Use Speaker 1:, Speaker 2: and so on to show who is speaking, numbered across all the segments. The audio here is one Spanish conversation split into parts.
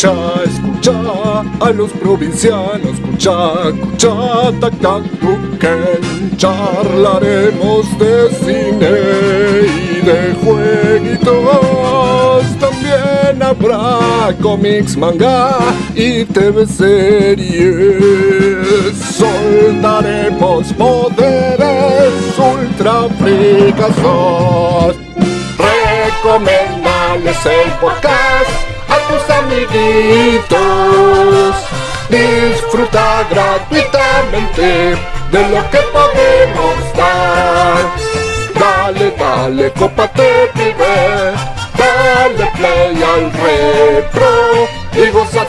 Speaker 1: escucha a los provincianos, escucha, tac, tac, tuquen. Charlaremos de cine y de jueguitos. También habrá cómics, manga y TV series. Soltaremos poderes ultra fricazos. Recomendales el podcast a tus amiguitos. Disfruta gratuitamente de lo que podemos dar. Dale, cópate, pibe. Dale play al retro y goza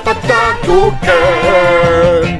Speaker 1: Tuquen.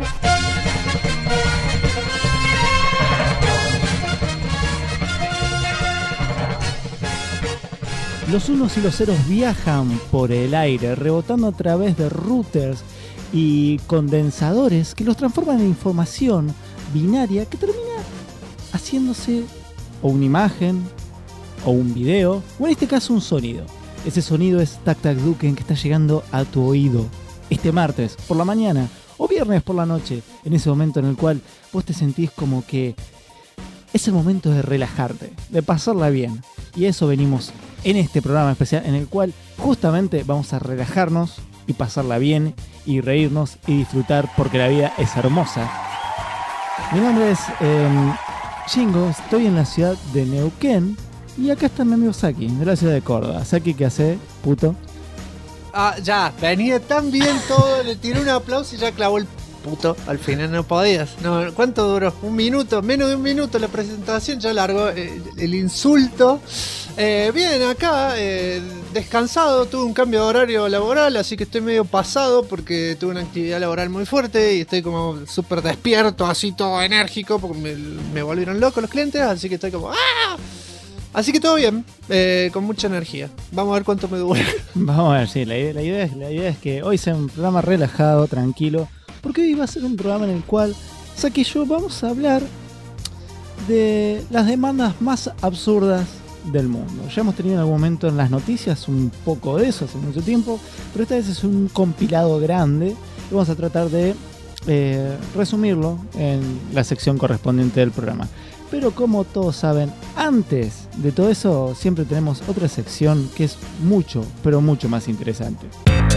Speaker 2: Los unos y los ceros viajan por el aire, rebotando a través de routers y condensadores que los transforman en información binaria que termina haciéndose o una imagen, o un video, o en este caso un sonido. Ese sonido es Tac Tac Tuquen, que está llegando a tu oído este martes por la mañana o viernes por la noche, en ese momento en el cual vos te sentís como que es el momento de relajarte, de pasarla bien. Y eso venimos en este programa especial en el cual justamente vamos a relajarnos y pasarla bien y reírnos y disfrutar porque la vida es hermosa. Mi nombre es Chingo, estoy en la ciudad de Neuquén y acá está mi amigo Saki, de la ciudad de Córdoba. Saki, ¿qué hace, puto?
Speaker 3: Ah, ya, venía tan bien todo, le tiré un aplauso y ya clavó el puto. Al final no podías. No, ¿cuánto duró? Un minuto, menos de un minuto la presentación, ya largó el insulto. Bien, acá, descansado, tuve un cambio de horario laboral, así que estoy medio pasado porque tuve una actividad laboral muy fuerte y estoy como súper despierto, así todo enérgico, porque me volvieron locos los clientes, así que estoy como ¡ah! Así que todo bien, con mucha energía. Vamos a ver cuánto me dura.
Speaker 2: Vamos a ver, sí, la idea es que hoy sea un programa relajado, tranquilo, porque hoy va a ser un programa en el cual Saki y yo vamos a hablar de las demandas más absurdas del mundo. Ya hemos tenido en algún momento en las noticias un poco de eso hace mucho tiempo, pero esta vez es un compilado grande y vamos a tratar de resumirlo en la sección correspondiente del programa. Pero como todos saben, antes de todo eso siempre tenemos otra sección que es mucho, pero mucho más interesante.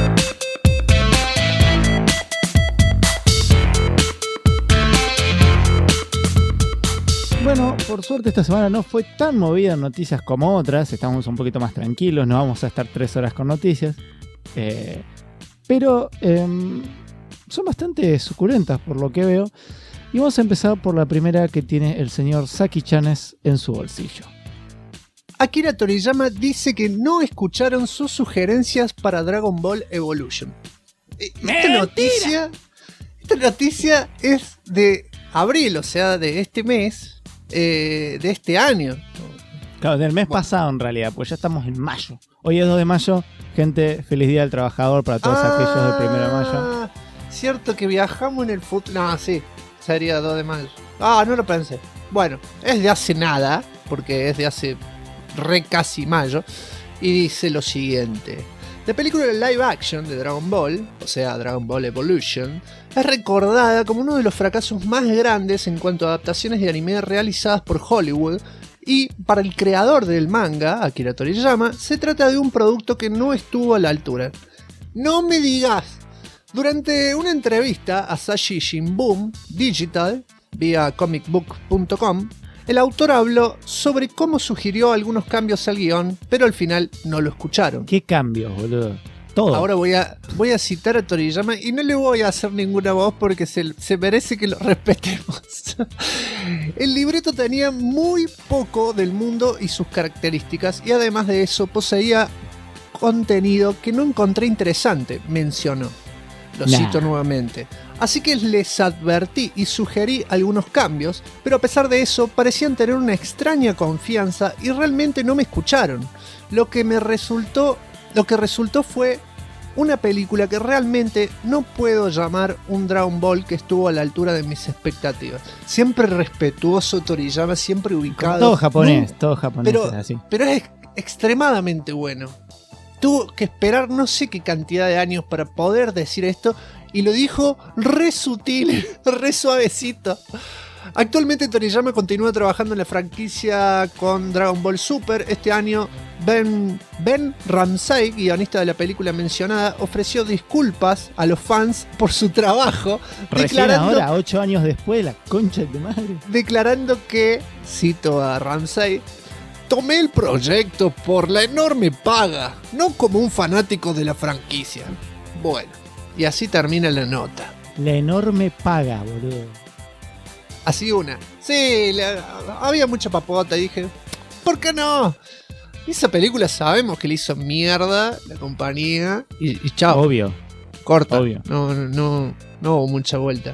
Speaker 2: Bueno, por suerte esta semana no fue tan movida en noticias como otras, estamos un poquito más tranquilos, no vamos a estar 3 horas con noticias, pero son bastante suculentas por lo que veo, y vamos a empezar por la primera que tiene el señor Saki Chanes en su bolsillo.
Speaker 3: Akira Toriyama dice que no escucharon sus sugerencias para Dragon Ball Evolution. Esta noticia es de abril, o sea, de este mes, de este año.
Speaker 2: Claro, del mes pasado en realidad, pues ya estamos en mayo. Hoy es 2 de mayo, gente, feliz día del trabajador para todos aquellos del 1 de mayo.
Speaker 3: Cierto que viajamos en el futuro. No, sí, sería 2 de mayo. Ah, no lo pensé. Bueno, es de hace nada, porque es de hace casi mayo, y dice lo siguiente: la película de live action de Dragon Ball, o sea, Dragon Ball Evolution, es recordada como uno de los fracasos más grandes en cuanto a adaptaciones de anime realizadas por Hollywood, y para el creador del manga, Akira Toriyama, se trata de un producto que no estuvo a la altura. ¡No me digas! Durante una entrevista a Sashi Shinbun Digital, vía comicbook.com, el autor habló sobre cómo sugirió algunos cambios al guión, pero al final no lo escucharon.
Speaker 2: ¿Qué cambios, boludo? Todo.
Speaker 3: Ahora voy a citar a Toriyama y no le voy a hacer ninguna voz porque se merece que lo respetemos. El libreto tenía muy poco del mundo y sus características, y además de eso poseía contenido que no encontré interesante, mencionó. Lo cito nuevamente. Así que les advertí y sugerí algunos cambios, pero a pesar de eso parecían tener una extraña confianza y realmente no me escucharon. Lo que resultó fue una película que realmente no puedo llamar un Dragon Ball que estuvo a la altura de mis expectativas. Siempre respetuoso Toriyama, siempre ubicado.
Speaker 2: Todo japonés, todo japonés
Speaker 3: pero,
Speaker 2: es así.
Speaker 3: Pero es extremadamente bueno. tuvo que esperar no sé qué cantidad de años para poder decir esto, y lo dijo re sutil, re suavecito. Actualmente Toriyama continúa trabajando en la franquicia con Dragon Ball Super. Este año Ben Ramsey, guionista de la película mencionada, ofreció disculpas a los fans por su trabajo,
Speaker 2: Recién ahora, 8 años después, la concha de tu madre.
Speaker 3: Declarando que, cito a Ramsey, tomé el proyecto por la enorme paga, no como un fanático de la franquicia. Bueno, y así termina la nota.
Speaker 2: La enorme paga, boludo.
Speaker 3: Así una. Sí, había mucha papota y dije, ¿por qué no? Esa película sabemos que le hizo mierda la compañía y chao.
Speaker 2: Obvio.
Speaker 3: Corta.
Speaker 2: Obvio.
Speaker 3: No hubo mucha vuelta.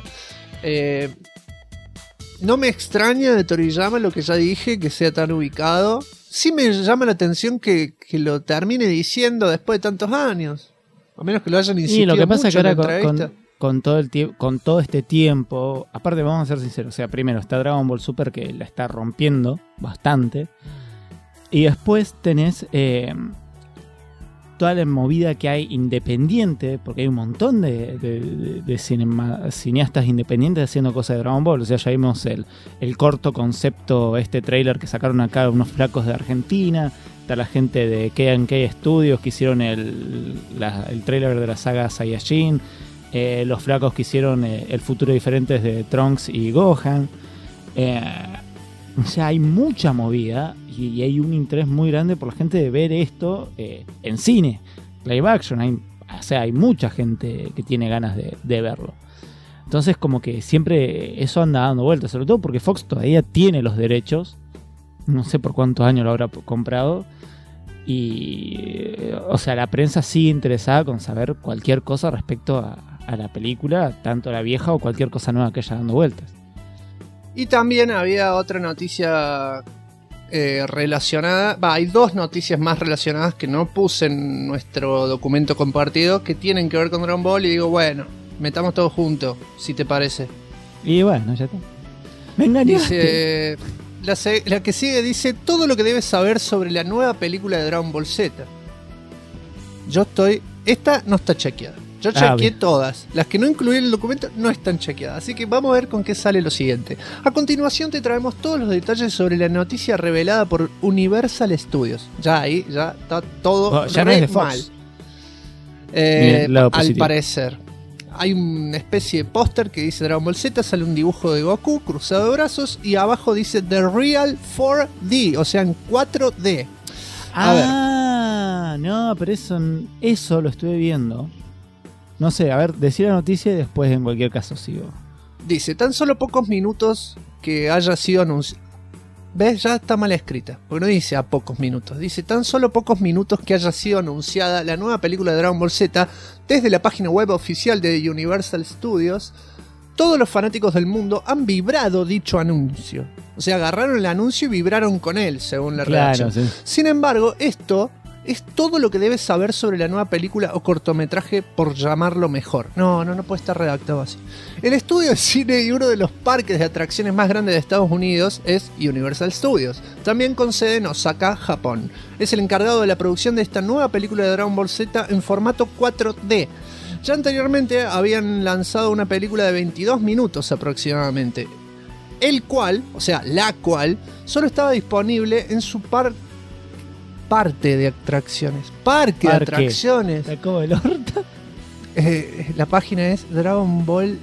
Speaker 3: No me extraña de Toriyama lo que ya dije, que sea tan ubicado. Sí me llama la atención que lo termine diciendo después de tantos años. A menos que lo hayan insistido.
Speaker 2: Y lo que pasa es que
Speaker 3: mucho
Speaker 2: ahora
Speaker 3: en la entrevista.
Speaker 2: con todo este tiempo, aparte vamos a ser sinceros, o sea, primero está Dragon Ball Super que la está rompiendo bastante, y después tenés toda la movida que hay independiente, porque hay un montón de cineastas independientes haciendo cosas de Dragon Ball. O sea, ya vimos el corto concepto, este trailer que sacaron acá unos flacos de Argentina. Está la gente de K&K Studios que hicieron el trailer de la saga Saiyajin. Los flacos que hicieron el futuro diferente de Trunks y Gohan. O sea, hay mucha movida y hay un interés muy grande por la gente de ver esto en cine, live action. Hay mucha gente que tiene ganas de verlo. Entonces, como que siempre eso anda dando vueltas, sobre todo porque Fox todavía tiene los derechos. No sé por cuántos años lo habrá comprado. Y, o sea, la prensa sigue interesada con saber cualquier cosa respecto a la película, tanto la vieja o cualquier cosa nueva que haya dando vueltas.
Speaker 3: Y también había otra noticia relacionada. Hay dos noticias más relacionadas que no puse en nuestro documento compartido que tienen que ver con Dragon Ball. Y digo, bueno, metamos todo junto, si te parece.
Speaker 2: Y bueno, ya está. Me engañaste.
Speaker 3: Dice, la que sigue dice todo lo que debes saber sobre la nueva película de Dragon Ball Z. Esta no está chequeada. Yo chequeé
Speaker 2: bien.
Speaker 3: todas. Las que no incluí en el documento no están chequeadas. Así que vamos a ver con qué sale lo siguiente. A continuación te traemos todos los detalles sobre la noticia revelada por Universal Studios. Ya ahí, ya está todo
Speaker 2: ya no es de Fox.
Speaker 3: mal.
Speaker 2: Miren,
Speaker 3: al parecer. Hay una especie de póster que dice Dragon Ball Z, sale un dibujo de Goku cruzado de brazos y abajo dice The Real 4D, o sea en 4D.
Speaker 2: No, pero eso lo estuve viendo. No sé, a ver, decir la noticia y después en cualquier caso sigo.
Speaker 3: Dice, tan solo pocos minutos que haya sido anunciado. ¿Ves? Ya está mal escrita, porque no dice a pocos minutos. Dice, tan solo pocos minutos que haya sido anunciada la nueva película de Dragon Ball Z desde la página web oficial de Universal Studios. Todos los fanáticos del mundo han vibrado dicho anuncio. O sea, agarraron el anuncio y vibraron con él, según la redacción.
Speaker 2: Sí.
Speaker 3: Sin embargo, esto es todo lo que debes saber sobre la nueva película o cortometraje, por llamarlo mejor. No puede estar redactado así. El estudio de cine y uno de los parques de atracciones más grandes de Estados Unidos es Universal Studios, también con sede en Osaka, Japón. Es el encargado de la producción de esta nueva película de Dragon Ball Z en formato 4D. Ya anteriormente habían lanzado una película de 22 minutos aproximadamente, la cual solo estaba disponible en su parque de atracciones. Parque de atracciones.
Speaker 2: ¿La como el orto?
Speaker 3: La página es Dragon Ball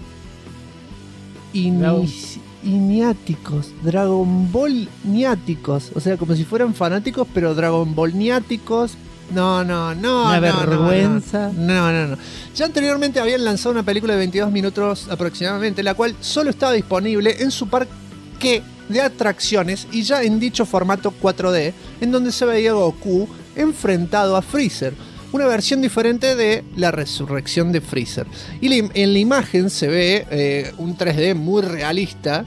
Speaker 3: Niáticos. Dragon Ball Niáticos. O sea, como si fueran fanáticos, pero Dragon Ball Niáticos. No.
Speaker 2: Una vergüenza.
Speaker 3: No. Ya anteriormente habían lanzado una película de 22 minutos aproximadamente, la cual solo estaba disponible en su parque de atracciones y ya en dicho formato 4D, en donde se veía Goku enfrentado a Freezer, una versión diferente de la resurrección de Freezer. Y en la imagen se ve un 3D muy realista,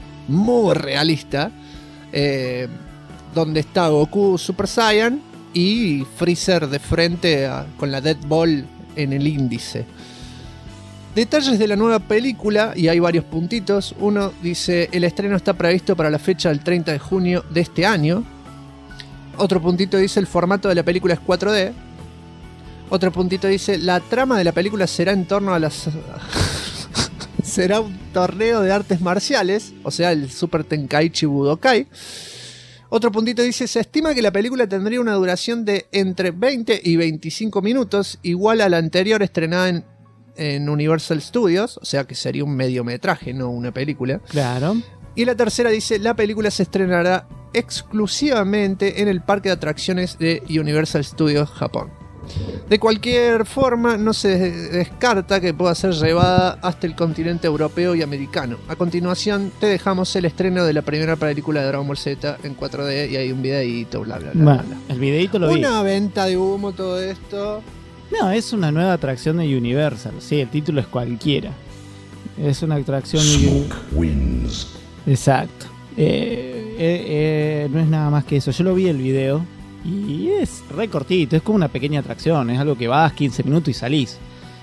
Speaker 3: donde está Goku Super Saiyan y Freezer de frente con la Death Ball en el índice. Detalles de la nueva película, y hay varios puntitos. Uno dice, el estreno está previsto para la fecha del 30 de junio de este año. Otro puntito dice, el formato de la película es 4D. Otro puntito dice, la trama de la película será en torno a las... será un torneo de artes marciales, o sea, el Super Tenkaichi Budokai. Otro puntito dice, se estima que la película tendría una duración de entre 20 y 25 minutos, igual a la anterior estrenada en Universal Studios, o sea que sería un mediometraje, no una película.
Speaker 2: Claro.
Speaker 3: Y la tercera dice, la película se estrenará exclusivamente en el parque de atracciones de Universal Studios Japón. De cualquier forma, no se descarta que pueda ser llevada hasta el continente europeo y americano. A continuación, te dejamos el estreno de la primera película de Dragon Ball Z en 4D y hay un videíto, bla, bla, bla.
Speaker 2: Bueno,
Speaker 3: bla.
Speaker 2: el videíto lo vi.
Speaker 3: Una venta de humo todo esto.
Speaker 2: No, es una nueva atracción de Universal. Sí, el título es cualquiera. Es una atracción...
Speaker 1: Wins.
Speaker 2: Exacto. No es nada más que eso. Yo lo vi el video y es re cortito. Es como una pequeña atracción. Es algo que vas 15 minutos y salís.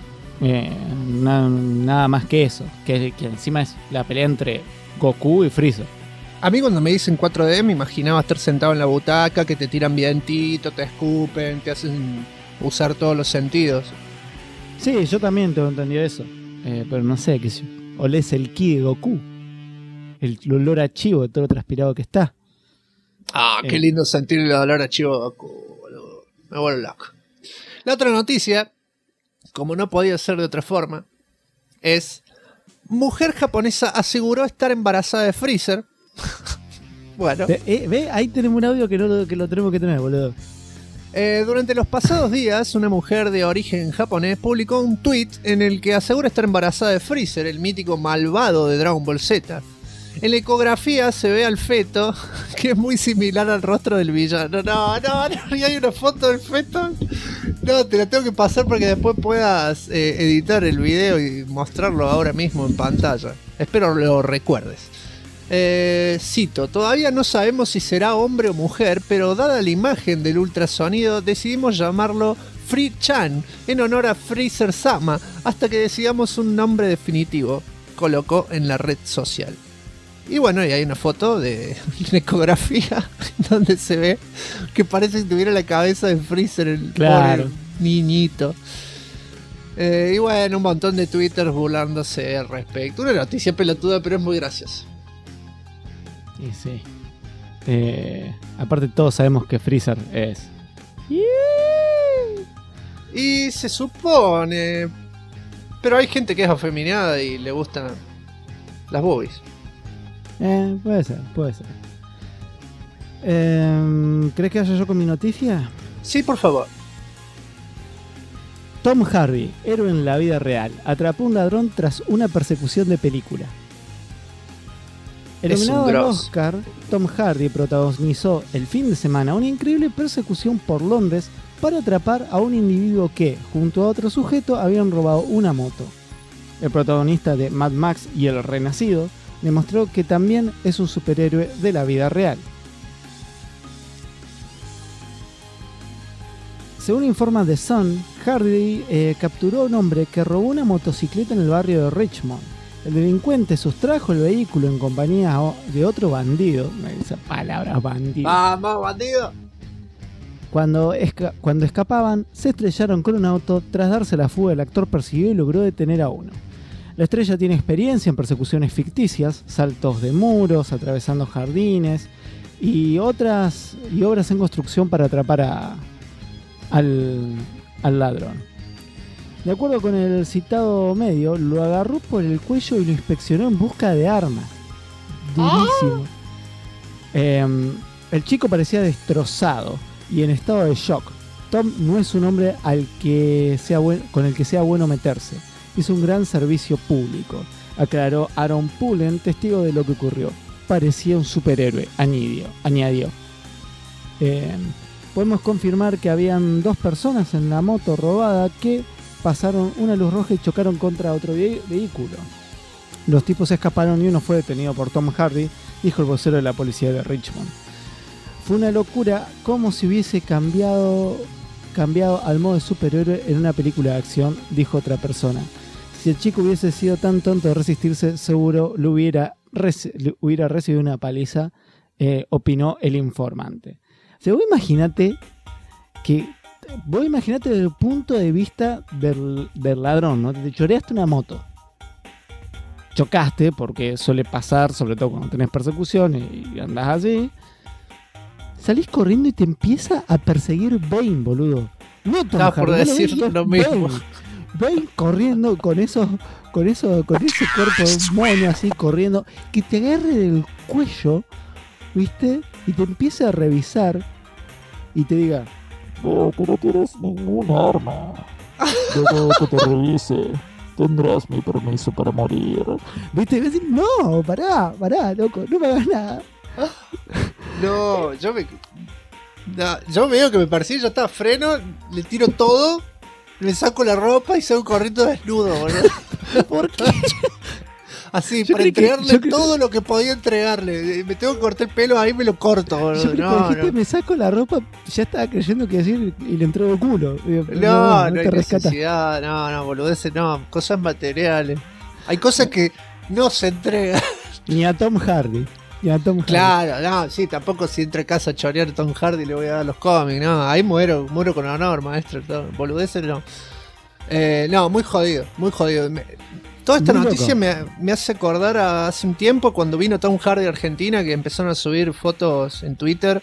Speaker 2: Nada más que eso. Que encima es la pelea entre Goku y Freezer.
Speaker 3: A mí cuando me dicen 4D me imaginaba estar sentado en la butaca, que te tiran vientito, te escupen, te hacen usar todos los sentidos.
Speaker 2: Sí, yo también tengo entendido eso. Pero no sé, que si olés el ki de Goku. El olor a chivo de todo lo transpirado que está.
Speaker 3: Ah, qué lindo sentir el olor a chivo de Goku, boludo. Me vuelvo loco. La otra noticia, como no podía ser de otra forma, es... mujer japonesa aseguró estar embarazada de Freezer. Bueno.
Speaker 2: Ve, ahí tenemos un audio que lo tenemos que tener, boludo.
Speaker 3: Durante los pasados días, una mujer de origen japonés publicó un tweet en el que asegura estar embarazada de Freezer, el mítico malvado de Dragon Ball Z. En la ecografía se ve al feto, que es muy similar al rostro del villano. No, y hay una foto del feto. No, te la tengo que pasar para que después puedas editar el video y mostrarlo ahora mismo en pantalla. Espero lo recuerdes. Cito, todavía no sabemos si será hombre o mujer, pero dada la imagen del ultrasonido decidimos llamarlo Free-chan en honor a Freezer Sama hasta que decidamos un nombre definitivo, colocó en la red social. Y bueno, y hay una foto de una ecografía donde se ve que parece que tuviera la cabeza de Freezer, el
Speaker 2: claro.
Speaker 3: pobre niñito. Y bueno, un montón de Twitter burlándose al respecto. Una noticia pelotuda, pero es muy graciosa.
Speaker 2: Y sí. Aparte todos sabemos que Freezer es...
Speaker 3: Y se supone... Pero hay gente que es afeminada y le gustan las boobies.
Speaker 2: Puede ser. ¿Crees que vaya yo con mi noticia?
Speaker 3: Sí, por favor.
Speaker 2: Tom Hardy, héroe en la vida real, atrapó a un ladrón tras una persecución de película. El nominado al Oscar, Tom Hardy protagonizó el fin de semana una increíble persecución por Londres para atrapar a un individuo que, junto a otro sujeto, habían robado una moto. El protagonista de Mad Max y El Renacido demostró que también es un superhéroe de la vida real. Según informa The Sun, Hardy capturó a un hombre que robó una motocicleta en el barrio de Richmond. El delincuente sustrajo el vehículo en compañía de otro bandido. Esa palabra, bandido.
Speaker 3: ¡Vamos, bandido!
Speaker 2: Cuando escapaban, se estrellaron con un auto. Tras darse la fuga, el actor persiguió y logró detener a uno. La estrella tiene experiencia en persecuciones ficticias, saltos de muros, atravesando jardines y obras en construcción para atrapar al ladrón. De acuerdo con el citado medio, lo agarró por el cuello y lo inspeccionó en busca de armas. Durísimo. El chico parecía destrozado y en estado de shock. Tom no es un hombre con el que sea bueno meterse. Hizo un gran servicio público, aclaró Aaron Pullen, testigo de lo que ocurrió. Parecía un superhéroe, añadió. Podemos confirmar que habían 2 personas en la moto robada que pasaron una luz roja y chocaron contra otro vehículo. Los tipos escaparon y uno fue detenido por Tom Hardy, dijo el vocero de la policía de Richmond. Fue una locura, como si hubiese cambiado al modo de superhéroe en una película de acción, dijo otra persona. Si el chico hubiese sido tan tonto de resistirse, seguro le hubiera recibido una paliza, opinó el informante. O sea, vos imagínate que vos imaginate desde el punto de vista del ladrón, ¿no? Te choreaste una moto. Chocaste, porque suele pasar, sobre todo cuando tenés persecución y andás así. Salís corriendo y te empieza a perseguir Bane, boludo. No Tom
Speaker 3: Estaba por
Speaker 2: Hardy,
Speaker 3: decir
Speaker 2: no,
Speaker 3: lo mismo.
Speaker 2: Bane corriendo con ese cuerpo mono así corriendo, que te agarre del cuello, ¿viste? Y te empiece a revisar y te diga:
Speaker 4: Veo que no tienes ningún arma. Luego que te revise, tendrás mi permiso para morir.
Speaker 2: ¿viste? Y vas a decir: no, pará, loco, no me hagas nada.
Speaker 3: No, yo veo que me persigue, yo estaba freno, le tiro todo, le saco la ropa y salgo corriendo desnudo, boludo.
Speaker 2: ¿Por qué?
Speaker 3: Así,
Speaker 2: Yo
Speaker 3: para
Speaker 2: creí que-
Speaker 3: entregarle
Speaker 2: yo creí-
Speaker 3: todo lo que podía entregarle. Me tengo que cortar el pelo, ahí me lo corto, boludo.
Speaker 2: Yo creo que
Speaker 3: No,
Speaker 2: dijiste:
Speaker 3: no.
Speaker 2: me saco la ropa, ya estaba creyendo que decir y le entrego el culo. Digo,
Speaker 3: No, no
Speaker 2: te
Speaker 3: hay
Speaker 2: rescata.
Speaker 3: necesidad, no, boludeces, no, cosas materiales. Hay cosas que no se entregan.
Speaker 2: Ni a Tom Hardy.
Speaker 3: Claro, no, sí, tampoco si entra a casa a chorear a Tom Hardy le voy a dar los cómics, no, ahí muero con honor, maestro, todo, boludeces no. No, muy jodido, muy jodido. Toda esta
Speaker 2: Muy
Speaker 3: noticia
Speaker 2: loco.
Speaker 3: me hace acordar a hace un tiempo cuando vino Tom Hardy a Argentina, que empezaron a subir fotos en Twitter,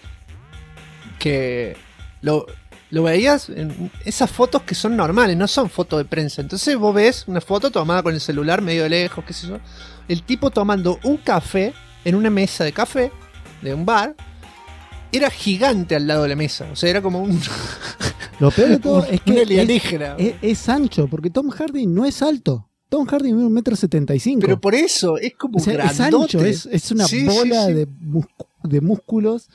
Speaker 3: que lo veías, en esas fotos que son normales, no son fotos de prensa. Entonces vos ves una foto tomada con el celular medio de lejos, qué sé yo, el tipo tomando un café en una mesa de café de un bar. Era gigante al lado de la mesa, o sea, era como un
Speaker 2: Lo peor de todo es
Speaker 3: un
Speaker 2: que
Speaker 3: alienígena.
Speaker 2: es ancho, porque Tom Hardy no es alto. Tom Hardy mide 1,75 m.
Speaker 3: Pero por eso, es como
Speaker 2: O sea, es
Speaker 3: grandote.
Speaker 2: ancho, es una
Speaker 3: Sí,
Speaker 2: bola
Speaker 3: sí, sí.
Speaker 2: de músculos.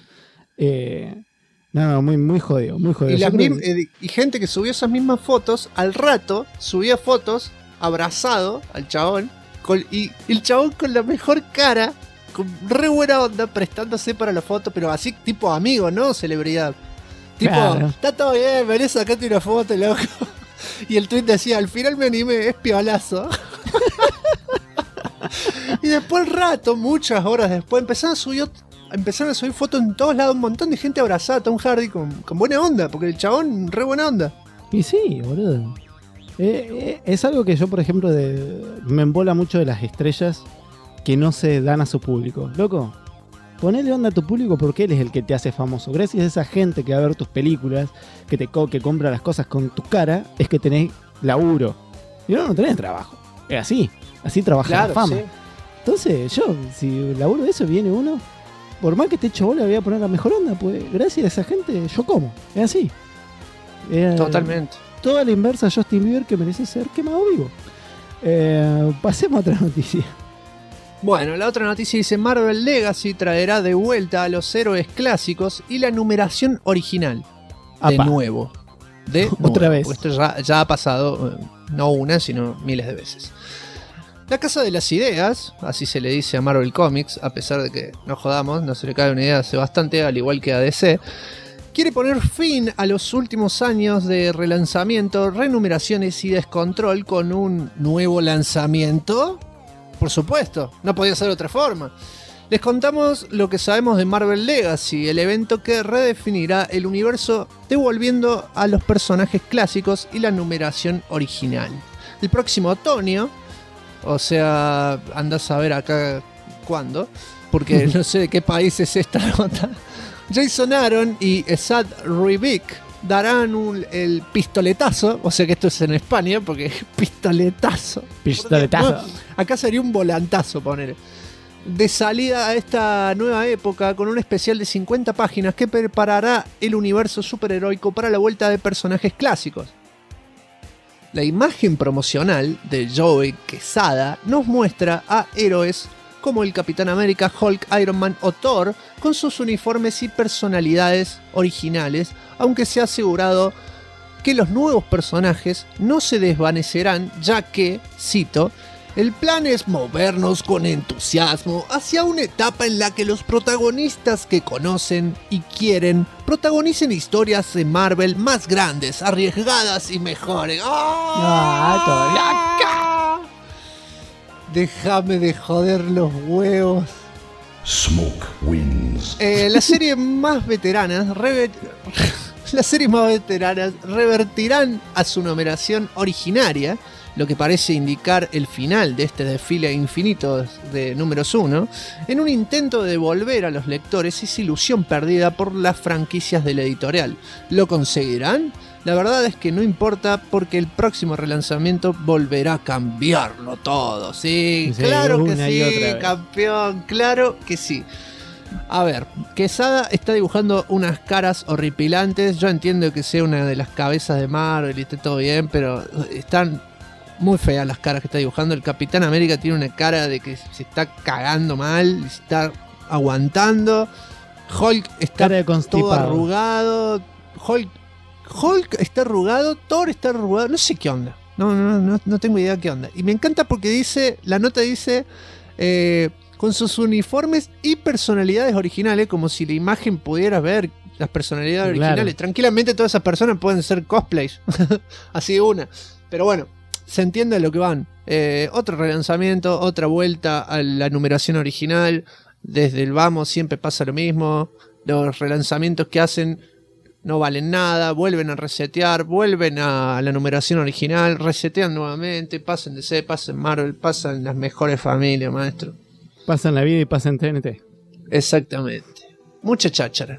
Speaker 2: No, muy jodido, muy jodido.
Speaker 3: Y,
Speaker 2: Yo creo
Speaker 3: y gente que subió esas mismas fotos, al rato subía fotos abrazado al chabón, y el chabón con la mejor cara, con re buena onda, prestándose para la foto, pero así tipo amigo, ¿no? Celebridad. Tipo,
Speaker 2: Claro.
Speaker 3: está todo bien, venís, sacate una foto, loco. Y el tweet decía: al final me animé, es piolazo. Y después al rato, muchas horas después, empezaron a subir fotos en todos lados, un montón de gente abrazada a Tom Hardy con buena onda, porque el chabón re buena onda.
Speaker 2: Y sí, boludo. Es algo que yo, por ejemplo, me embola mucho de las estrellas que no se dan a su público. Loco, ponele onda a tu público porque él es el que te hace famoso. Gracias a esa gente que va a ver tus películas, que compra las cosas con tu cara, es que tenés laburo. Y no tenés trabajo. Es así trabaja la fama.
Speaker 3: sí.
Speaker 2: Entonces, si laburo de eso, viene uno, por más que te echo bola, voy a poner la mejor onda, pues gracias a esa gente yo como. Es así.
Speaker 3: Totalmente.
Speaker 2: Toda la inversa a Justin Bieber, que merece ser quemado vivo. Pasemos a otra noticia.
Speaker 3: Bueno, la otra noticia dice: Marvel Legacy traerá de vuelta a los héroes clásicos y la numeración original. De
Speaker 2: Apa.
Speaker 3: nuevo.
Speaker 2: Otra vez.
Speaker 3: Esto ya ha pasado, no una, sino miles de veces. La Casa de las Ideas, así se le dice a Marvel Comics, a pesar de que, no jodamos, no se le cae una idea hace bastante, al igual que a DC, quiere poner fin a los últimos años de relanzamiento, renumeraciones y descontrol con un nuevo lanzamiento. Por supuesto, no podía ser de otra forma. Les contamos lo que sabemos de Marvel Legacy, el evento que redefinirá el universo devolviendo a los personajes clásicos y la numeración original. El próximo otoño, o sea, andás a ver acá cuándo, porque no sé de qué país es esta nota, Jason Aaron y Esad Ribic darán el pistoletazo, o sea que esto es en España, porque pistoletazo.
Speaker 2: Pistoletazo.
Speaker 3: Porque, acá sería un volantazo, ponele. De salida a esta nueva época con un especial de 50 páginas que preparará el universo superheroico para la vuelta de personajes clásicos. La imagen promocional de Joey Quesada nos muestra a héroes como el Capitán América, Hulk, Iron Man o Thor con sus uniformes y personalidades originales, aunque se ha asegurado que los nuevos personajes no se desvanecerán, ya que, cito, el plan es movernos con entusiasmo hacia una etapa en la que los protagonistas que conocen y quieren protagonicen historias de Marvel más grandes, arriesgadas y mejores. ¡Ah! Déjame de joder los huevos.
Speaker 1: Smoke wins.
Speaker 3: La serie más veterana las series más veteranas revertirán a su numeración originaria, lo que parece indicar el final de este desfile infinito de números 1, en un intento de devolver a los lectores esa ilusión perdida por las franquicias de la editorial. ¿Lo conseguirán? La verdad es que no importa, porque el próximo relanzamiento volverá a cambiarlo todo. Sí,
Speaker 2: Sí,
Speaker 3: claro que
Speaker 2: una y otra
Speaker 3: sí,
Speaker 2: vez.
Speaker 3: campeón, claro que sí. A ver, Quesada está dibujando unas caras horripilantes. Yo entiendo que sea una de las cabezas de Marvel y esté todo bien, pero están muy feas las caras que está dibujando. El Capitán América tiene una cara de que se está cagando mal, se está aguantando. Hulk está
Speaker 2: Cara de
Speaker 3: todo
Speaker 2: constipado.
Speaker 3: arrugado. Hulk está arrugado, Thor está arrugado. No sé qué onda. No tengo idea qué onda. Y me encanta porque dice, la nota dice, con sus uniformes y personalidades originales, como si la imagen pudiera ver las personalidades
Speaker 2: Claro.
Speaker 3: originales. Tranquilamente todas esas personas pueden ser cosplays. Así de una. Pero bueno, se entiende a lo que van. Otro relanzamiento, otra vuelta a la numeración original. Desde el vamos siempre pasa lo mismo. Los relanzamientos que hacen no valen nada, vuelven a resetear, vuelven a la numeración original, resetean nuevamente, pasan DC, pasan Marvel, pasan las mejores familias, maestro.
Speaker 2: Pasan la vida y pasan TNT.
Speaker 3: Exactamente. Mucha cháchara.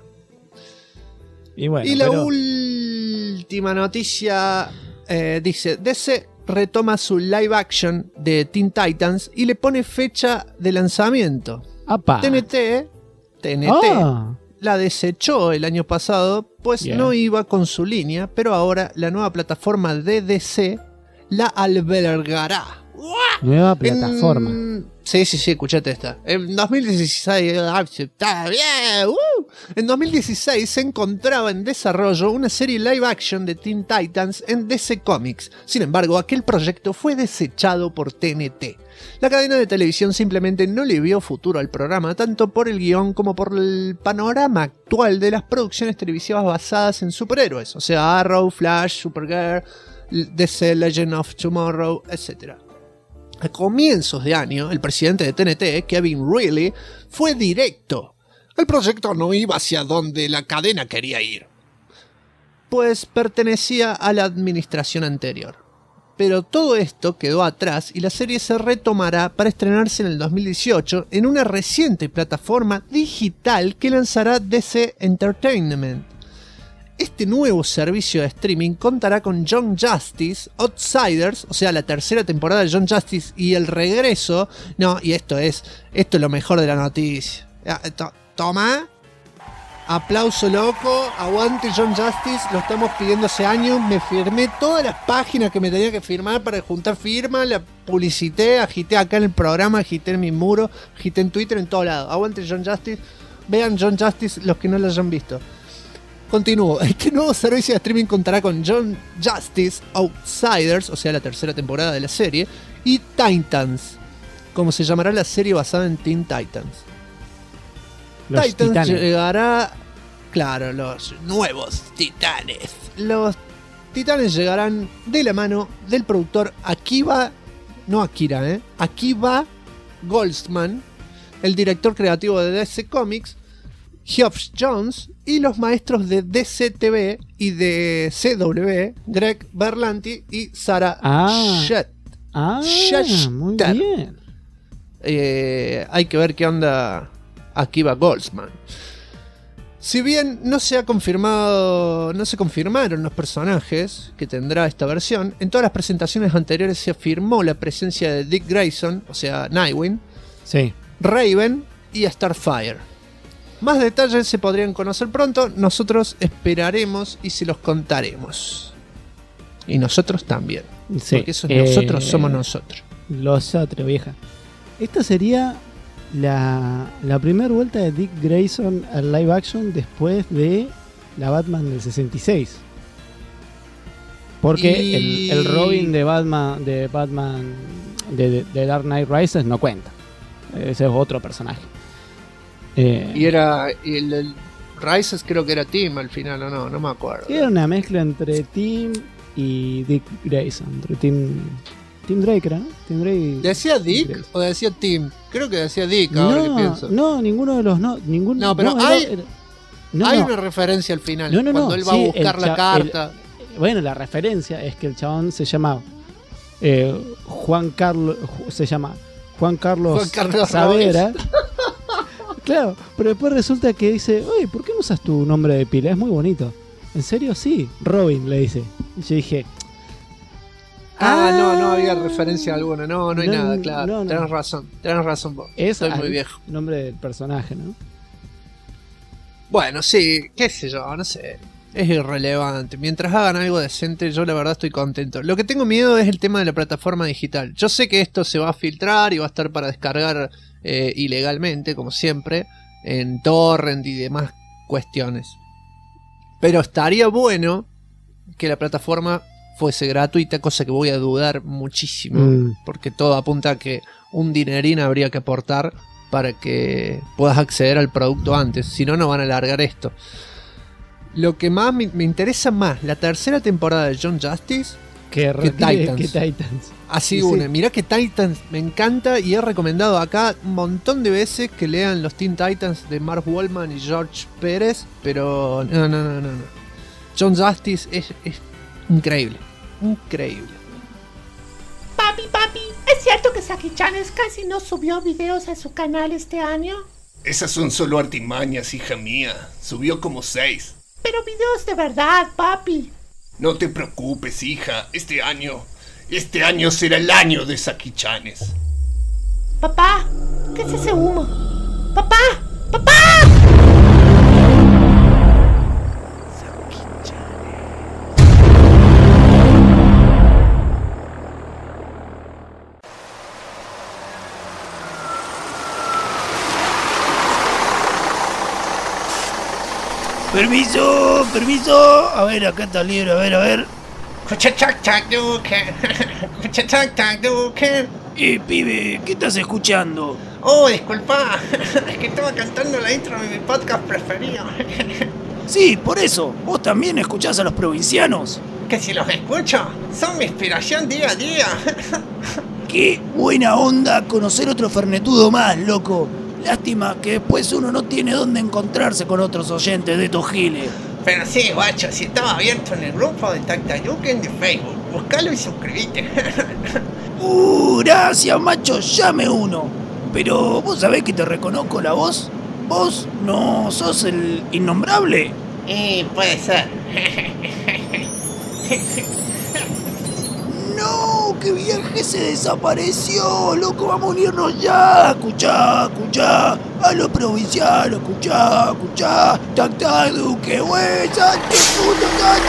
Speaker 2: Y bueno,
Speaker 3: Y la
Speaker 2: pero-
Speaker 3: última noticia dice, DC retoma su live action de Teen Titans y le pone fecha de lanzamiento.
Speaker 2: ¡Apa!
Speaker 3: TNT
Speaker 2: Ah,
Speaker 3: la desechó el año pasado, pues
Speaker 2: Bien.
Speaker 3: no iba con su línea, pero ahora la nueva plataforma de DC la albergará.
Speaker 2: nueva plataforma.
Speaker 3: Sí, escuchate esta. En 2016, está bien, en 2016 se encontraba en desarrollo una serie live action de Teen Titans en DC Comics. Sin embargo, aquel proyecto fue desechado por TNT. La cadena de televisión simplemente no le vio futuro al programa, tanto por el guión como por el panorama actual de las producciones televisivas basadas en superhéroes, o sea, Arrow, Flash, Supergirl, DC Legend of Tomorrow, etc. A comienzos de año, el presidente de TNT, Kevin Reilly, fue directo. El proyecto no iba hacia donde la cadena quería ir, pues pertenecía a la administración anterior. Pero todo esto quedó atrás y la serie se retomará para estrenarse en el 2018 en una reciente plataforma digital que lanzará DC Entertainment. Este nuevo servicio de streaming contará con Young Justice, Outsiders, o sea, la tercera temporada de Young Justice y el regreso. No, y esto es lo mejor de la noticia. Toma. Aplauso loco, aguante Young Justice, lo estamos pidiendo hace años, me firmé todas las páginas que me tenía que firmar para juntar firmas, la publicité, agité acá en el programa, agité en mi muro, agité en Twitter, en todo lado. Aguante Young Justice, vean Young Justice los que no lo hayan visto. Continúo, este nuevo servicio de streaming contará con Young Justice, Outsiders, o sea la tercera temporada de la serie, y Titans, como se llamará la serie basada en Teen Titans.
Speaker 2: Los
Speaker 3: Titans
Speaker 2: titanes.
Speaker 3: llegará, claro, los nuevos titanes. Los titanes llegarán de la mano del productor Akiva Goldsman, el director creativo de DC Comics, Geoff Johns, y los maestros de DC TV y de CW, Greg Berlanti y Sarah Shet.
Speaker 2: Muy
Speaker 3: Schechter.
Speaker 2: bien.
Speaker 3: Hay que ver qué onda Akiva Goldsman. Si bien no se confirmaron los personajes que tendrá esta versión, en todas las presentaciones anteriores se afirmó la presencia de Dick Grayson, o sea, Nightwing,
Speaker 2: Sí.
Speaker 3: Raven y Starfire. Más detalles se podrían conocer pronto, nosotros esperaremos y se los contaremos. Y nosotros también,
Speaker 2: Sí.
Speaker 3: porque esos nosotros somos nosotros.
Speaker 2: Los otros, vieja. Esta sería la primera vuelta de Dick Grayson al live action después de la Batman del 66. Porque
Speaker 3: Y-
Speaker 2: el Robin de Batman de Dark Knight Rises no cuenta. Ese es otro personaje.
Speaker 3: Y el Rises creo que era Tim al final, o no me acuerdo.
Speaker 2: Era una mezcla entre Tim y Dick Grayson. Entre Tim Drake, ¿no? Tim Drake.
Speaker 3: ¿Decía Dick
Speaker 2: Grayson.
Speaker 3: o decía Tim? Creo que decía Dick, ahora que pienso.
Speaker 2: No, ninguno de los no.
Speaker 3: No, pero
Speaker 2: era-
Speaker 3: hay-
Speaker 2: era-
Speaker 3: Hay una referencia al final. Cuando él va a buscar la carta.
Speaker 2: Bueno, la referencia es que el chabón se llama Juan Carlos Savera. Claro, pero después resulta que dice, oye, ¿por qué no usas tu nombre de pila? Es muy bonito. ¿En serio? Sí, Robin le dice. Y yo dije...
Speaker 3: no había referencia alguna. No hay nada, claro. No. Tenés razón vos. Soy muy viejo.
Speaker 2: El nombre del personaje, ¿no?
Speaker 3: Bueno, sí, qué sé yo, no sé. Es irrelevante. Mientras hagan algo decente, yo la verdad estoy contento. Lo que tengo miedo es el tema de la plataforma digital. Yo sé que esto se va a filtrar y va a estar para descargar ilegalmente, como siempre, en torrent y demás cuestiones. Pero estaría bueno que la plataforma fuese gratuita, cosa que voy a dudar muchísimo, porque todo apunta a que un dinerín habría que aportar para que puedas acceder al producto antes, si no, no van a alargar esto. Lo que más me interesa más, la tercera temporada de John Justice que Titans. Así sí. Mirá que Titans me encanta y he recomendado acá un montón de veces que lean los Teen Titans de Mark Wallman y George Pérez, pero no. John Justice es increíble.
Speaker 5: Papi, ¿es cierto que Saki-chan casi no subió videos a su canal este año?
Speaker 1: Esas son solo artimañas, hija mía. Subió como 6.
Speaker 5: Pero videos de verdad, papi.
Speaker 1: No te preocupes, hija. Este año será el año de Saki-chanes.
Speaker 5: Papá, ¿qué es ese humo? ¡Papá!
Speaker 6: Permiso. A ver, acá está el libro, a ver. Pibe, ¿qué estás escuchando?
Speaker 7: Oh, disculpa, es que estaba cantando la intro de mi podcast preferido.
Speaker 6: Sí, por eso, ¿vos también escuchás a los provincianos?
Speaker 7: Que si los escucho, son mi inspiración día a día.
Speaker 6: Qué buena onda conocer otro fernetudo más, loco. Lástima que después uno no tiene dónde encontrarse con otros oyentes de estos giles.
Speaker 7: Pero sí, guacho, si estaba abierto en el grupo de Taktayuken de Facebook, buscalo y suscribite.
Speaker 6: Gracias, macho, llame uno. Pero, ¿vos sabés que te reconozco la voz? ¿Vos no sos el innombrable?
Speaker 7: Puede ser.
Speaker 6: ¡No! ¡Qué viaje se desapareció! ¡Loco, vamos a unirnos ya! Escuchá. A los provincianos, escuchá. Taktayuken, güey, ¡santo puto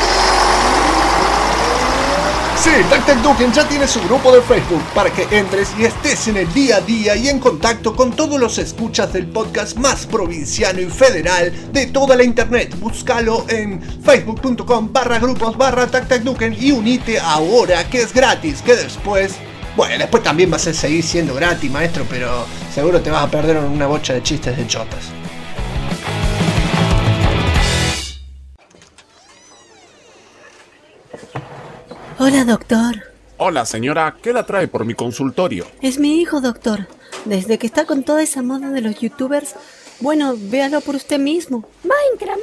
Speaker 1: Sí, Taktayuken ya tiene su grupo de Facebook para que entres y estés en el día a día y en contacto con todos los escuchas del podcast más provinciano y federal de toda la internet. Búscalo en facebook.com/grupos/Taktayuken y unite ahora, que es gratis, que después también vas a seguir siendo gratis, maestro, pero seguro te vas a perder una bocha de chistes de chotas.
Speaker 8: Hola, doctor.
Speaker 9: Hola, señora. ¿Qué la trae por mi consultorio? Es
Speaker 8: mi hijo, doctor. Desde que está con toda esa moda de los youtubers, bueno, véalo por usted mismo.
Speaker 5: Minecraft.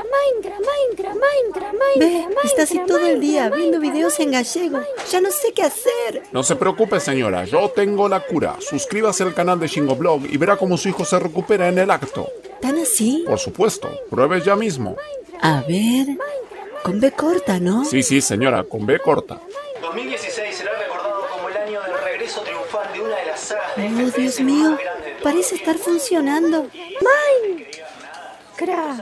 Speaker 8: Ve, está así todo el día, viendo videos en gallego. Ya no sé qué hacer.
Speaker 9: No se preocupe, señora. Yo tengo la cura. Suscríbase al canal de Shingoblog y verá cómo su hijo se recupera en el acto.
Speaker 8: ¿Tan así?
Speaker 9: Por supuesto. Pruebe ya mismo.
Speaker 8: A ver... Con B corta, ¿no?
Speaker 9: Sí, señora, con B corta.
Speaker 10: 2016 será recordado como el año del regreso triunfal de una de las sagas de
Speaker 8: FPS Dios mío, más grandes. Parece estar funcionando.
Speaker 5: Minecraft.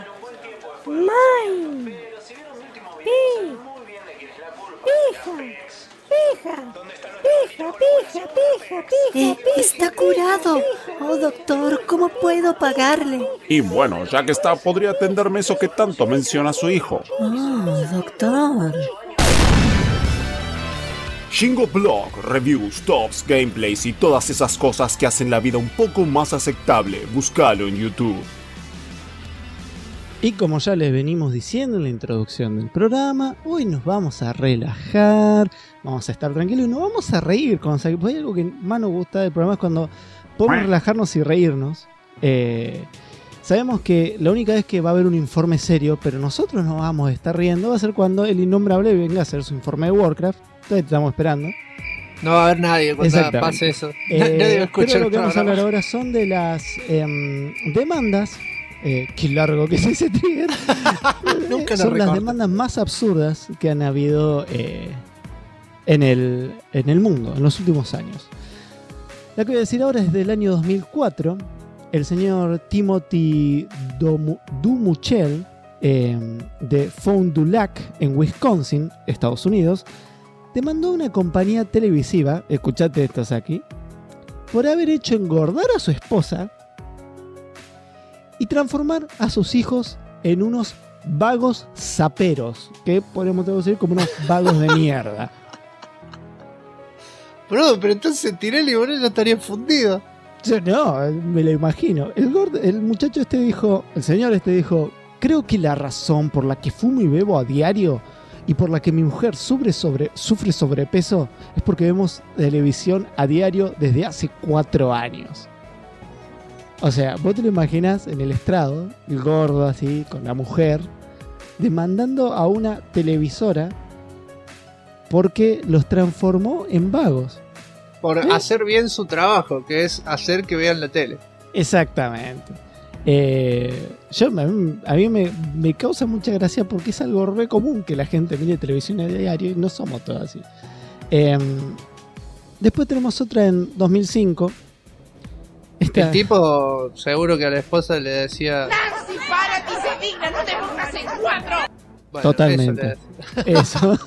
Speaker 8: Está curado. Oh, doctor, ¿cómo puedo pagarle?
Speaker 9: Y bueno, ya que está, podría atenderme eso que tanto menciona su hijo.
Speaker 8: Oh, doctor.
Speaker 9: Shingoblog, reviews, tops, gameplays y todas esas cosas que hacen la vida un poco más aceptable. Búscalo en YouTube.
Speaker 2: Y como ya les venimos diciendo en la introducción del programa, hoy nos vamos a relajar, vamos a estar tranquilos y nos vamos a reír. Pues hay algo que más nos gusta del programa es cuando podemos relajarnos y reírnos. Sabemos que la única vez que va a haber un informe serio, pero nosotros nos vamos a estar riendo, va a ser cuando el innombrable venga a hacer su informe de Warcraft. Entonces estamos esperando.
Speaker 3: No va a haber nadie cuando pase eso. Nadie va a escuchar.
Speaker 2: Pero lo que vamos a hablar ahora son de las demandas. Qué largo que es ese trigger.
Speaker 3: Nunca
Speaker 2: son las demandas más absurdas que han habido en el mundo en los últimos años. La que voy a decir ahora es del año 2004. El señor Timothy Dumuchel de Fond du Lac en Wisconsin, Estados Unidos, demandó a una compañía televisiva, escuchate esto aquí, por haber hecho engordar a su esposa y transformar a sus hijos en unos vagos zaperos, que podemos traducir como unos vagos de mierda.
Speaker 3: Bro, pero entonces Tirelli y Bonello estarían fundidos.
Speaker 2: Yo no, me lo imagino. El muchacho el señor dijo, creo que la razón por la que fumo y bebo a diario y por la que mi mujer sufre sobrepeso es porque vemos televisión a diario desde hace 4 años. O sea, vos te lo imaginas en el estrado, el gordo así, con la mujer, demandando a una televisora porque los transformó en vagos.
Speaker 3: Por hacer bien su trabajo, que es hacer que vean la tele.
Speaker 2: Exactamente. A mí me causa mucha gracia porque es algo re común que la gente mire televisión a diario y no somos todos así. Después tenemos otra en 2005.
Speaker 3: El tipo seguro que a la esposa le decía...
Speaker 5: ¡Nancy, párate y se digna! ¡No te pongas en 4!
Speaker 3: Bueno,
Speaker 2: totalmente. Eso.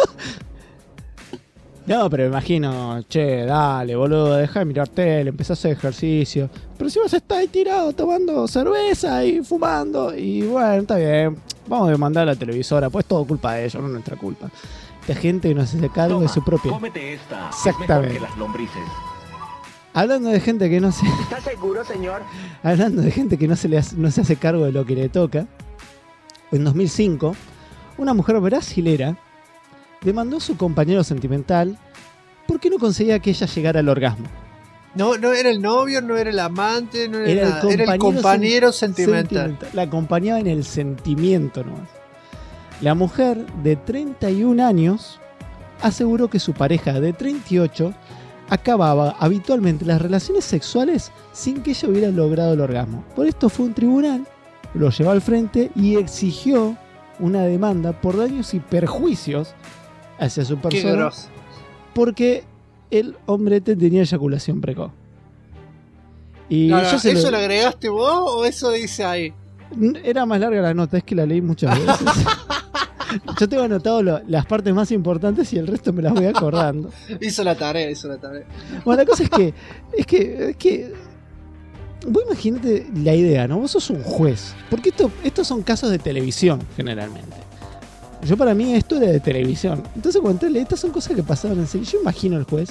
Speaker 2: No, pero me imagino, che, dale, boludo, deja de mirar tele, empezá a hacer ejercicio. Pero si vos estás ahí tirado tomando cerveza y fumando, y bueno, está bien, vamos a demandar a la televisora, pues es todo culpa de ellos, no nuestra culpa. Esta gente que no se hace cargo de su propia.
Speaker 10: Cómete esta.
Speaker 2: Exactamente.
Speaker 10: Es mejor que las lombrices.
Speaker 2: Hablando de gente que no se.
Speaker 10: ¿Estás seguro, señor?
Speaker 2: Hablando de gente que no se hace cargo de lo que le toca. En 2005, una mujer brasilera demandó a su compañero sentimental porque no conseguía que ella llegara al orgasmo.
Speaker 3: No era el novio, no era el amante, no era nada. Era el compañero sentimental.
Speaker 2: La acompañaba en el sentimiento nomás. La mujer de 31 años aseguró que su pareja de 38 acababa habitualmente las relaciones sexuales sin que ella hubiera logrado el orgasmo. Por esto fue un tribunal, lo llevó al frente y exigió una demanda por daños y perjuicios hacia su persona porque el hombrete tenía eyaculación precoz. Y
Speaker 3: ¿Eso lo agregaste vos o eso dice ahí?
Speaker 2: Era más larga la nota, es que la leí muchas veces. Yo tengo anotado las partes más importantes y el resto me las voy acordando.
Speaker 3: Hizo la tarea.
Speaker 2: Bueno, la cosa es que vos imaginate la idea, ¿no? Vos sos un juez. Porque estos son casos de televisión, generalmente. Para mí esto era de televisión. Entonces cuando estas son cosas que pasaban en serio. Yo imagino al juez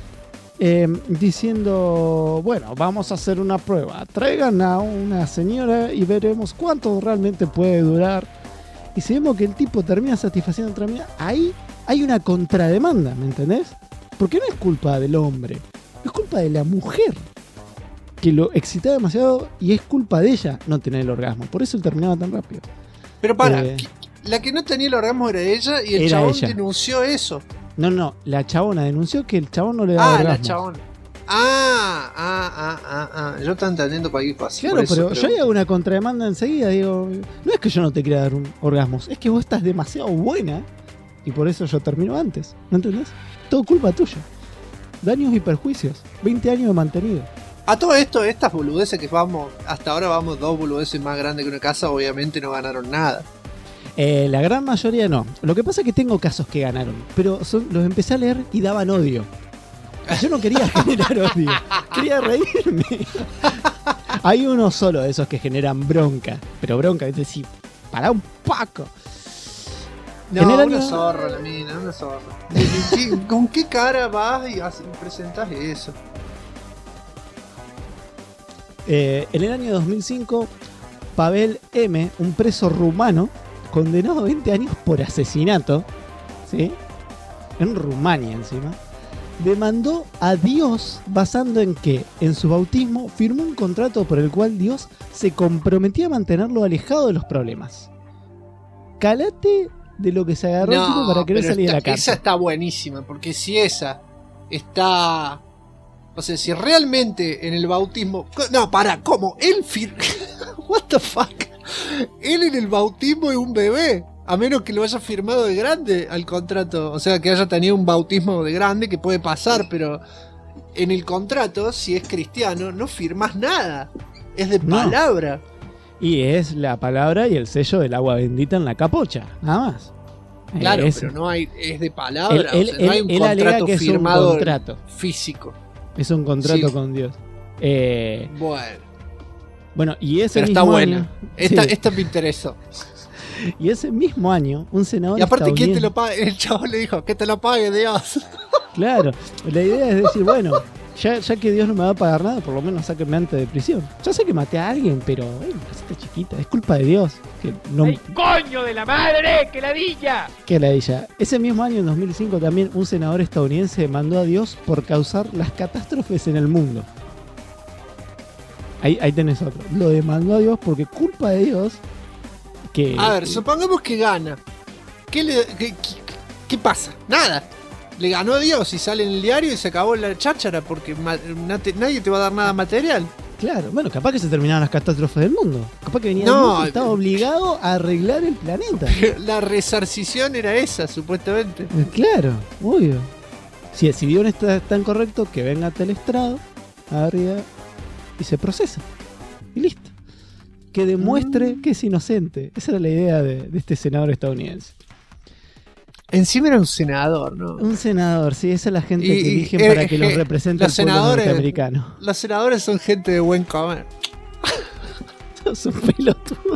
Speaker 2: diciendo, bueno, vamos a hacer una prueba. Traigan a una señora y veremos cuánto realmente puede durar. Y si vemos que el tipo termina satisfaciendo otra mina, ahí hay una contrademanda, ¿me entendés? Porque no es culpa del hombre, es culpa de la mujer, que lo excitaba demasiado y es culpa de ella no tener el orgasmo. Por eso él terminaba tan rápido.
Speaker 3: Pero la que no tenía el orgasmo era ella y el chabón denunció eso.
Speaker 2: No, la chabona denunció que el chabón no le daba orgasmo.
Speaker 3: La chabona. Yo estaba entendiendo cualquier cosa.
Speaker 2: Claro, pero yo hago una contrademanda enseguida. Digo, no es que yo no te quiera dar un orgasmo, es que vos estás demasiado buena y por eso yo termino antes. ¿No entendés? Todo culpa tuya. Daños y perjuicios. 20 años de mantenido.
Speaker 3: A todo esto, estas boludeces que hasta ahora vamos 2 boludeces más grandes que una casa, obviamente no ganaron nada.
Speaker 2: La gran mayoría no. Lo que pasa es que tengo casos que ganaron, pero los empecé a leer y daban odio. Yo no quería generar odio, quería reírme. Hay uno solo de esos que generan bronca, pero bronca, es decir, para un paco.
Speaker 3: Una zorra la mina, una zorra. ¿Con qué cara vas y presentás eso?
Speaker 2: En el año 2005, Pavel M., un preso rumano, condenado a 20 años por asesinato, ¿sí? En Rumania encima, demandó a Dios basando en que, en su bautismo, firmó un contrato por el cual Dios se comprometía a mantenerlo alejado de los problemas. Calate de lo que se agarró el tipo para querer salir de la cárcel.
Speaker 3: Esa está buenísima, porque si esa está... O sea, si realmente en el bautismo... No, pará, ¿cómo? Él What the fuck? Él en el bautismo es un bebé. A menos que lo haya firmado de grande al contrato. O sea, que haya tenido un bautismo de grande, que puede pasar, pero en el contrato, si es cristiano, no firmas nada. Es de palabra.
Speaker 2: Y es la palabra y el sello del agua bendita en la capocha, nada más.
Speaker 3: Claro, pero no hay, es de palabra. O sea, no hay un contrato
Speaker 2: que
Speaker 3: firmado,
Speaker 2: es un contrato
Speaker 3: físico.
Speaker 2: Es un contrato
Speaker 3: Sí.
Speaker 2: con Dios.
Speaker 3: Bueno,
Speaker 2: y ese
Speaker 3: pero
Speaker 2: mismo
Speaker 3: está buena.
Speaker 2: año,
Speaker 3: Esta me interesó.
Speaker 2: Y ese mismo año, un senador
Speaker 3: Y aparte, ¿quién te
Speaker 2: estadounidense...
Speaker 3: lo paga? El chavo le dijo, que te lo pague Dios.
Speaker 2: Claro, la idea es decir, bueno, ya que Dios no me va a pagar nada, por lo menos sáquenme antes de prisión. Ya sé que maté a alguien, pero una cosita chiquita, es culpa de Dios. Que no...
Speaker 11: ¡Ay, coño de la madre! ¡Que ladilla!
Speaker 2: Que la ella. Ese mismo año, en 2005, también un senador estadounidense demandó a Dios por causar las catástrofes en el mundo. Ahí tenés otro. Lo demandó a Dios porque culpa de Dios que...
Speaker 3: A ver, supongamos que gana. ¿Qué pasa? Nada. Le ganó a Dios y sale en el diario y se acabó la cháchara porque nadie te va a dar nada material.
Speaker 2: Claro, bueno, capaz que se terminaron las catástrofes del mundo. Capaz que venía Dios y estaba obligado a arreglar el planeta.
Speaker 3: La resarcición era esa, supuestamente.
Speaker 2: Claro, obvio. Si Dios está tan correcto, que venga hasta el estrado, arriba, y se procesa. Y listo. Que demuestre que es inocente. Esa era la idea de este senador estadounidense.
Speaker 3: Encima era un senador, ¿no?
Speaker 2: Un senador, sí, esa es la gente que eligen para que los represente el pueblo norteamericano.
Speaker 3: Los senadores son gente de buen comer.
Speaker 2: Sos un pelotudo.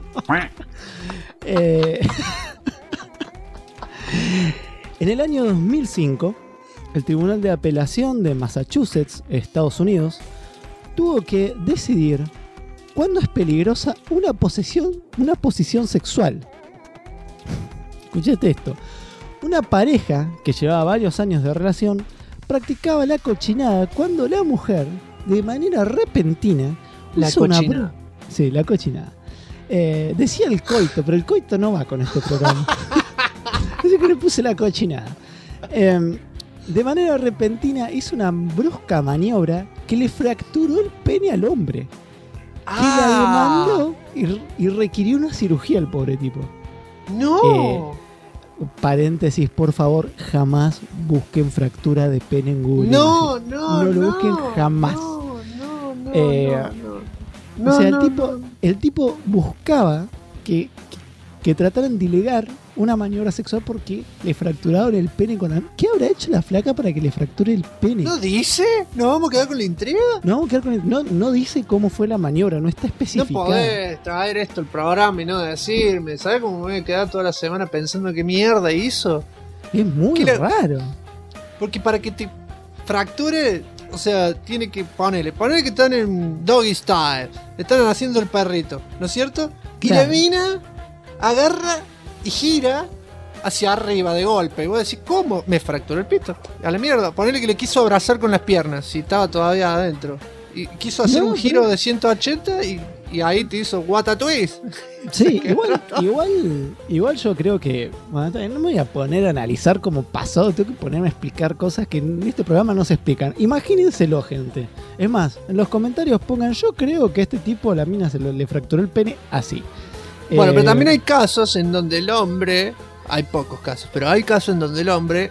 Speaker 2: En el año 2005, el Tribunal de Apelación de Massachusetts, Estados Unidos, tuvo que decidir cuándo es peligrosa una posición sexual. Escuchate esto. Una pareja que llevaba varios años de relación practicaba la cochinada cuando la mujer, de manera repentina, Sí, la cochinada. Decía el coito, pero el coito no va con este programa. Así que le puse la cochinada. De manera repentina hizo una brusca maniobra que le fracturó el pene al hombre. Que la demandó y requirió una cirugía al pobre tipo.
Speaker 3: ¡No!
Speaker 2: Paréntesis, por favor, jamás busquen fractura de pene en Google. No lo busquen jamás. El tipo buscaba que trataran de ilegar una maniobra sexual porque le fracturaron el pene con la... ¿Qué habrá hecho la flaca para que le fracture el pene?
Speaker 3: ¿No dice? ¿Nos vamos a quedar con la intriga?
Speaker 2: No dice cómo fue la maniobra, no está especificada.
Speaker 3: No podés traer esto al programa y no decirme. ¿Sabes cómo me voy a quedar toda la semana pensando qué mierda hizo?
Speaker 2: Es muy raro.
Speaker 3: Porque para que te fracture, o sea, tiene que ponerle que están en doggy style, le están haciendo el perrito, ¿no es cierto? Y la mina agarra y gira hacia arriba de golpe. Y vos decís, ¿cómo? Me fracturó el pito. A la mierda. Ponele que le quiso abrazar con las piernas si estaba todavía adentro. Y quiso hacer un giro de 180 y ahí te hizo what a twist.
Speaker 2: Sí, igual yo creo que... Bueno, no me voy a poner a analizar cómo pasó. Tengo que ponerme a explicar cosas que en este programa no se explican. Imagínenselo, gente. Es más, en los comentarios pongan, yo creo que a este tipo la mina le fracturó el pene así.
Speaker 3: Bueno, pero también hay casos en donde el hombre, hay pocos casos, pero hay casos en donde el hombre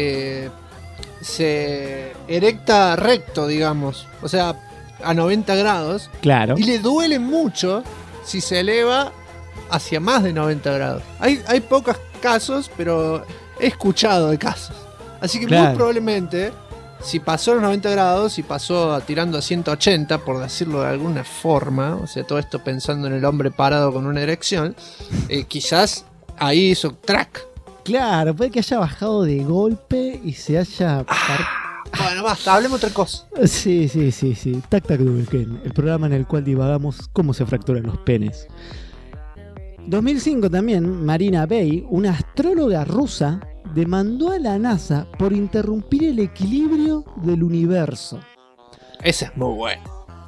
Speaker 3: se erecta recto, digamos, o sea, a 90 grados.
Speaker 2: Claro.
Speaker 3: Y le duele mucho si se eleva hacia más de 90 grados. Hay pocos casos, pero he escuchado de casos. Así que muy probablemente, si pasó a los 90 grados, si pasó tirando a 180, por decirlo de alguna forma, o sea, todo esto pensando en el hombre parado con una erección, quizás ahí hizo track.
Speaker 2: Claro, puede que haya bajado de golpe y se haya...
Speaker 3: Bueno, basta, hablemos otra cosa.
Speaker 2: Sí. Tac Tac Duken, el programa en el cual divagamos cómo se fracturan los penes. 2005 también, Marina Bay, una astróloga rusa, demandó a la NASA por interrumpir el equilibrio del universo.
Speaker 3: Ese es muy bueno.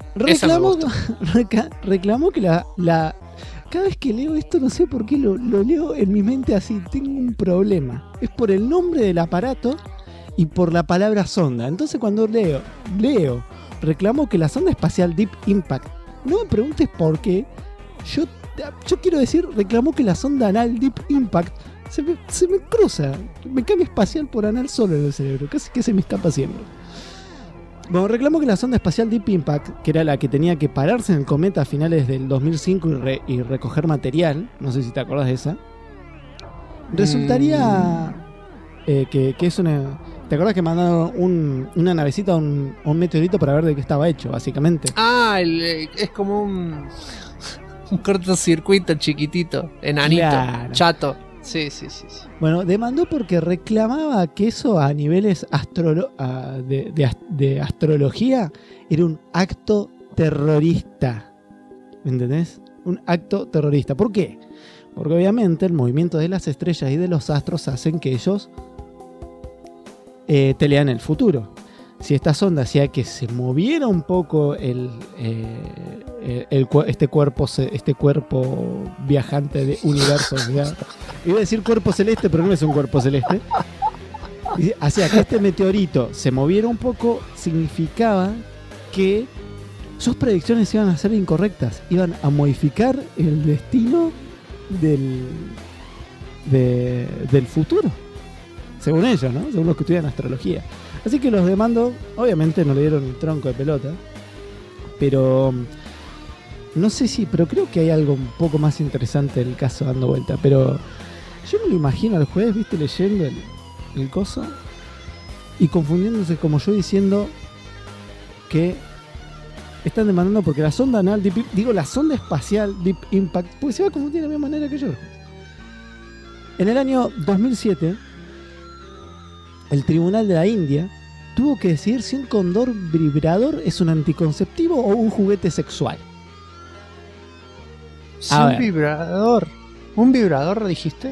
Speaker 2: Reclamó que la cada vez que leo esto, no sé por qué lo leo en mi mente así, tengo un problema. Es por el nombre del aparato y por la palabra sonda. Entonces cuando leo, reclamó que la sonda espacial Deep Impact, no me preguntes por qué, yo quiero decir, reclamó que la sonda anal Deep Impact se me cruza, me cambia espacial por anal solo en el cerebro, casi que se me escapa siempre. Bueno, reclamó que la sonda espacial Deep Impact, que era la que tenía que pararse en el cometa a finales del 2005 y recoger material, no sé si te acordás de esa, resultaría que es una... ¿Te acordás que mandaron una navecita a un meteorito para ver de qué estaba hecho, básicamente?
Speaker 3: Ah, es como un cortocircuito chiquitito, enanito,
Speaker 2: claro.
Speaker 3: Chato. Sí.
Speaker 2: Bueno, demandó porque reclamaba que eso a niveles de astrología era un acto terrorista. ¿Me entendés? Un acto terrorista. ¿Por qué? Porque obviamente el movimiento de las estrellas y de los astros hacen que ellos te lean el futuro. Si esta sonda hacía que se moviera un poco este cuerpo viajante de universos, ¿verdad? Iba a decir cuerpo celeste, pero no es un cuerpo celeste. Hacía que este meteorito se moviera un poco, significaba que sus predicciones iban a ser incorrectas, iban a modificar el destino del futuro, según ellos, ¿no? Según los que estudian astrología. Así que los demandó, obviamente no le dieron el tronco de pelota, pero no sé si, pero creo que hay algo un poco más interesante del caso dando vuelta, pero yo me lo imagino al juez, viste, leyendo el coso y confundiéndose como yo diciendo que están demandando porque la sonda anal, la sonda espacial Deep Impact, porque se va a confundir de la misma manera que yo. En el año 2007, el tribunal de la India tuvo que decidir si un condón vibrador es un anticonceptivo o un juguete sexual.
Speaker 3: ¿Un vibrador dijiste?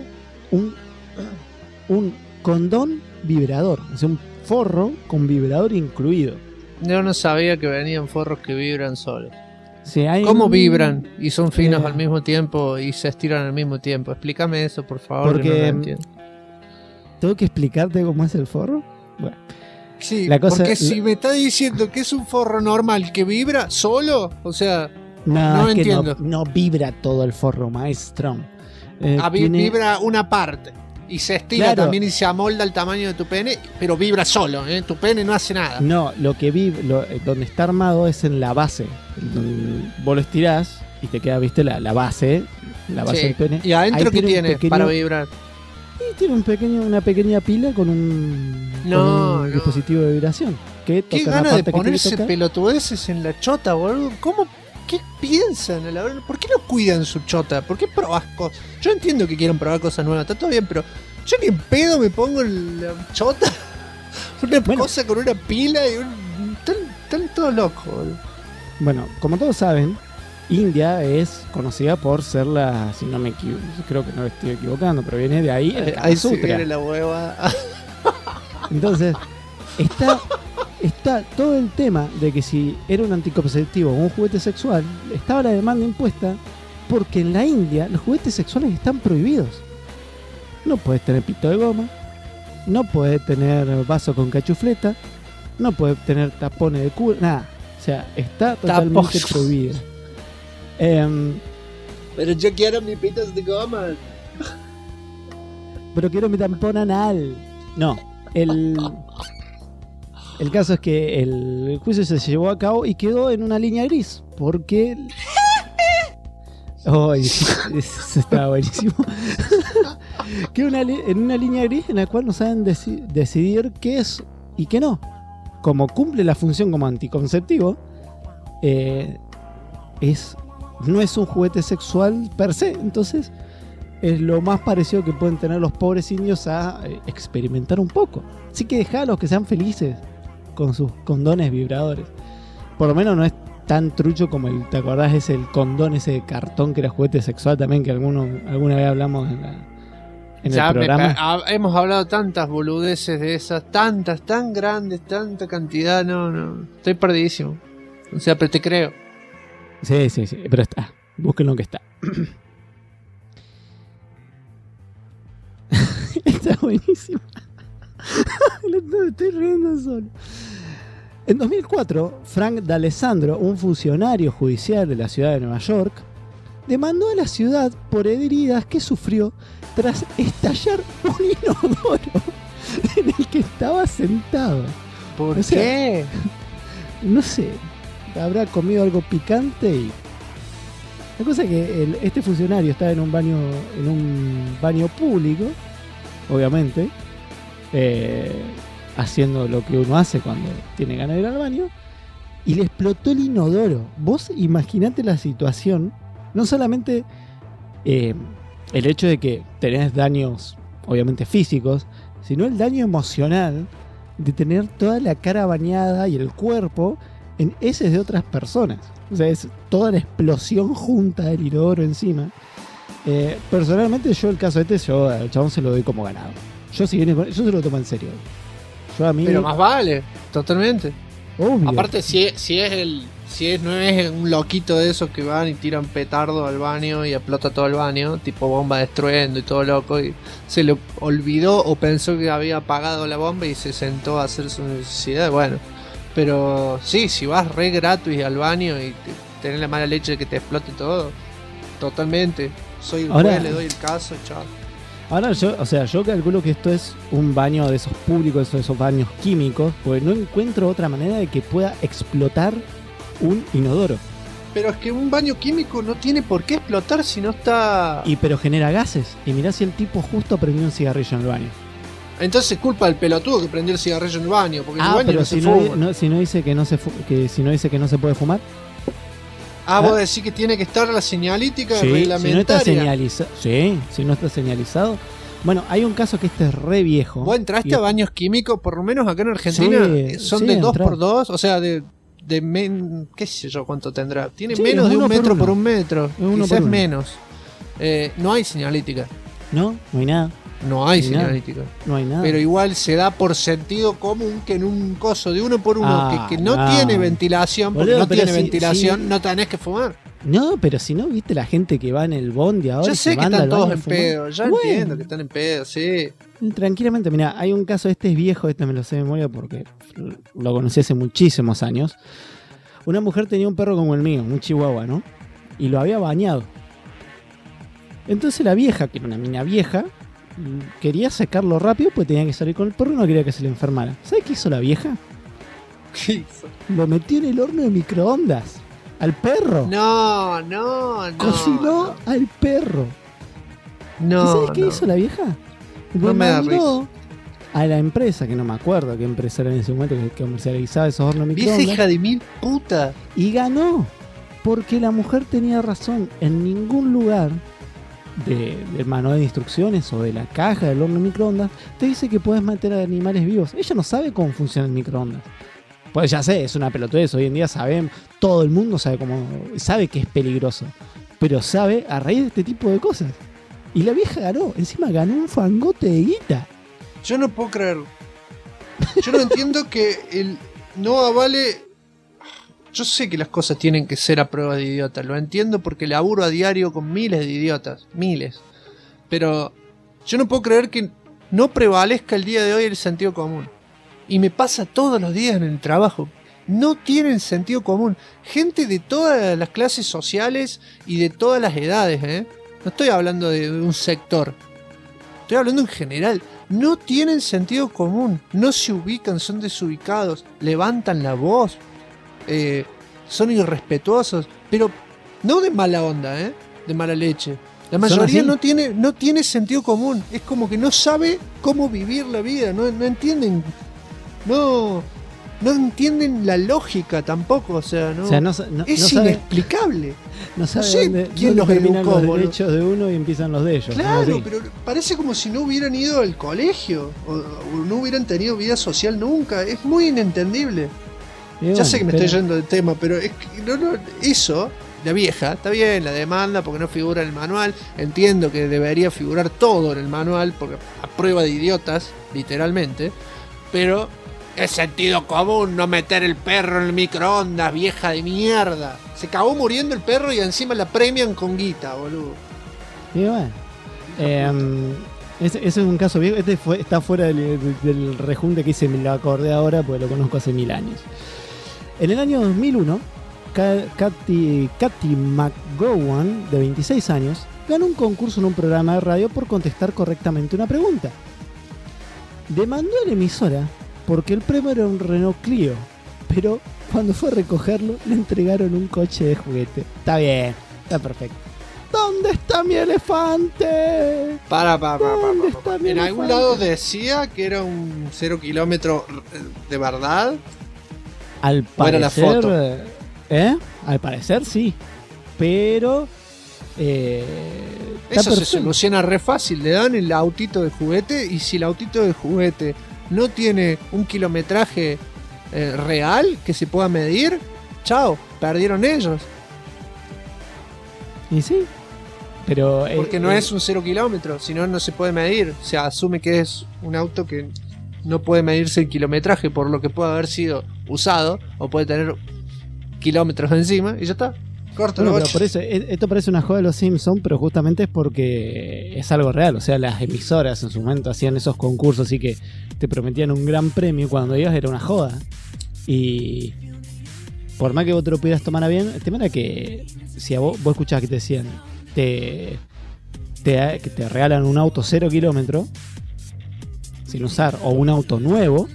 Speaker 2: Un condón vibrador, o sea, un forro con vibrador incluido.
Speaker 3: Yo no sabía que venían forros que vibran solos.
Speaker 2: Sí,
Speaker 3: ¿Cómo vibran? Y son finos al mismo tiempo y se estiran al mismo tiempo. Explícame eso, por favor.
Speaker 2: Porque
Speaker 3: que no lo entiendo.
Speaker 2: ¿Tengo que explicarte cómo es el forro? Bueno,
Speaker 3: sí, porque si me está diciendo que es un forro normal que vibra solo, o sea, no entiendo.
Speaker 2: No vibra todo el forro, maestro.
Speaker 3: Vibra una parte y se estira también y se amolda al tamaño de tu pene, pero vibra solo, tu pene no hace nada.
Speaker 2: No, lo que donde está armado es en la base. Vos lo estirás y te queda, viste, la base del pene.
Speaker 3: ¿Y adentro qué tiene para vibrar?
Speaker 2: Y tiene una pequeña pila con un dispositivo de vibración.
Speaker 3: Qué ganas de ponerse pelotudeces en la chota, boludo. ¿Qué piensan? ¿Por qué no cuidan su chota? ¿Por qué probás cosas? Yo entiendo que quieran probar cosas nuevas, está todo bien, pero yo ni en pedo me pongo en la chota una cosa con una pila y están todos locos, boludo.
Speaker 2: Bueno, como todos saben, India es conocida por ser si no me equivoco, creo que no me estoy equivocando, pero viene de ahí el Kama Sutra.
Speaker 3: Viene la hueva.
Speaker 2: Entonces, está todo el tema de que si era un anticonceptivo o un juguete sexual, estaba la demanda impuesta porque en la India los juguetes sexuales están prohibidos. No puedes tener pito de goma, no puedes tener vaso con cachufleta, no puedes tener tapones de culo, nada. O sea, está totalmente prohibido.
Speaker 3: Pero yo quiero mis pitos de goma.
Speaker 2: Pero quiero mi tampón anal. No, el caso es que el juicio se llevó a cabo y quedó en una línea gris. Porque... eso estaba buenísimo. Quedó en una línea gris en la cual no saben decidir qué es y qué no. Como cumple la función como anticonceptivo, no es un juguete sexual per se, entonces es lo más parecido que pueden tener los pobres indios a experimentar un poco. Así que dejalos que sean felices con sus condones vibradores. Por lo menos no es tan trucho como ¿te acordás? Es el condón ese de cartón que era juguete sexual también, que alguna vez hablamos en el programa.
Speaker 3: Hemos hablado tantas boludeces de esas, tantas, tan grandes, tanta cantidad, no, estoy perdidísimo. O sea, pero te creo.
Speaker 2: Sí, pero está. Búsquenlo que está. Está buenísimo. Me estoy riendo solo. En 2004, Frank D'Alessandro, un funcionario judicial de la ciudad de Nueva York, demandó a la ciudad por heridas que sufrió tras estallar un inodoro en el que estaba sentado.
Speaker 3: ¿Por qué?
Speaker 2: No sé, habrá comido algo picante y... La cosa es que este funcionario estaba en un baño público, obviamente, haciendo lo que uno hace cuando tiene ganas de ir al baño, y le explotó el inodoro. Vos imaginate la situación, no solamente el hecho de que tenés daños, obviamente físicos, sino el daño emocional de tener toda la cara bañada y el cuerpo en heces de otras personas. O sea, es toda la explosión junta del inodoro encima. Personalmente, yo el caso yo al chabón se lo doy como ganado. Yo si viene yo se lo tomo en serio. Yo a mí...
Speaker 3: Pero más vale, totalmente.
Speaker 2: Obvio.
Speaker 3: Aparte, no es un loquito de esos que van y tiran petardo al baño y explota todo el baño, tipo bomba de estruendo y todo loco, y se le olvidó o pensó que había apagado la bomba y se sentó a hacer su necesidad. Bueno, pero sí, si vas re gratis al baño y tenés la mala leche de que te explote todo, totalmente. Soy el juez, le doy el caso, chao.
Speaker 2: Ahora yo calculo que esto es un baño de esos públicos, de esos baños químicos, porque no encuentro otra manera de que pueda explotar un inodoro.
Speaker 3: Pero es que un baño químico no tiene por qué explotar si no está...
Speaker 2: Pero genera gases. Y mirá si el tipo justo prendió un cigarrillo en el baño.
Speaker 3: Entonces culpa del pelotudo que prendió el cigarrillo en el baño, porque en el baño
Speaker 2: pero
Speaker 3: no se fuma.
Speaker 2: si no dice que no se puede fumar.
Speaker 3: Vos decís que tiene que estar la señalítica reglamentaria.
Speaker 2: Si no está señalizado. Bueno, hay un caso que es re viejo.
Speaker 3: Vos entraste a baños químicos, por lo menos acá en Argentina, son de 2x2, o sea, qué sé yo cuánto tendrá. Tiene menos de 1 metro por 1 metro, quizás menos. No hay señalítica.
Speaker 2: No hay nada.
Speaker 3: No hay señalítica.
Speaker 2: No hay nada.
Speaker 3: Pero igual se da por sentido común que en un coso de 1x1 que no tiene ventilación, porque no tiene ventilación, no tenés que fumar.
Speaker 2: No, pero si no, viste la gente que va en el bondi ahora.
Speaker 3: Ya sé que están todos en pedo, entiendo que están en pedo, sí.
Speaker 2: Tranquilamente, mira, hay un caso, este es viejo, me lo sé de memoria porque lo conocí hace muchísimos años. Una mujer tenía un perro como el mío, un chihuahua, ¿no? Y lo había bañado. Entonces la vieja, que era una mina vieja, quería sacarlo rápido porque tenía que salir con el perro y no quería que se le enfermara. ¿Sabes qué hizo la vieja?
Speaker 3: ¿Qué hizo?
Speaker 2: Lo metió en el horno de microondas. Al perro.
Speaker 3: No.
Speaker 2: Cocinó al perro.
Speaker 3: No.
Speaker 2: ¿Y sabes qué hizo la vieja?
Speaker 3: No me da
Speaker 2: mandó a la empresa, que no me acuerdo qué empresa era en ese momento que comercializaba esos hornos de microondas.
Speaker 3: Vieja hija de mil puta.
Speaker 2: Y ganó. Porque la mujer tenía razón. En ningún lugar del manual de instrucciones o de la caja del horno de microondas te dice que puedes meter a animales vivos. Ella no sabe cómo funciona el microondas. Pues ya sé, es una pelotudez. Hoy en día saben, todo el mundo sabe que es peligroso, pero sabe a raíz de este tipo de cosas. Y la vieja ganó, encima ganó un fangote de guita.
Speaker 3: Yo no puedo creerlo. Yo no entiendo que el no avale. Yo sé que las cosas tienen que ser a prueba de idiotas, lo entiendo porque laburo a diario con miles de idiotas, miles. Pero yo no puedo creer que no prevalezca el día de hoy el sentido común. Y me pasa todos los días en el trabajo. No tienen sentido común. Gente de todas las clases sociales y de todas las edades, No estoy hablando de un sector. Estoy hablando en general. No tienen sentido común. No se ubican, son desubicados. Levantan la voz. Son irrespetuosos. Pero no de mala onda, de mala leche. La mayoría no tiene sentido común. Es como que no sabe cómo vivir la vida. No entienden. No entienden la lógica tampoco, o sea, es inexplicable.
Speaker 2: No sé quién los terminan los derechos de uno y empiezan los de ellos.
Speaker 3: Claro, pero parece como si no hubieran ido al colegio o no hubieran tenido vida social nunca. Es muy inentendible. Ya sé que me estoy yendo del tema, pero es que eso la vieja, está bien, la demanda porque no figura en el manual. Entiendo que debería figurar todo en el manual porque a prueba de idiotas, literalmente. Pero es sentido común no meter el perro en el microondas, vieja de mierda. Se acabó muriendo el perro y encima la premian con guita, boludo.
Speaker 2: Y bueno, ese es un caso viejo. Está fuera del rejunte que hice, me lo acordé ahora porque lo conozco hace 1000 años. En el año 2001, Katy McGowan, de 26 años, ganó un concurso en un programa de radio por contestar correctamente una pregunta. Demandó a la emisora porque el premio era un Renault Clio, pero cuando fue a recogerlo le entregaron un coche de juguete. Está bien, está perfecto. ¿Dónde está mi elefante? ¿Dónde está mi
Speaker 3: En
Speaker 2: elefante?
Speaker 3: algún lado decía que era un 0 kilómetro de verdad.
Speaker 2: Al
Speaker 3: ¿O era la
Speaker 2: parecer,
Speaker 3: foto?
Speaker 2: Al parecer sí, pero
Speaker 3: Eso se soluciona re fácil. Le dan el autito de juguete y si el autito de juguete no tiene un kilometraje real que se pueda medir, chao, perdieron ellos.
Speaker 2: Y sí, pero
Speaker 3: porque no es un 0 kilómetros, si no, no se puede medir. O sea, asume que es un auto que no puede medirse el kilometraje por lo que puede haber sido usado o puede tener kilómetros encima y ya está. Corto,
Speaker 2: bueno, pero por eso, esto parece una joda de los Simpsons, pero justamente es porque es algo real. O sea, las emisoras en su momento hacían esos concursos así que te prometían un gran premio, cuando ibas era una joda. Y por más que vos te lo pudieras tomar a bien, el tema era que si a vos escuchás que te decían que te regalan un auto 0 kilómetros sin usar o un auto nuevo,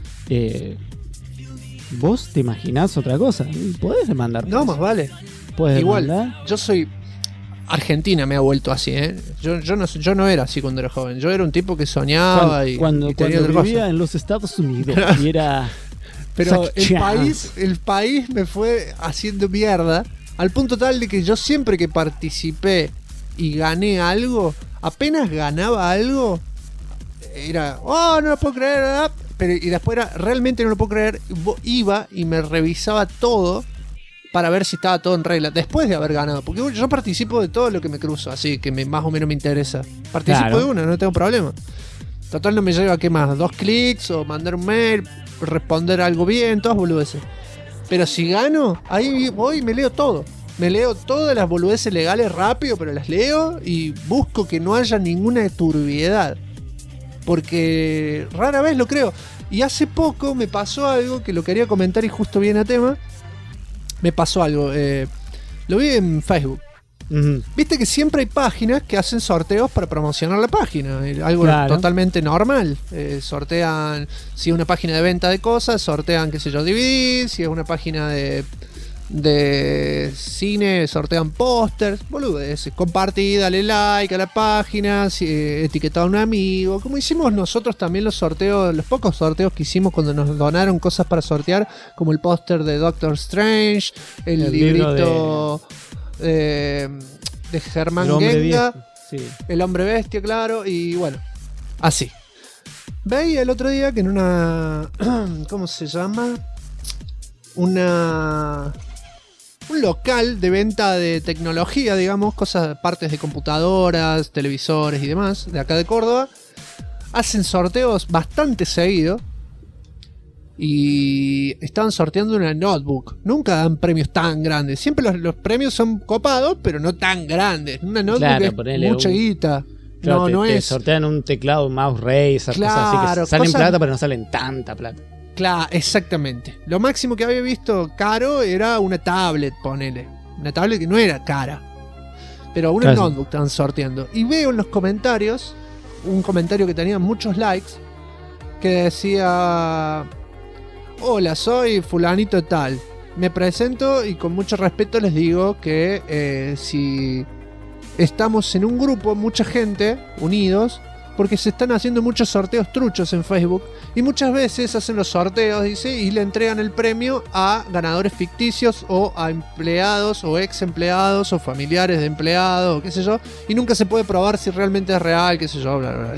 Speaker 2: vos te imaginás otra cosa. Podés demandar.
Speaker 3: No, más vale.
Speaker 2: Igual,
Speaker 3: demandar. Yo soy... Argentina me ha vuelto así, ¿eh? Yo no era así cuando era joven. Yo era un tipo que soñaba
Speaker 2: cuando
Speaker 3: tenía otra
Speaker 2: vivía
Speaker 3: cosa.
Speaker 2: en los Estados Unidos y era...
Speaker 3: Pero el país me fue haciendo mierda al punto tal de que yo siempre que participé y gané algo, apenas ganaba algo, era, oh, no lo puedo creer, pero y después era, realmente no lo puedo creer, iba y me revisaba todo para ver si estaba todo en regla después de haber ganado, porque yo participo de todo lo que me cruzo, así que más o menos me interesa. Participo de una, no tengo problema. Total, no me lleva, ¿qué más? 2 clics o mandar un mail, responder algo bien, todas boludeces. Pero si gano, ahí voy y me leo todo. Me leo todas las boludeces legales rápido, pero las leo y busco que no haya ninguna turbiedad. Porque rara vez lo creo. Y hace poco me pasó algo que lo quería comentar y justo viene a tema. Me pasó algo. Lo vi en Facebook. Viste que siempre hay páginas que hacen sorteos para promocionar la página, algo totalmente normal. Sortean, si es una página de venta de cosas, sortean, qué sé yo, DVD. Si es una página de cine, sortean pósters, boludeces. Compartí, dale like a la página, etiquetá a un amigo, como hicimos nosotros también los sorteos, los pocos sorteos que hicimos cuando nos donaron cosas para sortear, como el póster de Doctor Strange, el librito de Germán Genga, el hombre bestia, claro, y bueno, así. Veía el otro día que en una ¿cómo se llama? Un local de venta de tecnología, digamos, cosas, partes de computadoras, televisores y demás, de acá de Córdoba, hacen sorteos bastante seguido. Y estaban sorteando una notebook. Nunca dan premios tan grandes. Siempre los premios son copados, pero no tan grandes. Una notebook es mucha guita.
Speaker 2: Claro,
Speaker 3: no
Speaker 2: te
Speaker 3: es.
Speaker 2: sortean un teclado, un mouse Razer, cosas así que salen plata, pero no salen tanta plata.
Speaker 3: Claro, exactamente. Lo máximo que había visto caro era una tablet, ponele. Una tablet que no era cara. Pero una notebook estaban sorteando. Y veo en los comentarios un comentario que tenía muchos likes que decía: hola, soy fulanito tal. Me presento y con mucho respeto les digo que si estamos en un grupo, mucha gente, unidos, porque se están haciendo muchos sorteos truchos en Facebook y muchas veces hacen los sorteos, dice, y le entregan el premio a ganadores ficticios o a empleados o ex empleados o familiares de empleados o qué sé yo, y nunca se puede probar si realmente es real, qué sé yo, bla bla bla.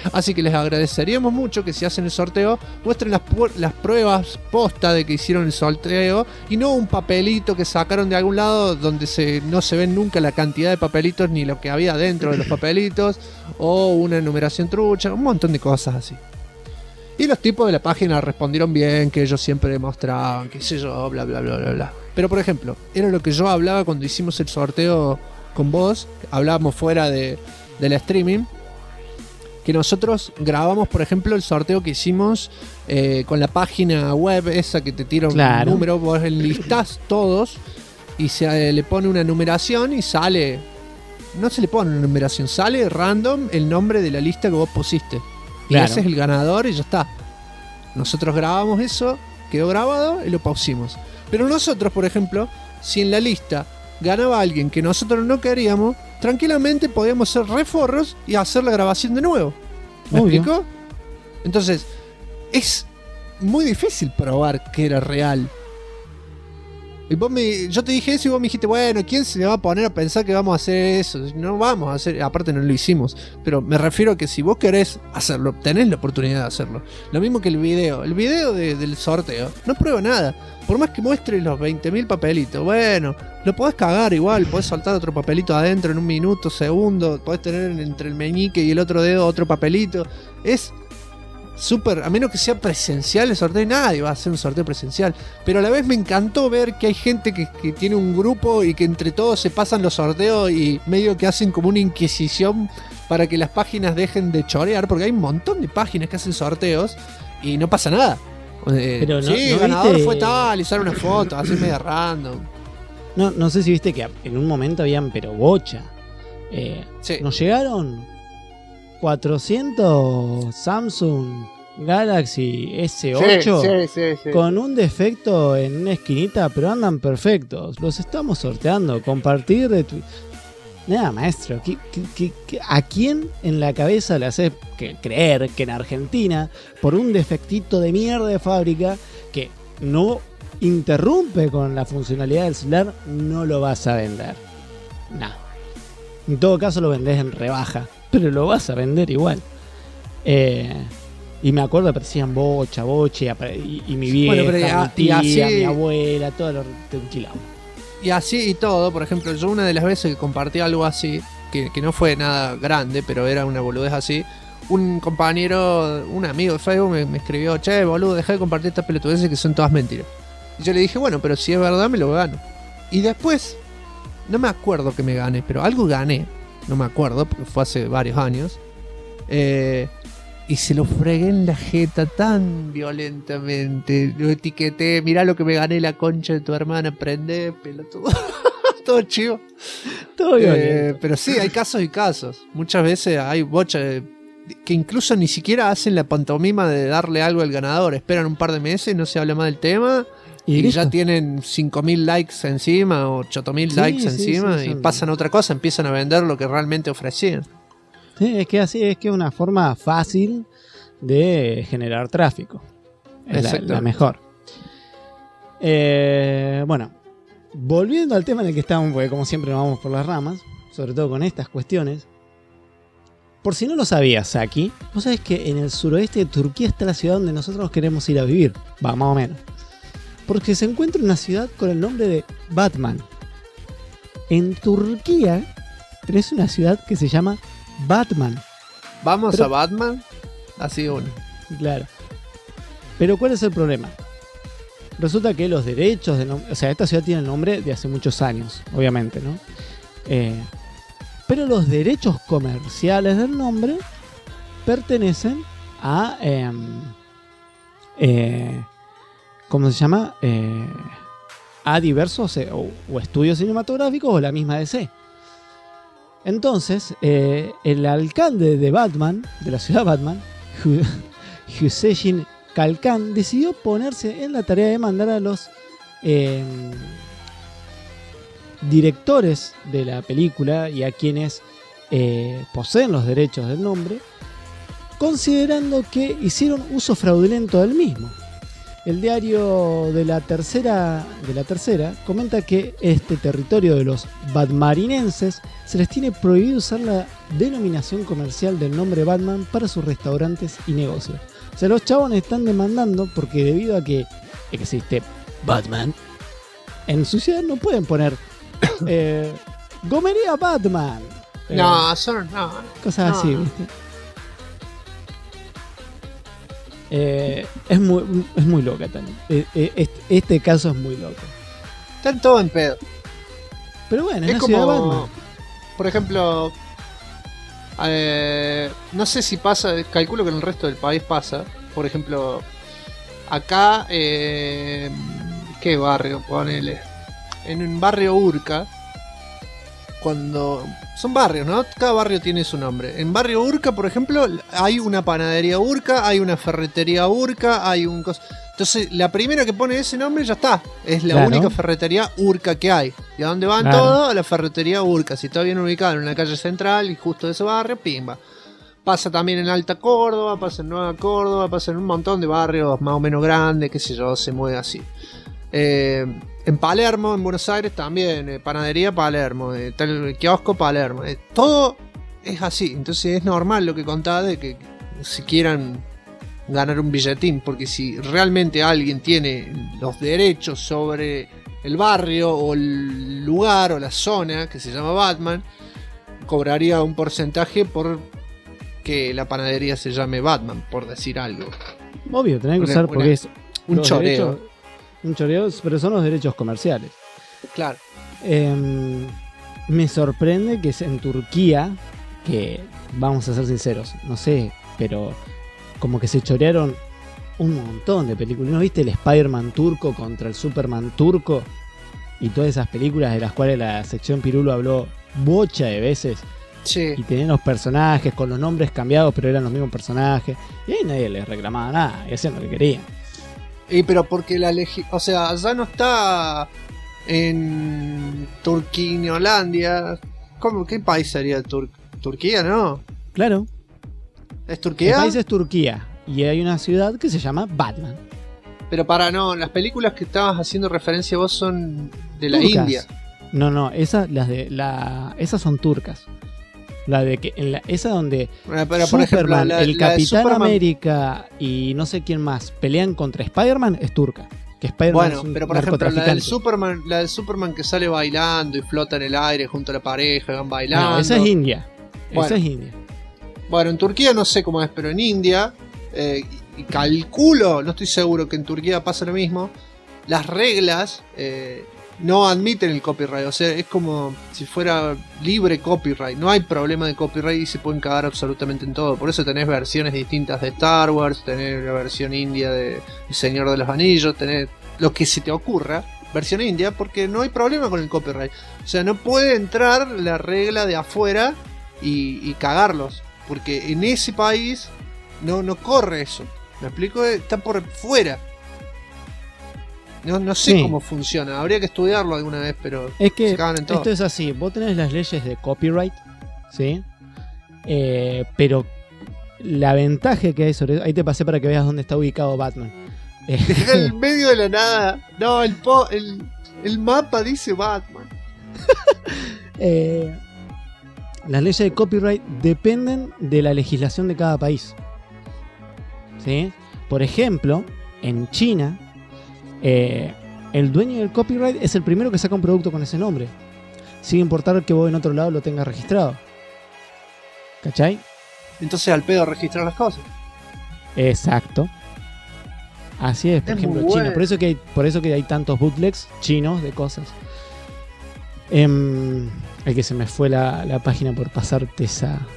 Speaker 3: Así que les agradeceríamos mucho que si hacen el sorteo muestren las pruebas posta de que hicieron el sorteo y no un papelito que sacaron de algún lado donde no se ven nunca la cantidad de papelitos ni lo que había dentro de los papelitos, o una numeración trucha, un montón de cosas así. Y los tipos de la página respondieron bien, que ellos siempre demostraban, qué sé yo, bla bla bla bla bla. Pero por ejemplo, era lo que yo hablaba cuando hicimos el sorteo con vos, hablábamos fuera del streaming, que nosotros grabamos, por ejemplo, el sorteo que hicimos con la página web esa que te tira un número, vos enlistás todos y se le pone una numeración y sale, no se le pone una numeración, sale random el nombre de la lista que vos pusiste. Y ese es el ganador y ya está. Nosotros grabamos eso, quedó grabado y lo pusimos. Pero nosotros, por ejemplo, si en la lista ganaba alguien que nosotros no queríamos, tranquilamente podíamos ser reforros y hacer la grabación de nuevo. ¿Me explico? Entonces, es muy difícil probar que era real. Y yo te dije eso y vos me dijiste, bueno, ¿quién se va a poner a pensar que vamos a hacer eso? No vamos a hacer, aparte no lo hicimos. Pero me refiero a que si vos querés hacerlo, tenés la oportunidad de hacerlo. Lo mismo que el video. El video del sorteo no prueba nada. Por más que muestre los 20.000 papelitos, bueno, lo podés cagar igual. Podés soltar otro papelito adentro en un minuto, segundo. Podés tener entre el meñique y el otro dedo otro papelito. Es súper, a menos que sea presencial el sorteo, nadie va a hacer un sorteo presencial. Pero a la vez me encantó ver que hay gente que tiene un grupo y que entre todos se pasan los sorteos y medio que hacen como una inquisición para que las páginas dejen de chorear, porque hay un montón de páginas que hacen sorteos y no pasa nada.
Speaker 2: Pero
Speaker 3: sí, el ganador fue tal, y sale una foto así media random.
Speaker 2: No sé si viste que en un momento habían pero bocha. Nos llegaron 400 Samsung Galaxy S8
Speaker 3: sí.
Speaker 2: con un defecto en una esquinita, pero andan perfectos. Los estamos sorteando. Compartir de Twitter. Nada, maestro. ¿A quién en la cabeza le haces creer que en Argentina, por un defectito de mierda de fábrica que no interrumpe con la funcionalidad del celular, no lo vas a vender? No. En todo caso lo vendés en rebaja, pero lo vas a vender igual. Y me acuerdo que aparecían bocha y mi vieja, mi tía, mi abuela, todo lo tranquilado.
Speaker 3: Y así y todo, por ejemplo, yo una de las veces que compartí algo así, que no fue nada grande, pero era una boludez así, un compañero, un amigo de Facebook me escribió, che, boludo, dejá de compartir estas pelotudeces que son todas mentiras. Y yo le dije, bueno, pero si es verdad me lo gano. Y después, no me acuerdo que me gané, pero algo gané, no me acuerdo, porque fue hace varios años, y se lo fregué en la jeta tan violentamente. Lo etiqueté, mirá lo que me gané, la concha de tu hermana, prende, pelotudo. Todo chivo.
Speaker 2: Todo bien.
Speaker 3: Pero sí, hay casos y casos. Muchas veces hay bocha que incluso ni siquiera hacen la pantomima de darle algo al ganador. Esperan un par de meses, no se habla más del tema. Y ya tienen 5.000 likes encima o 8.000 likes encima y pasan a otra cosa, empiezan a vender lo que realmente ofrecían.
Speaker 2: Sí, es que así es que es una forma fácil de generar tráfico. Es la mejor. Bueno, volviendo al tema en el que estamos, porque como siempre nos vamos por las ramas, sobre todo con estas cuestiones. Por si no lo sabías, Saki, vos sabés que en el suroeste de Turquía está la ciudad donde nosotros queremos ir a vivir. Va, más o menos. Porque se encuentra una ciudad con el nombre de Batman. En Turquía tenés una ciudad que se llama Batman.
Speaker 3: ¿Vamos a Batman? Así uno.
Speaker 2: Claro. Pero ¿cuál es el problema? Resulta que los derechos de nombre, o sea, esta ciudad tiene el nombre de hace muchos años, obviamente, ¿no? Pero los derechos comerciales del nombre pertenecen a ¿cómo se llama? A diversos o estudios cinematográficos o la misma DC. Entonces, el alcalde de Batman, de la ciudad Batman, Hüseyin Kalkan, decidió ponerse en la tarea de mandar a los directores de la película y a quienes poseen los derechos del nombre, considerando que hicieron uso fraudulento del mismo. El diario de la tercera comenta que este territorio de los batmarinenses se les tiene prohibido usar la denominación comercial del nombre Batman para sus restaurantes y negocios. O sea, los chabones están demandando porque debido a que existe Batman, en su ciudad no pueden poner Gomería Batman.
Speaker 3: No, son
Speaker 2: cosas
Speaker 3: no.
Speaker 2: así, ¿viste? Es muy loca también. Este caso es muy loco.
Speaker 3: Están todos en pedo.
Speaker 2: Pero bueno,
Speaker 3: es
Speaker 2: no
Speaker 3: como,
Speaker 2: Batman.
Speaker 3: Por ejemplo, no sé si pasa, calculo que en el resto del país pasa. Por ejemplo, acá, ¿qué barrio? Ponele. En un barrio Urca, cuando... Son barrios, ¿no? Cada barrio tiene su nombre. En barrio Urca, por ejemplo, hay una panadería Urca, hay una ferretería Urca, hay un... Entonces, la primera que pone ese nombre ya está. Es la única ferretería Urca que hay. ¿Y a dónde van todos? A la ferretería Urca. Si está bien ubicado en una calle central y justo de ese barrio, pimba. Pasa también en Alta Córdoba, pasa en Nueva Córdoba, pasa en un montón de barrios más o menos grandes, qué sé yo, se mueve así. En Palermo, en Buenos Aires también, panadería Palermo, tal kiosco Palermo, todo es así. Entonces es normal lo que contaba de que si quieran ganar un billetín, porque si realmente alguien tiene los derechos sobre el barrio o el lugar o la zona que se llama Batman, cobraría un porcentaje por que la panadería se llame Batman, por decir algo.
Speaker 2: Obvio, tenés que usar porque es
Speaker 3: un choreo.
Speaker 2: Un choreo, pero son los derechos comerciales.
Speaker 3: Claro.
Speaker 2: Me sorprende que es en Turquía, que vamos a ser sinceros, no sé, pero como que se chorearon un montón de películas. ¿No viste el Spider-Man turco contra el Superman turco? Y todas esas películas de las cuales la sección Pirulo habló bocha de veces.
Speaker 3: Sí.
Speaker 2: Y tenían los personajes con los nombres cambiados, pero eran los mismos personajes. Y ahí nadie les reclamaba nada, y hacían lo que querían.
Speaker 3: Y pero porque o sea, ya no está en Turquinolandia. ¿Qué país sería Turquía, no?
Speaker 2: Claro.
Speaker 3: ¿Es Turquía?
Speaker 2: El país es Turquía y hay una ciudad que se llama Batman.
Speaker 3: Pero las películas que estabas haciendo referencia vos son de la
Speaker 2: Turcas.
Speaker 3: India.
Speaker 2: No, esas son turcas. La de que esa donde
Speaker 3: pero, por
Speaker 2: Superman,
Speaker 3: ejemplo,
Speaker 2: el
Speaker 3: la de
Speaker 2: Capitán
Speaker 3: Superman...
Speaker 2: América y no sé quién más pelean contra Spider-Man es turca. Que Spider-Man es un
Speaker 3: pero por ejemplo, la
Speaker 2: narcotraficante.
Speaker 3: del Superman que sale bailando y flota en el aire junto a la pareja, van bailando.
Speaker 2: No, esa es India.
Speaker 3: Bueno.
Speaker 2: Esa es India.
Speaker 3: Bueno, en Turquía no sé cómo es, pero en India, y calculo, no estoy seguro que en Turquía pasa lo mismo, las reglas no admiten el copyright, o sea, es como si fuera libre copyright, no hay problema de copyright y se pueden cagar absolutamente en todo. Por eso tenés versiones distintas de Star Wars, tenés la versión india de El Señor de los Anillos, tenés lo que se te ocurra, versión india, porque no hay problema con el copyright. O sea, no puede entrar la regla de afuera y cagarlos, porque en ese país no corre eso. ¿Me explico? Está por fuera. No sé cómo funciona, habría que estudiarlo alguna vez, pero
Speaker 2: es que
Speaker 3: se cagan en todo.
Speaker 2: Esto es así, vos tenés las leyes de copyright, ¿sí? Pero la ventaja que hay sobre... Ahí te pasé para que veas dónde está ubicado Batman.
Speaker 3: En el medio de la nada. No, el mapa dice Batman.
Speaker 2: Las leyes de copyright dependen de la legislación de cada país, ¿sí? Por ejemplo, en China... el dueño del copyright es el primero que saca un producto con ese nombre, sin importar que vos en otro lado lo tengas registrado. ¿Cachai?
Speaker 3: Entonces al pedo registrar las cosas.
Speaker 2: Exacto. Así es, por ejemplo, China. Por eso que hay tantos bootlegs chinos de cosas. El que se me fue la página por pasarte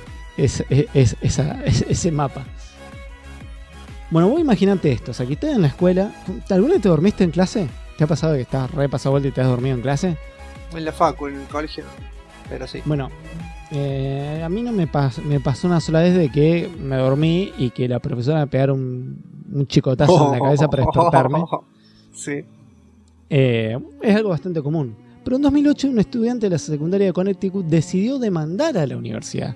Speaker 2: ese mapa. Bueno, vos imaginate esto, o sea, que estás en la escuela. ¿Alguna vez te dormiste en clase? ¿Te ha pasado que estás repasado vuelta y te has dormido en clase?
Speaker 3: En la facu, en el colegio, pero sí.
Speaker 2: Bueno, a mí no me pasó una sola vez de que me dormí y que la profesora me pegara un chicotazo en la cabeza para despertarme.
Speaker 3: Sí.
Speaker 2: Es algo bastante común. Pero en 2008 un estudiante de la secundaria de Connecticut decidió demandar a la universidad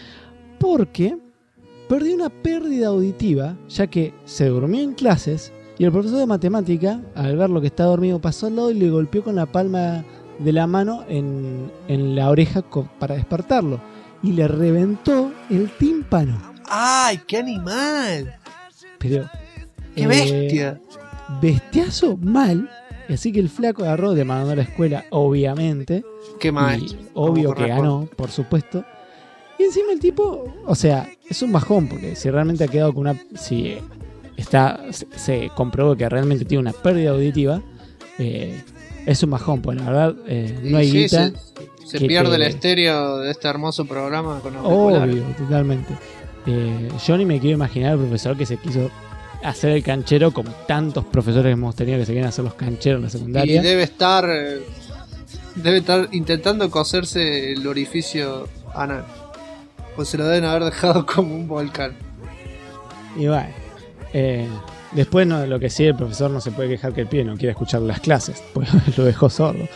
Speaker 2: porque perdió una pérdida auditiva, ya que se durmió en clases Y el profesor de matemática, al ver lo que estaba dormido, pasó al lado y le golpeó con la palma de la mano en la oreja para despertarlo. Y le reventó el tímpano.
Speaker 3: ¡Ay, qué animal!
Speaker 2: Pero...
Speaker 3: ¡Qué bestia!
Speaker 2: Bestiazo mal. Así que el flaco agarró, demandó a la escuela, obviamente.
Speaker 3: ¡Qué maestro!
Speaker 2: Obvio que ganó, por supuesto. Y encima el tipo, o sea, es un bajón, porque si realmente ha quedado con una... Si se comprobó que realmente tiene una pérdida auditiva, es un bajón, pues la verdad no hay guita.
Speaker 3: Se pierde el estéreo de este hermoso programa con auriculares.
Speaker 2: Obvio, totalmente. Yo ni me quiero imaginar el profesor que se quiso hacer el canchero, como tantos profesores que hemos tenido que se quieren hacer los cancheros en la secundaria.
Speaker 3: Y debe estar intentando coserse el orificio anal, pues se lo deben haber dejado como un volcán.
Speaker 2: Y bueno, después lo que sí, el profesor no se puede quejar que el pibe no quiere escuchar las clases, pues lo dejó sordo.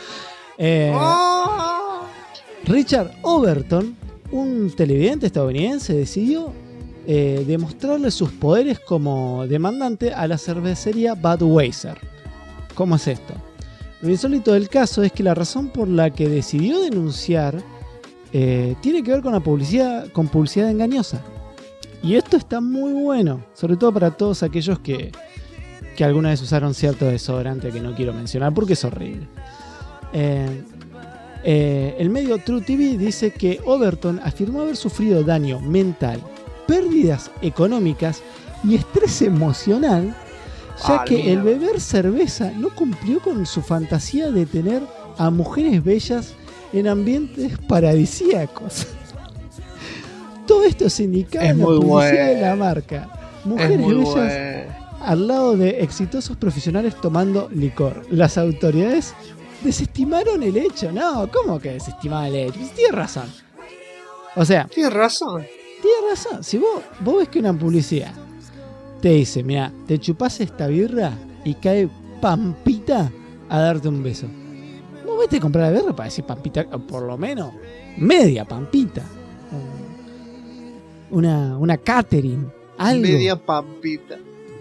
Speaker 2: Richard Overton, un televidente estadounidense, decidió demostrarle sus poderes como demandante a la cervecería Budweiser. ¿Cómo es esto? Lo insólito del caso es que la razón por la que decidió denunciar tiene que ver con publicidad engañosa. Y esto está muy bueno, sobre todo para todos aquellos que alguna vez usaron cierto desodorante que no quiero mencionar porque es horrible. El medio True TV dice que Overton afirmó haber sufrido daño mental, pérdidas económicas y estrés emocional, ya que el beber cerveza no cumplió con su fantasía de tener a mujeres bellas en ambientes paradisíacos. Todo esto se indicaba en la publicidad de la marca. Mujeres bellas al lado de exitosos profesionales tomando licor. Las autoridades desestimaron el hecho. No, ¿cómo que desestimaron el hecho? Tienes razón. O sea,
Speaker 3: tienes razón.
Speaker 2: Si vos ves que una publicidad te dice, mira, te chupás esta birra y cae Pampita a darte un beso. Vos vete a comprar la birra para decir Pampita, por lo menos media Pampita. Una catering, algo.
Speaker 3: Media Pampita.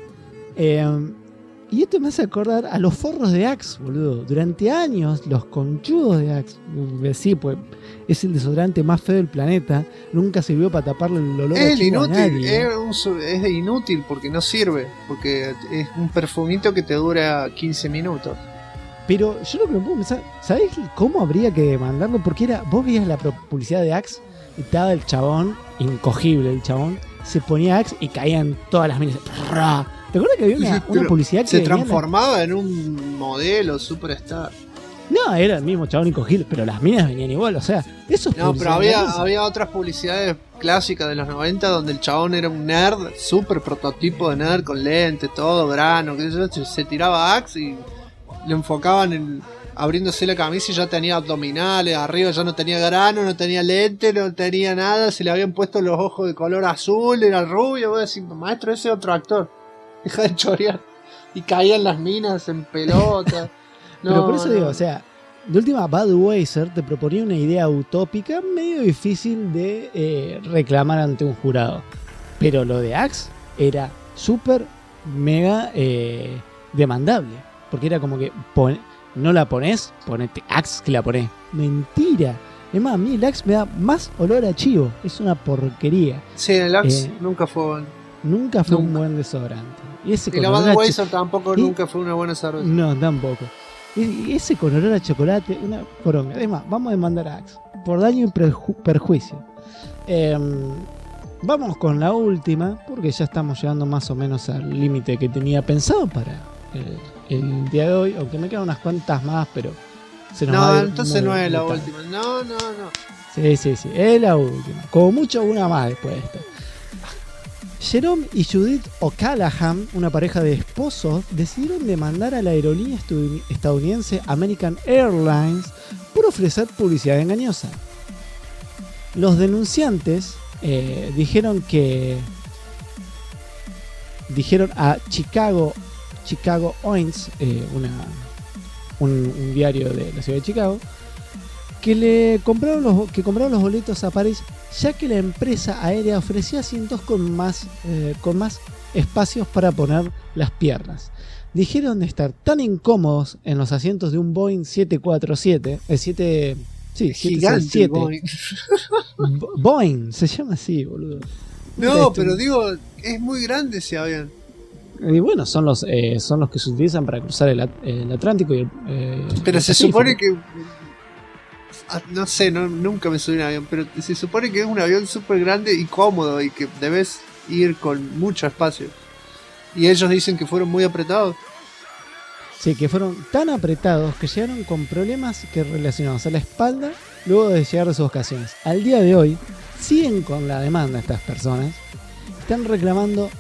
Speaker 2: Y esto me hace acordar a los forros de Axe, boludo. Durante años, los conchudos de Axe, sí, pues es el desodorante más feo del planeta. Nunca sirvió para taparle el olor a chivo a nadie.
Speaker 3: Es inútil porque no sirve. Porque es un perfumito que te dura 15 minutos.
Speaker 2: Pero yo lo que me puedo pensar, ¿sabés cómo habría que demandarlo? Porque vos veías la publicidad de Axe y estaba el chabón, incogible el chabón, se ponía Axe y caían todas las minas. ¿Te acuerdas que había una publicidad que
Speaker 3: se transformaba en un modelo superstar?
Speaker 2: No, era el mismo chabón incogible, pero las minas venían igual, o sea, eso es.
Speaker 3: No, pero había otras publicidades clásicas de los 90 donde el chabón era un nerd, super prototipo de nerd, con lente, todo, grano, que se tiraba Axe y le enfocaban abriéndose la camisa y ya tenía abdominales, arriba ya no tenía grano, no tenía lente, no tenía nada, se le habían puesto los ojos de color azul, era rubio, voy a decir, maestro, ese es otro actor. Deja de chorear. Y caían las minas en pelota. No,
Speaker 2: pero por eso digo, o sea, de última, Budweiser te proponía una idea utópica medio difícil de reclamar ante un jurado. Pero lo de Axe era súper mega demandable. Porque era como que no la ponés, ponete Axe que la ponés. Mentira. Es más, a mí el Axe me da más olor a chivo. Es una porquería.
Speaker 3: Sí, el Axe nunca fue
Speaker 2: un buen desodorante. Y
Speaker 3: la Budweiser tampoco nunca fue una buena cerveza.
Speaker 2: No, tampoco. Y ese con olor a chocolate, una poronga. Además, vamos a demandar a Axe por daño y perjuicio. Vamos con la última, porque ya estamos llegando más o menos al límite que tenía pensado para el día de hoy. Aunque me quedan unas cuantas más, pero se nos va a ir
Speaker 3: entonces no es la última. No.
Speaker 2: Sí, es la última. Como mucho una más después de esto. Jerome y Judith O'Callaghan, una pareja de esposos, decidieron demandar a la aerolínea estadounidense American Airlines por ofrecer publicidad engañosa. Los denunciantes dijeron a Chicago Oins, un diario de la ciudad de Chicago, que compraron los boletos a París, ya que la empresa aérea ofrecía asientos con más espacios para poner las piernas. dijeron estar tan incómodos en los asientos de un Boeing 747,
Speaker 3: Gigante
Speaker 2: 767.
Speaker 3: Boeing.
Speaker 2: Boeing, se llama así, boludo.
Speaker 3: No, pero digo, es muy grande ese avión.
Speaker 2: Y bueno, son los que se utilizan para cruzar el Atlántico y
Speaker 3: pero
Speaker 2: el
Speaker 3: se
Speaker 2: Pacífico.
Speaker 3: supone que... No sé, nunca me subí en un avión, pero se supone que es un avión súper grande y cómodo y que debes ir con mucho espacio. Y ellos dicen que fueron muy apretados.
Speaker 2: Sí, que fueron tan apretados que llegaron con problemas que relacionados a la espalda luego de llegar de sus vacaciones. Al día de hoy, siguen con la demanda estas personas. Están reclamando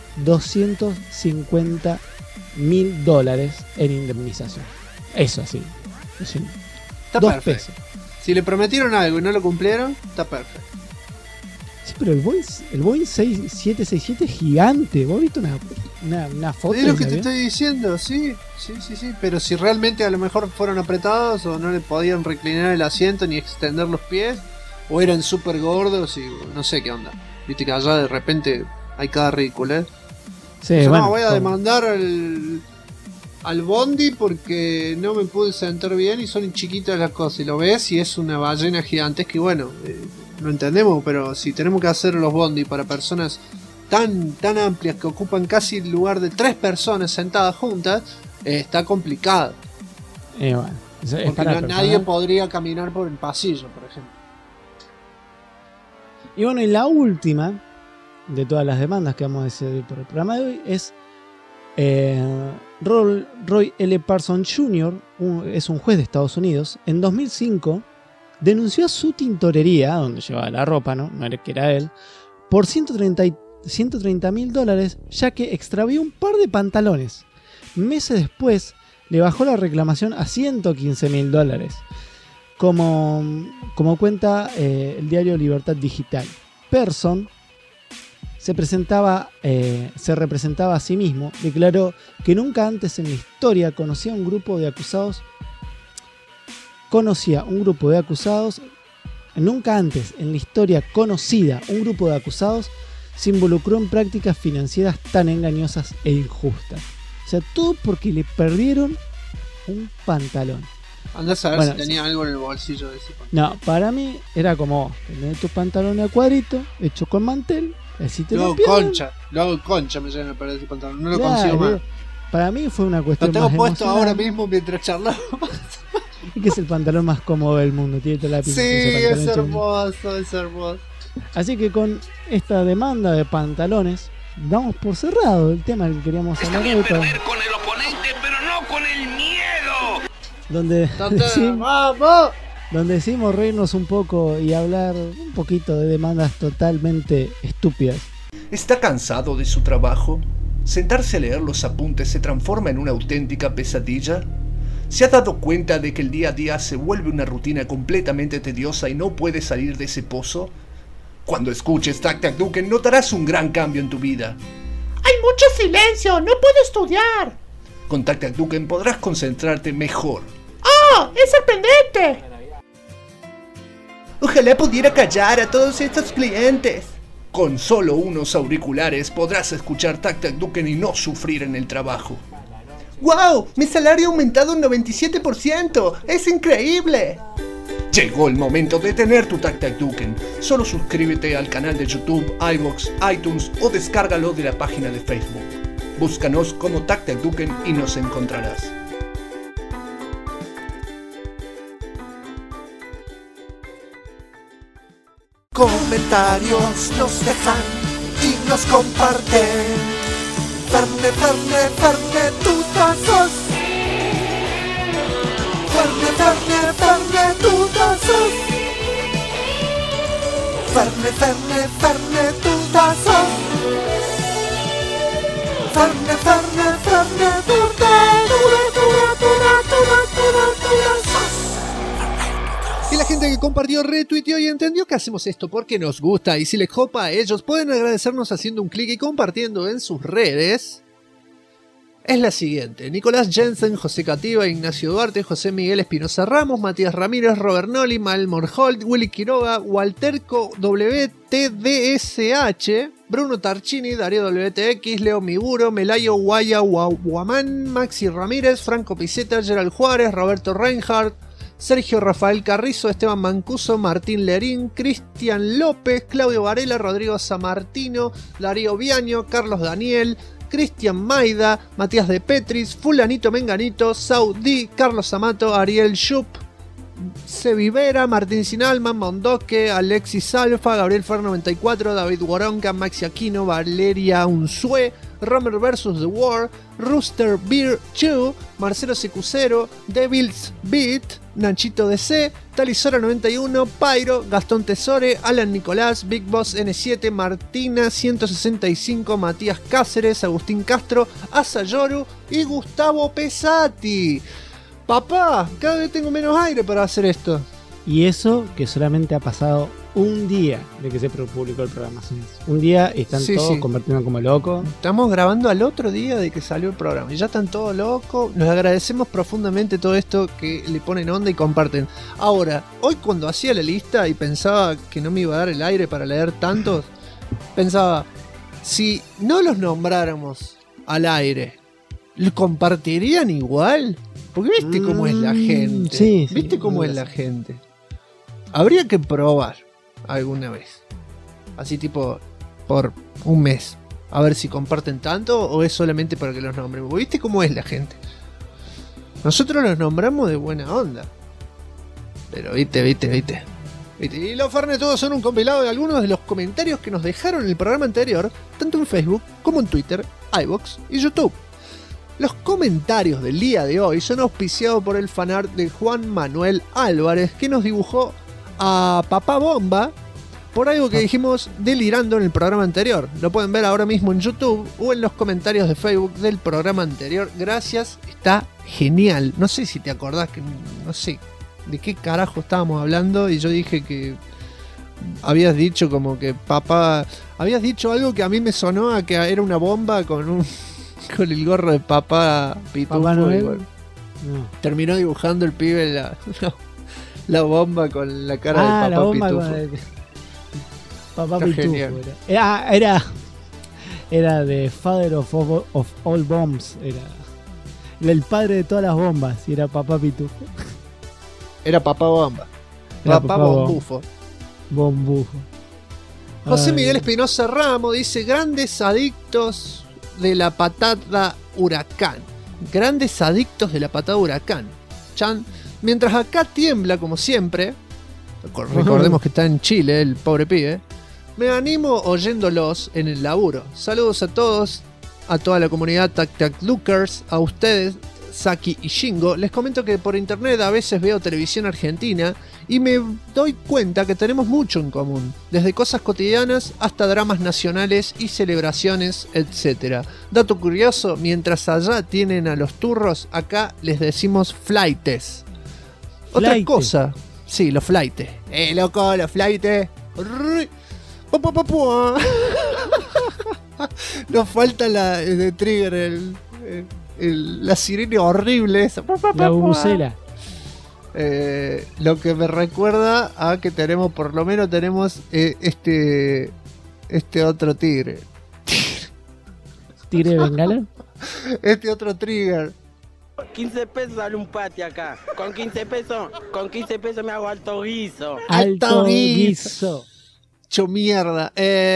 Speaker 2: $250.000 en indemnización. Eso así.
Speaker 3: Está
Speaker 2: 2
Speaker 3: perfecto.
Speaker 2: pesos.
Speaker 3: Si le prometieron algo y no lo cumplieron, está perfecto.
Speaker 2: Sí, pero el Boeing 767 es gigante. ¿Vos viste una foto?
Speaker 3: Es lo que
Speaker 2: de
Speaker 3: te
Speaker 2: ese avión?
Speaker 3: estoy diciendo, sí. Pero si realmente a lo mejor fueron apretados o no le podían reclinar el asiento ni extender los pies, o eran súper gordos y no sé qué onda. Viste que allá de repente hay cada ridiculez.
Speaker 2: Sí,
Speaker 3: Yo
Speaker 2: bueno,
Speaker 3: no voy a demandar al Bondi porque no me pude sentar bien y son chiquitas las cosas. Y lo ves y es una ballena gigantesca. Y bueno, lo entendemos, pero si tenemos que hacer los Bondi para personas tan amplias que ocupan casi el lugar de 3 personas sentadas juntas, está complicado.
Speaker 2: Bueno, es
Speaker 3: porque
Speaker 2: para
Speaker 3: nadie podría caminar por el pasillo, por ejemplo.
Speaker 2: Y bueno, y la última de todas las demandas que vamos a decir por el programa de hoy es Roy L. Parsons Jr., es un juez de Estados Unidos. En 2005 denunció a su tintorería, donde llevaba la ropa, no era que era él, por $130.000, ya que extravió un par de pantalones. Meses después le bajó la reclamación a $115.000. Como cuenta el diario Libertad Digital, Person se representaba a sí mismo, declaró que nunca antes en la historia conocía un grupo de acusados, nunca antes en la historia conocida un grupo de acusados se involucró en prácticas financieras tan engañosas e injustas. O sea, todo porque le perdieron un pantalón.
Speaker 3: Andás a ver
Speaker 2: Bueno,
Speaker 3: si tenía algo en el bolsillo de ese pantalón.
Speaker 2: No, para mí era como tener tu pantalón a cuadrito, hecho con mantel, así te
Speaker 3: Lo
Speaker 2: lo
Speaker 3: hago
Speaker 2: pierden.
Speaker 3: concha, me llegan a perder ese pantalón. No lo
Speaker 2: Claro,
Speaker 3: consigo más.
Speaker 2: Para mí fue una cuestión
Speaker 3: Lo tengo
Speaker 2: más
Speaker 3: puesto
Speaker 2: emocional.
Speaker 3: ahora mismo mientras charlamos.
Speaker 2: Y que es el pantalón más cómodo del mundo, tiene toda la pinta
Speaker 3: Sí,
Speaker 2: de ese
Speaker 3: es
Speaker 2: pantalón hecho-
Speaker 3: hermoso, es hermoso.
Speaker 2: Así que con esta demanda de pantalones, damos por cerrado el tema que queríamos hablar hoy.
Speaker 12: con el oponente, pero no con el miedo.
Speaker 2: Donde decimos reírnos un poco y hablar un poquito de demandas totalmente estúpidas.
Speaker 1: ¿Está cansado de su trabajo? ¿Sentarse a leer los apuntes se transforma en una auténtica pesadilla? ¿Se ha dado cuenta de que el día a día se vuelve una rutina completamente tediosa y no puede salir de ese pozo? Cuando escuches Tac Tac Duken notarás un gran cambio en tu vida.
Speaker 5: Hay mucho silencio, no puedo estudiar.
Speaker 1: Con Tac Tac Duken podrás concentrarte mejor.
Speaker 5: ¡Oh! ¡Es sorprendente!
Speaker 7: Ojalá pudiera callar a todos estos clientes.
Speaker 1: Con solo unos auriculares podrás escuchar Tac Tac Duken y no sufrir en el trabajo.
Speaker 7: ¡Wow! Mi salario ha aumentado un 97%. ¡Es increíble!
Speaker 1: Llegó el momento de tener tu Tac Tac Duken. Solo suscríbete al canal de YouTube, iVoox, iTunes o descárgalo de la página de Facebook. Búscanos como Tac Tac Duken y nos encontrarás.
Speaker 6: Comentarios nos dejan y nos comparten. Ferne, tutazos. Ferne, tutazos. Ferne, tutazos. Ferne, tutazos.
Speaker 3: Y la gente que compartió, retuiteó y entendió que hacemos esto porque nos gusta. Y si les copa a ellos, pueden agradecernos haciendo un clic y compartiendo en sus redes. Es la siguiente: Nicolás Jensen, José Cativa, Ignacio Duarte, José Miguel Espinosa Ramos, Matías Ramírez, Robert Noli, Malmor Holt, Willy Quiroga, Walterco WTDSH, Bruno Tarchini, Darío WTX, Leo Miguro, Melayo Guaya Guamán, Maxi Ramírez, Franco Piceta, Gerald Juárez, Roberto Reinhardt, Sergio Rafael Carrizo, Esteban Mancuso, Martín Lerín, Cristian López, Claudio Varela, Rodrigo Samartino, Darío Viaño, Carlos Daniel, Cristian Maida, Matías de Petris, Fulanito Menganito, Saudí, Carlos Amato, Ariel Schupp, Sevivera, Martín Sinalman, Mondoque, Alexis Alfa, Gabriel Fer 94, David Guaronca, Maxi Aquino, Valeria Unzué, Romer vs. The War, Rooster Beer Chew, Marcelo Secucero, Devils Beat, Nachito DC, Talisora 91, Pyro, Gastón Tesore, Alan Nicolás, Big Boss N7, Martina 165, Matías Cáceres, Agustín Castro, Asayoru y Gustavo Pesati. Papá, cada vez tengo menos aire para hacer esto.
Speaker 2: Y eso que solamente ha pasado un día de que se publicó el programa. Un día y están todos convirtiendo como locos.
Speaker 3: Estamos grabando al otro día de que salió el programa y ya están todos locos. Nos agradecemos profundamente todo esto que le ponen onda y comparten. Ahora, hoy cuando hacía la lista y pensaba que no me iba a dar el aire para leer tantos, pensaba, si no los nombráramos al aire, ¿lo compartirían igual? Porque viste cómo es la gente. Viste cómo es la gente. Habría que probar alguna vez. Así tipo por un mes. A ver si comparten tanto o es solamente para que los nombremos. ¿Viste cómo es la gente? Nosotros los nombramos de buena onda. Pero viste. Y los Fernetudos son un compilado de algunos de los comentarios que nos dejaron en el programa anterior, tanto en Facebook como en Twitter, iVoox y YouTube. Los comentarios del día de hoy son auspiciados por el fanart de Juan Manuel Álvarez, que nos dibujó a Papá Bomba por algo que dijimos delirando en el programa anterior. Lo pueden ver ahora mismo en YouTube o en los comentarios de Facebook del programa anterior. Gracias, está genial. No sé si te acordás que no sé de qué carajo estábamos hablando y yo dije que habías dicho como que papá, habías dicho algo que a mí me sonó a que era una bomba con el gorro de Papá Pitufo.
Speaker 2: Papá Noel.
Speaker 3: Bueno, terminó dibujando el pibe la bomba con la cara de Papá Pitufo.
Speaker 2: Papá Pitufo era de Father of All Bombs. Era el padre de todas las bombas y era Papá Pitufo.
Speaker 3: Era Papá Bomba. Papá Bombufo. José Miguel Espinosa Ramos dice: grandes adictos de la patada huracán. Grandes adictos de la patada huracán. Chan. Mientras acá tiembla como siempre, recordemos que está en Chile el pobre pibe, me animo oyéndolos en el laburo. Saludos a todos, a toda la comunidad Tac-Tac-Lookers, a ustedes, Saki y Shingo. Les comento que por internet a veces veo televisión argentina y me doy cuenta que tenemos mucho en común, desde cosas cotidianas hasta dramas nacionales y celebraciones, etc. Dato curioso, mientras allá tienen a los turros, acá les decimos flaites. Otra cosa, sí, los flaites. Loco, los flaites. Nos falta la de Trigger, la sirena horrible esa.
Speaker 2: La bubucela.
Speaker 3: Lo que me recuerda a que tenemos, por lo menos tenemos este otro tigre.
Speaker 2: ¿Tigre de Bengala?
Speaker 3: Este otro Trigger.
Speaker 13: 15 pesos sale un pati acá. Con 15 pesos me hago alto guiso.
Speaker 2: Alto guiso.
Speaker 3: Hecho mierda.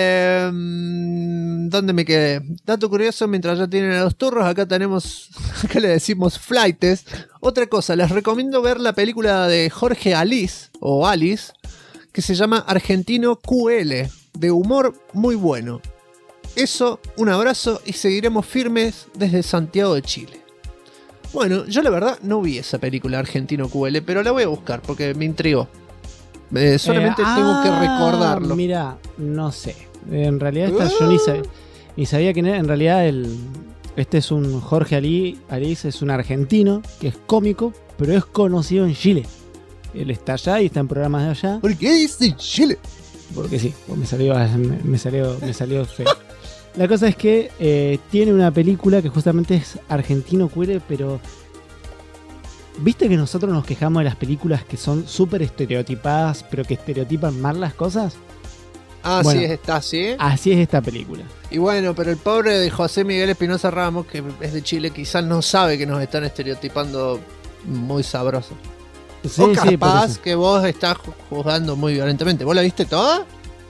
Speaker 3: ¿Dónde me quedé? Dato curioso, mientras ya tienen a los turros, acá le decimos flaites. Otra cosa, les recomiendo ver la película de Jorge Alice, que se llama Argentino QL, de humor muy bueno. Eso, un abrazo y seguiremos firmes desde Santiago de Chile. Bueno, yo la verdad no vi esa película Argentino QL, pero la voy a buscar porque me intrigó. Solamente tengo que recordarlo.
Speaker 2: Mira, no sé. En realidad yo ni sabía quién era. En realidad este es un Jorge Alice es un argentino que es cómico, pero es conocido en Chile. Él está allá y está en programas de allá.
Speaker 3: ¿Por qué dice Chile?
Speaker 2: Porque sí, me salió feo. La cosa es que tiene una película que justamente es Argentino QL, pero ¿viste que nosotros nos quejamos de las películas que son súper estereotipadas, pero que estereotipan mal las cosas?
Speaker 3: Ah,
Speaker 2: Bueno,
Speaker 3: sí, está así.
Speaker 2: Así es esta película.
Speaker 3: Y bueno, pero el pobre de José Miguel Espinosa Ramos, que es de Chile, quizás no sabe que nos están estereotipando muy sabroso.
Speaker 2: Sí,
Speaker 3: O
Speaker 2: sí, por
Speaker 3: capaz
Speaker 2: eso.
Speaker 3: que vos estás juzgando muy violentamente. ¿Vos la viste toda?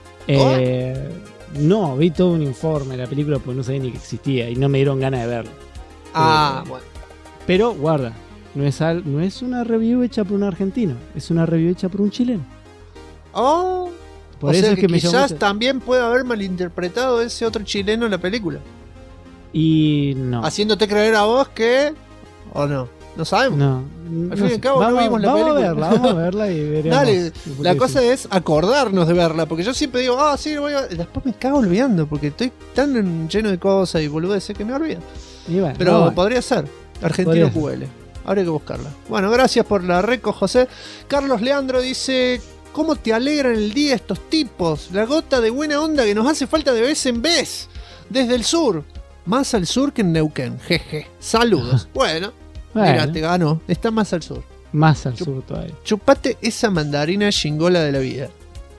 Speaker 2: No, vi todo un informe de la película porque no sabía ni que existía y no me dieron ganas de verla.
Speaker 3: Bueno.
Speaker 2: Pero guarda, no es una review hecha por un argentino, es una review hecha por un chileno.
Speaker 3: Oh,
Speaker 2: Por
Speaker 3: o
Speaker 2: eso
Speaker 3: sea
Speaker 2: es que me llamó
Speaker 3: quizás
Speaker 2: mucho-
Speaker 3: también puede haber malinterpretado ese otro chileno en la película.
Speaker 2: Y no.
Speaker 3: Haciéndote creer a vos que... ¿O no? No sabemos.
Speaker 2: No.
Speaker 3: Al fin y al cabo no vimos la
Speaker 2: vamos
Speaker 3: película.
Speaker 2: Vamos a verla y veremos.
Speaker 3: Dale,
Speaker 2: por
Speaker 3: la
Speaker 2: qué
Speaker 3: cosa
Speaker 2: sí.
Speaker 3: es acordarnos de verla, porque yo siempre digo, sí, voy a... Después me cago olvidando, porque estoy tan lleno de cosas y boludeces que me olvido.
Speaker 2: Y bueno,
Speaker 3: Pero
Speaker 2: no,
Speaker 3: podría ser, Argentino
Speaker 2: Podría
Speaker 3: QL. Habría que buscarla. Bueno, gracias por la reco, José. Carlos Leandro dice, ¿cómo te alegran el día estos tipos? La gota de buena onda que nos hace falta de vez en vez. Desde el sur. Más al sur que en Neuquén. Jeje. Saludos. Bueno, mira, te ganó. Está más al sur.
Speaker 2: Más al sur todavía.
Speaker 3: Chupate esa mandarina chingola de la vida.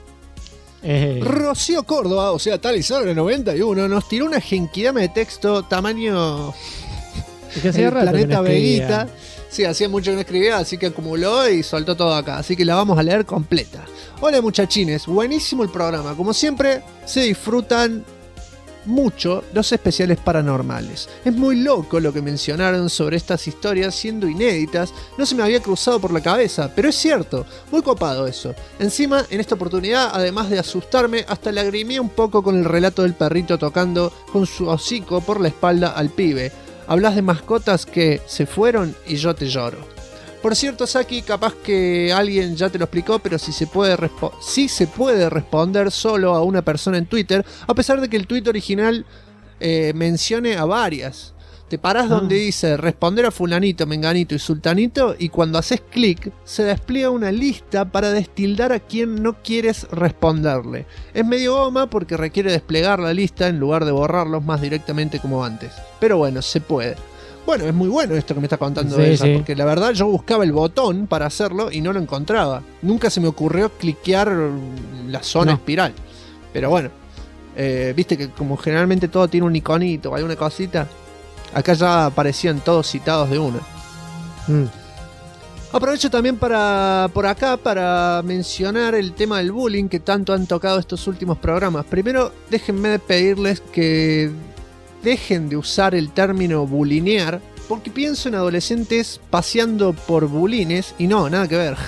Speaker 3: Rocío Córdoba, o sea, tal y solo 91, nos tiró una genkidama de texto tamaño
Speaker 2: Es que hacía
Speaker 3: el
Speaker 2: rato que
Speaker 3: planeta
Speaker 2: no escribía.
Speaker 3: Veguita. Sí, hacía mucho que no escribía, así que acumuló y soltó todo acá. Así que la vamos a leer completa. Hola muchachines, buenísimo el programa. Como siempre, se disfrutan mucho los especiales paranormales. Es muy loco lo que mencionaron sobre estas historias siendo inéditas, no se me había cruzado por la cabeza, pero es cierto, muy copado eso. Encima, en esta oportunidad, además de asustarme, hasta lagrimé un poco con el relato del perrito tocando con su hocico por la espalda al pibe. Hablas de mascotas que se fueron y yo te lloro. Por cierto, Saki, capaz que alguien ya te lo explicó, pero sí se puede responder solo a una persona en Twitter, a pesar de que el tweet original mencione a varias. Te parás donde dice responder a fulanito, menganito y sultanito, y cuando haces clic se despliega una lista para destildar a quien no quieres responderle. Es medio goma porque requiere desplegar la lista en lugar de borrarlos más directamente como antes. Pero bueno, se puede. Bueno, es muy bueno esto que me está contando
Speaker 2: Sí,
Speaker 3: ella,
Speaker 2: sí.
Speaker 3: porque la verdad yo buscaba el botón para hacerlo y no lo encontraba. Nunca se me ocurrió cliquear la zona espiral. Pero bueno, viste que como generalmente todo tiene un iconito o alguna cosita, acá ya aparecían todos citados de una. Aprovecho también por acá para mencionar el tema del bullying que tanto han tocado estos últimos programas. Primero, déjenme pedirles que dejen de usar el término bulinear, porque pienso en adolescentes paseando por bulines y no, nada que ver.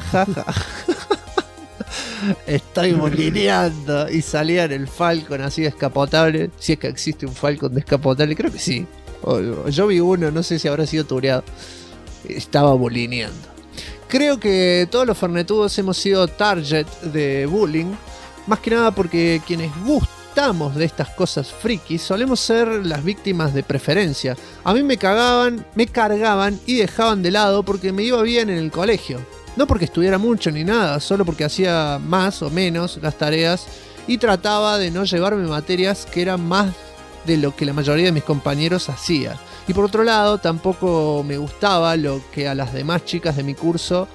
Speaker 3: Estoy bulineando y salía en el Falcon así descapotable, si es que existe un Falcon descapotable, creo que sí. Yo vi uno, no sé si habrá sido tureado. Estaba bulineando. Creo que todos los fernetudos hemos sido target de bullying, más que nada porque quienes gustamos de estas cosas frikis solemos ser las víctimas de preferencia. A mí me cargaban y dejaban de lado porque me iba bien en el colegio. No porque estudiara mucho ni nada, solo porque hacía más o menos las tareas y trataba de no llevarme materias que eran más de lo que la mayoría de mis compañeros hacía. Y por otro lado, tampoco me gustaba lo que a las demás chicas de mi curso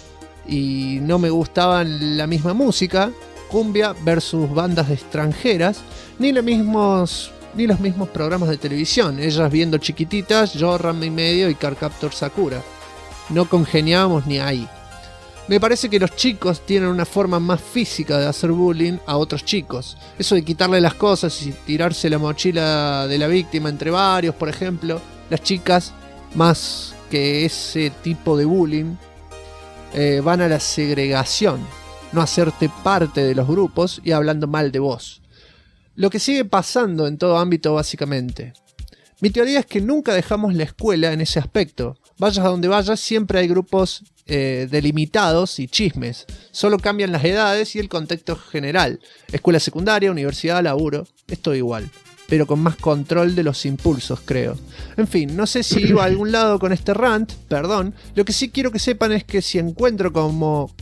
Speaker 3: y no me gustaban la misma música, cumbia versus bandas extranjeras, ni los mismos programas de televisión, ellas viendo Chiquititas, yo Ranma y Medio y Cardcaptor Sakura. No congeniábamos ni ahí. Me parece que los chicos tienen una forma más física de hacer bullying a otros chicos. Eso de quitarle las cosas y tirarse la mochila de la víctima entre varios, por ejemplo. Las chicas, más que ese tipo de bullying, van a la segregación, no hacerte parte de los grupos y hablando mal de vos. Lo que sigue pasando en todo ámbito básicamente. Mi teoría es que nunca dejamos la escuela en ese aspecto. Vayas a donde vayas, siempre hay grupos delimitados y chismes. Solo cambian las edades y el contexto general. Escuela secundaria, universidad, laburo, es todo igual. Pero con más control de los impulsos, creo. En fin, no sé si iba a algún lado con este rant, perdón. Lo que sí quiero que sepan es que si encuentran cómo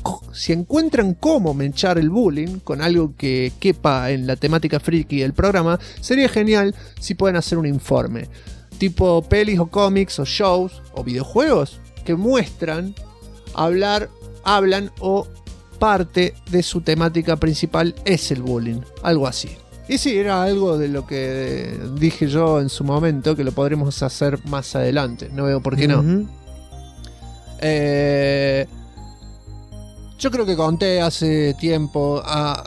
Speaker 3: menchar el bullying con algo que quepa en la temática friki del programa, sería genial si pueden hacer un informe. Tipo pelis o cómics o shows o videojuegos que muestran, hablan o parte de su temática principal es el bullying, algo así. Y sí, era algo de lo que dije yo en su momento, que lo podremos hacer más adelante, no veo por qué no. Yo creo que conté hace tiempo,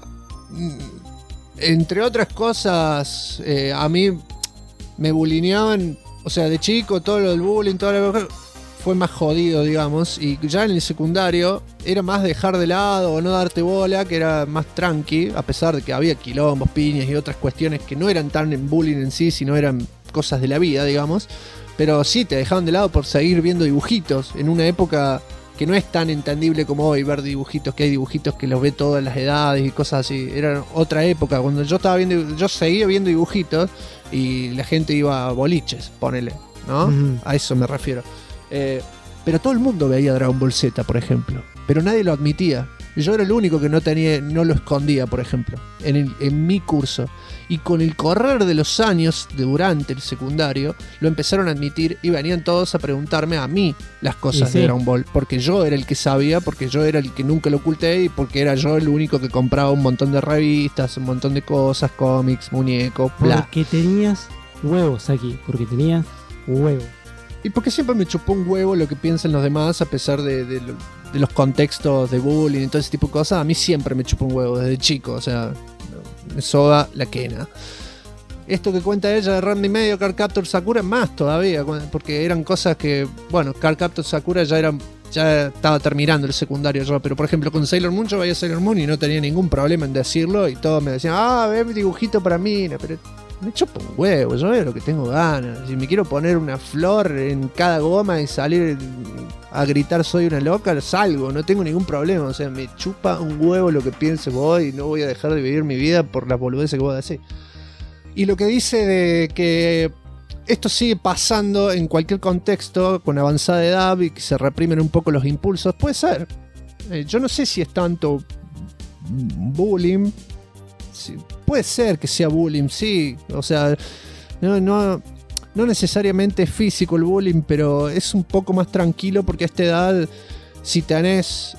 Speaker 3: entre otras cosas, a mí me bulineaban, o sea, de chico todo lo del bullying, toda la cosa fue más jodido, digamos, y ya en el secundario era más dejar de lado o no darte bola, que era más tranqui, a pesar de que había quilombos, piñas y otras cuestiones que no eran tan en bullying en sí, sino eran cosas de la vida, digamos, pero sí te dejaban de lado por seguir viendo dibujitos en una época que no es tan entendible como hoy ver dibujitos, que hay dibujitos que los ve todas las edades y cosas así. Era otra época, cuando yo seguía viendo dibujitos y la gente iba a boliches, ponele, ¿no? A eso me refiero. Pero todo el mundo veía Dragon Ball Z, por ejemplo, pero nadie lo admitía. Yo era el único que no lo escondía, por ejemplo, en mi curso. Y con el correr de los años, durante el secundario, lo empezaron a admitir y venían todos a preguntarme a mí las cosas de Dragon Ball. Porque yo era el que sabía, porque yo era el que nunca lo oculté y porque era yo el único que compraba un montón de revistas, un montón de cosas, cómics, muñecos, bla.
Speaker 2: Porque tenías huevos aquí, porque tenías huevos.
Speaker 3: Y porque siempre me chupó un huevo lo que piensan los demás, a pesar de los contextos de bullying y todo ese tipo de cosas. A mí siempre me chupó un huevo desde chico, o sea, me soda la quena. Esto que cuenta ella de Ranma y medio, Cardcaptor Sakura, más todavía, porque eran cosas que, bueno, Cardcaptor Sakura ya estaba terminando el secundario yo, pero por ejemplo con Sailor Moon yo veía Sailor Moon y no tenía ningún problema en decirlo y todos me decían, ve mi dibujito para mí, pero me chupo un huevo, yo veo lo que tengo ganas. Si me quiero poner una flor en cada goma y salir a gritar soy una loca, salgo, no tengo ningún problema. O sea, me chupa un huevo lo que piense vos y no voy a dejar de vivir mi vida por las boludeces que vos decís. Y lo que dice de que esto sigue pasando en cualquier contexto con avanzada edad y que se reprimen un poco los impulsos, puede ser. Yo no sé si es tanto bullying. Sí, puede ser que sea bullying, sí. O sea, no necesariamente es físico el bullying, pero es un poco más tranquilo porque a esta edad, si tenés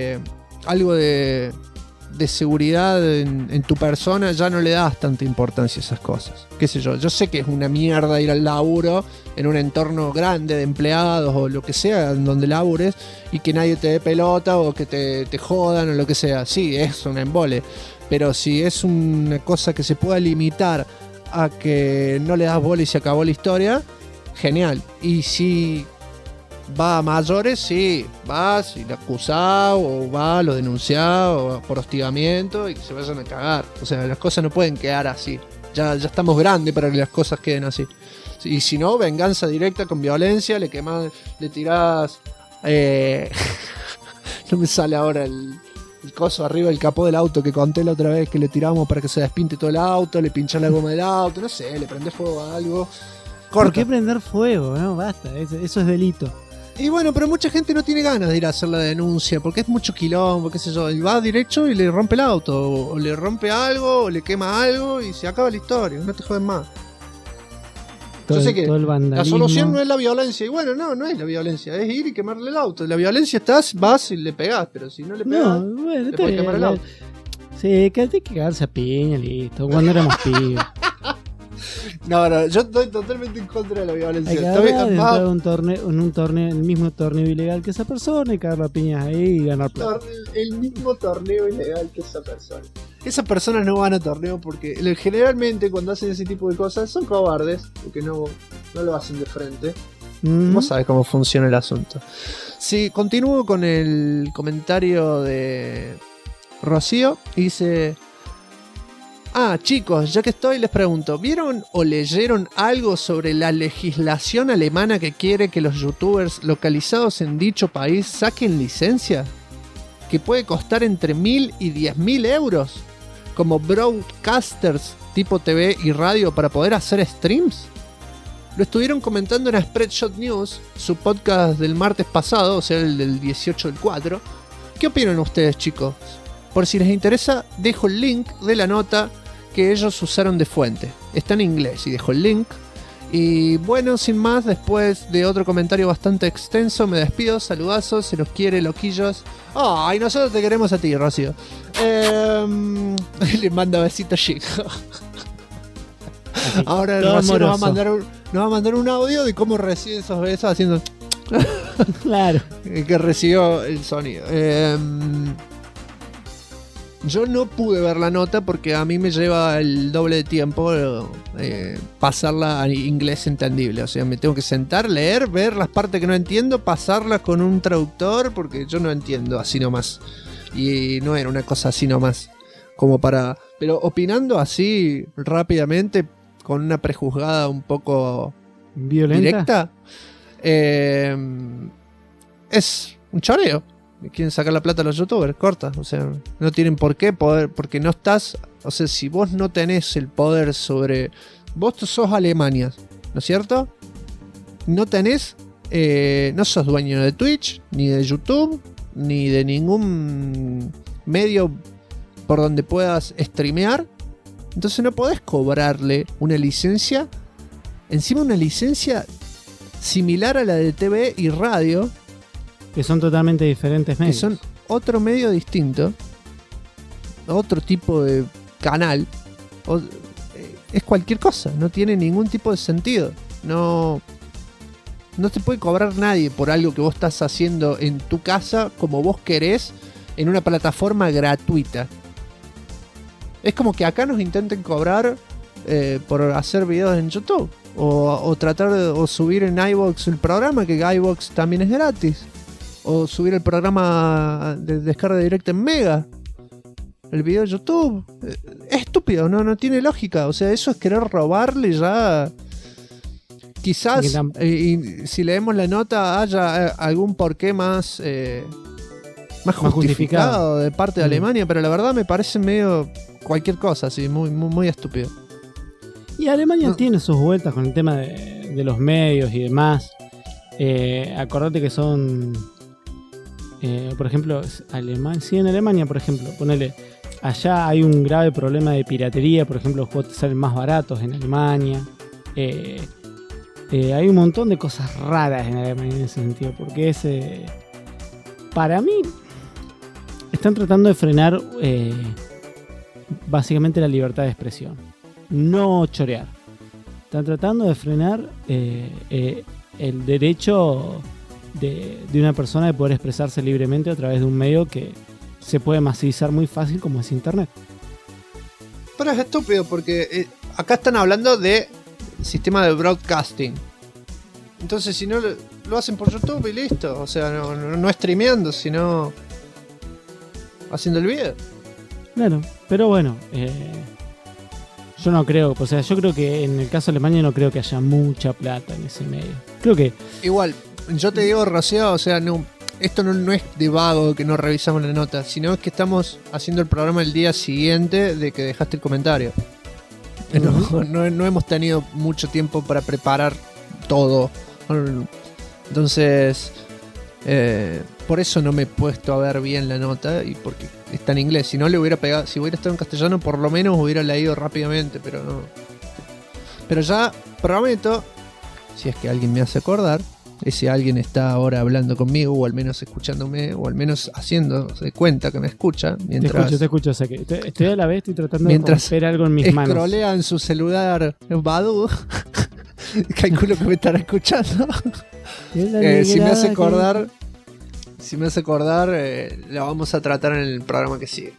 Speaker 3: algo de seguridad en tu persona, ya no le das tanta importancia a esas cosas. Qué sé yo sé que es una mierda ir al laburo en un entorno grande de empleados o lo que sea, en donde labures, y que nadie te dé pelota o que te jodan o lo que sea. Sí, es un embole. Pero si es una cosa que se pueda limitar a que no le das bola y se acabó la historia, genial. Y si va a mayores, sí, vas y lo acusás o vas, lo denunciás o por hostigamiento y que se vayan a cagar. O sea, las cosas no pueden quedar así. Ya estamos grandes para que las cosas queden así. Y si no, venganza directa con violencia, le quemás, le tirás... no me sale ahora el coso arriba del capó del auto que conté la otra vez, que le tiramos para que se despinte todo el auto, le pinchás la goma del auto, no sé, le prendés fuego a algo.
Speaker 2: ¿Por qué prender fuego? No, basta, eso es delito.
Speaker 3: Y bueno, pero mucha gente no tiene ganas de ir a hacer la denuncia porque es mucho quilombo, qué sé yo, y va derecho y le rompe el auto, o le rompe algo, o le quema algo y se acaba la historia, no te joden más. Yo sé que la solución no es la violencia. Y bueno, no es la violencia, es ir y quemarle el auto. La violencia vas y le pegás, pero si no le pegás, le puedes quemar el auto.
Speaker 2: Sí, que hay que cagarse a piña, listo. Cuando éramos pibes.
Speaker 3: No, yo estoy totalmente en contra de la violencia.
Speaker 2: Hay que entrar en un torneo, el mismo torneo ilegal que esa persona y cagar a piñas ahí y ganar plata.
Speaker 3: El mismo torneo ilegal que esa persona. Esas personas no van a torneo porque generalmente cuando hacen ese tipo de cosas son cobardes, porque no lo hacen de frente. Vos sabés cómo funciona el asunto. Sí, continúo con el comentario de Rocío. Dice: chicos, ya que estoy les pregunto, ¿vieron o leyeron algo sobre la legislación alemana que quiere que los youtubers localizados en dicho país saquen licencia? Que puede costar entre 1.000 y 10.000 euros como broadcasters tipo TV y radio para poder hacer streams. Lo estuvieron comentando en Spreadshot News, su podcast del martes pasado, o sea el del 18 del 4. ¿Qué opinan ustedes, chicos? Por si les interesa, dejo el link de la nota que ellos usaron de fuente. Está en inglés y dejo el link. Y bueno, sin más, después de otro comentario bastante extenso, me despido. Saludazos, se los quiere, loquillos. Ay, nosotros te queremos a ti, Rocío. Le manda besitos, chico. Ahora Rocío nos va a mandar un audio de cómo recibe esos besos haciendo...
Speaker 2: Claro.
Speaker 3: Que recibió el sonido. Yo no pude ver la nota porque a mí me lleva el doble de tiempo pasarla a inglés entendible. O sea, me tengo que sentar, leer, ver las partes que no entiendo, pasarlas con un traductor porque yo no entiendo así nomás. Y no era una cosa así nomás. Como para... Pero opinando así rápidamente, con una prejuzgada un poco
Speaker 2: ¿violenta?
Speaker 3: Directa, es un choreo. Quieren sacar la plata a los youtubers, corta. O sea, no tienen por qué poder, porque no estás... O sea, si vos no tenés el poder sobre... Vos sos Alemania, ¿no es cierto? No tenés... no sos dueño de Twitch, ni de YouTube, ni de ningún medio por donde puedas streamear. Entonces no podés cobrarle una licencia. Encima una licencia similar a la de TV y radio.
Speaker 2: Que son totalmente diferentes medios.
Speaker 3: Que son otro medio distinto. Otro tipo de canal. Es cualquier cosa. No tiene ningún tipo de sentido. No te puede cobrar nadie por algo que vos estás haciendo en tu casa como vos querés en una plataforma gratuita. Es como que acá nos intenten cobrar por hacer videos en YouTube. O tratar de subir en iVoox el programa, que iVoox también es gratis. O subir el programa de descarga directa en Mega. El video de YouTube. Es estúpido, no tiene lógica. O sea, eso es querer robarle ya. Quizás, si leemos la nota, haya algún porqué más justificado de parte de Alemania. Pero la verdad me parece medio cualquier cosa, así, muy estúpido.
Speaker 2: Y Alemania tiene sus vueltas con el tema de los medios y demás. Acordate que son... por ejemplo, en Alemania, por ejemplo, ponele, allá hay un grave problema de piratería. Por ejemplo, los juegos te salen más baratos en Alemania. Hay un montón de cosas raras en Alemania en ese sentido, porque es... para mí, están tratando de frenar básicamente la libertad de expresión. No chorear. Están tratando de frenar el derecho de una persona de poder expresarse libremente a través de un medio que se puede masivizar muy fácil como es internet.
Speaker 3: Pero es estúpido porque acá están hablando de sistema de broadcasting. Entonces si no lo hacen por YouTube y listo. O sea, no streameando, sino haciendo el video.
Speaker 2: Claro, pero bueno, yo no creo, o sea, yo creo que en el caso de Alemania no creo que haya mucha plata en ese medio. Creo que...
Speaker 3: Igual, yo te digo, Rocío, o sea, esto no es de vago que no revisamos la nota, sino es que estamos haciendo el programa el día siguiente de que dejaste el comentario. No hemos tenido mucho tiempo para preparar todo. Entonces, por eso no me he puesto a ver bien la nota y porque está en inglés. Si no le hubiera pegado, si hubiera estado en castellano, por lo menos hubiera leído rápidamente, pero no. Pero ya prometo, si es que alguien me hace acordar, ese alguien está ahora hablando conmigo, o al menos escuchándome, o al menos haciéndose cuenta que me escucha. Mientras
Speaker 2: te escucho, o sea que estoy a la vez, estoy tratando de romper algo en mis manos.
Speaker 3: Scrollea en su celular Badu. Calculo que me estará escuchando. Si me hace acordar, la vamos a tratar en el programa que sigue.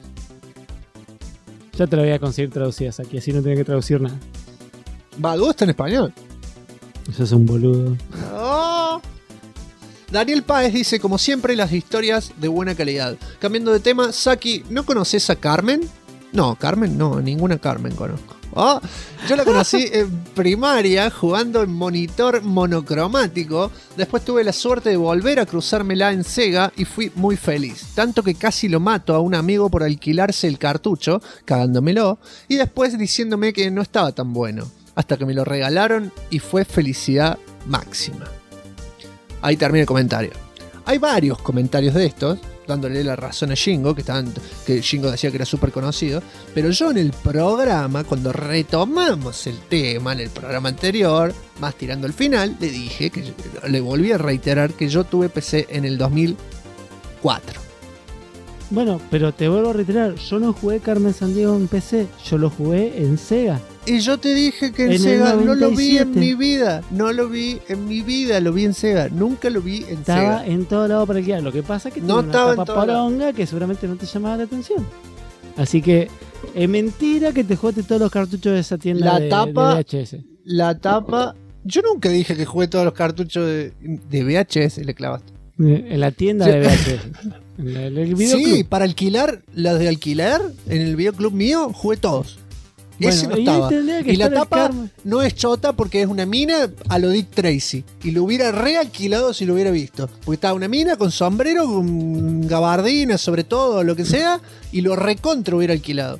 Speaker 2: Ya te lo voy a conseguir traducidas aquí, así no tengo que traducir nada.
Speaker 3: Badu está en español.
Speaker 2: Eso es un boludo.
Speaker 3: Oh. Daniel Páez dice, como siempre, las historias de buena calidad. Cambiando de tema, Saki, ¿no conoces a Carmen? No, Carmen no, ninguna Carmen conozco. Oh, yo la conocí en primaria jugando en monitor monocromático. Después tuve la suerte de volver a cruzármela en Sega y fui muy feliz. Tanto que casi lo mato a un amigo por alquilarse el cartucho, cagándomelo, y después diciéndome que no estaba tan bueno. Hasta que me lo regalaron y fue felicidad máxima. Ahí termina el comentario. Hay varios comentarios de estos. dándole la razón a Shingo, que Shingo decía que era súper conocido. Pero yo en el programa, cuando retomamos el tema en el programa anterior, más tirando al final, le dije que le volví a reiterar que yo tuve PC en el 2004.
Speaker 2: Bueno, pero te vuelvo a reiterar, yo no jugué Carmen Sandiego en PC, yo lo jugué en Sega.
Speaker 3: Y yo te dije que en Sega no lo vi en mi vida. No lo vi en mi vida, lo vi en Sega. Nunca lo vi en Sega.
Speaker 2: Estaba en todo lado para alquilar. Lo que pasa es que
Speaker 3: no
Speaker 2: tiene una tapa poronga que seguramente no te llamaba la atención. Así que es mentira que te jugaste todos los cartuchos de esa tienda de VHS.
Speaker 3: La tapa... Yo nunca dije que jugué todos los cartuchos de VHS, le clavaste.
Speaker 2: En la tienda de VHS. En el videoclub.
Speaker 3: Sí, para alquilar, las de alquiler, en el videoclub mío, jugué todos. Bueno, ese no estaba. Y la tapa no es chota porque es una mina a lo Dick Tracy. Y lo hubiera realquilado si lo hubiera visto. Porque estaba una mina con sombrero, con gabardina, sobre todo, lo que sea. Y lo recontra hubiera alquilado.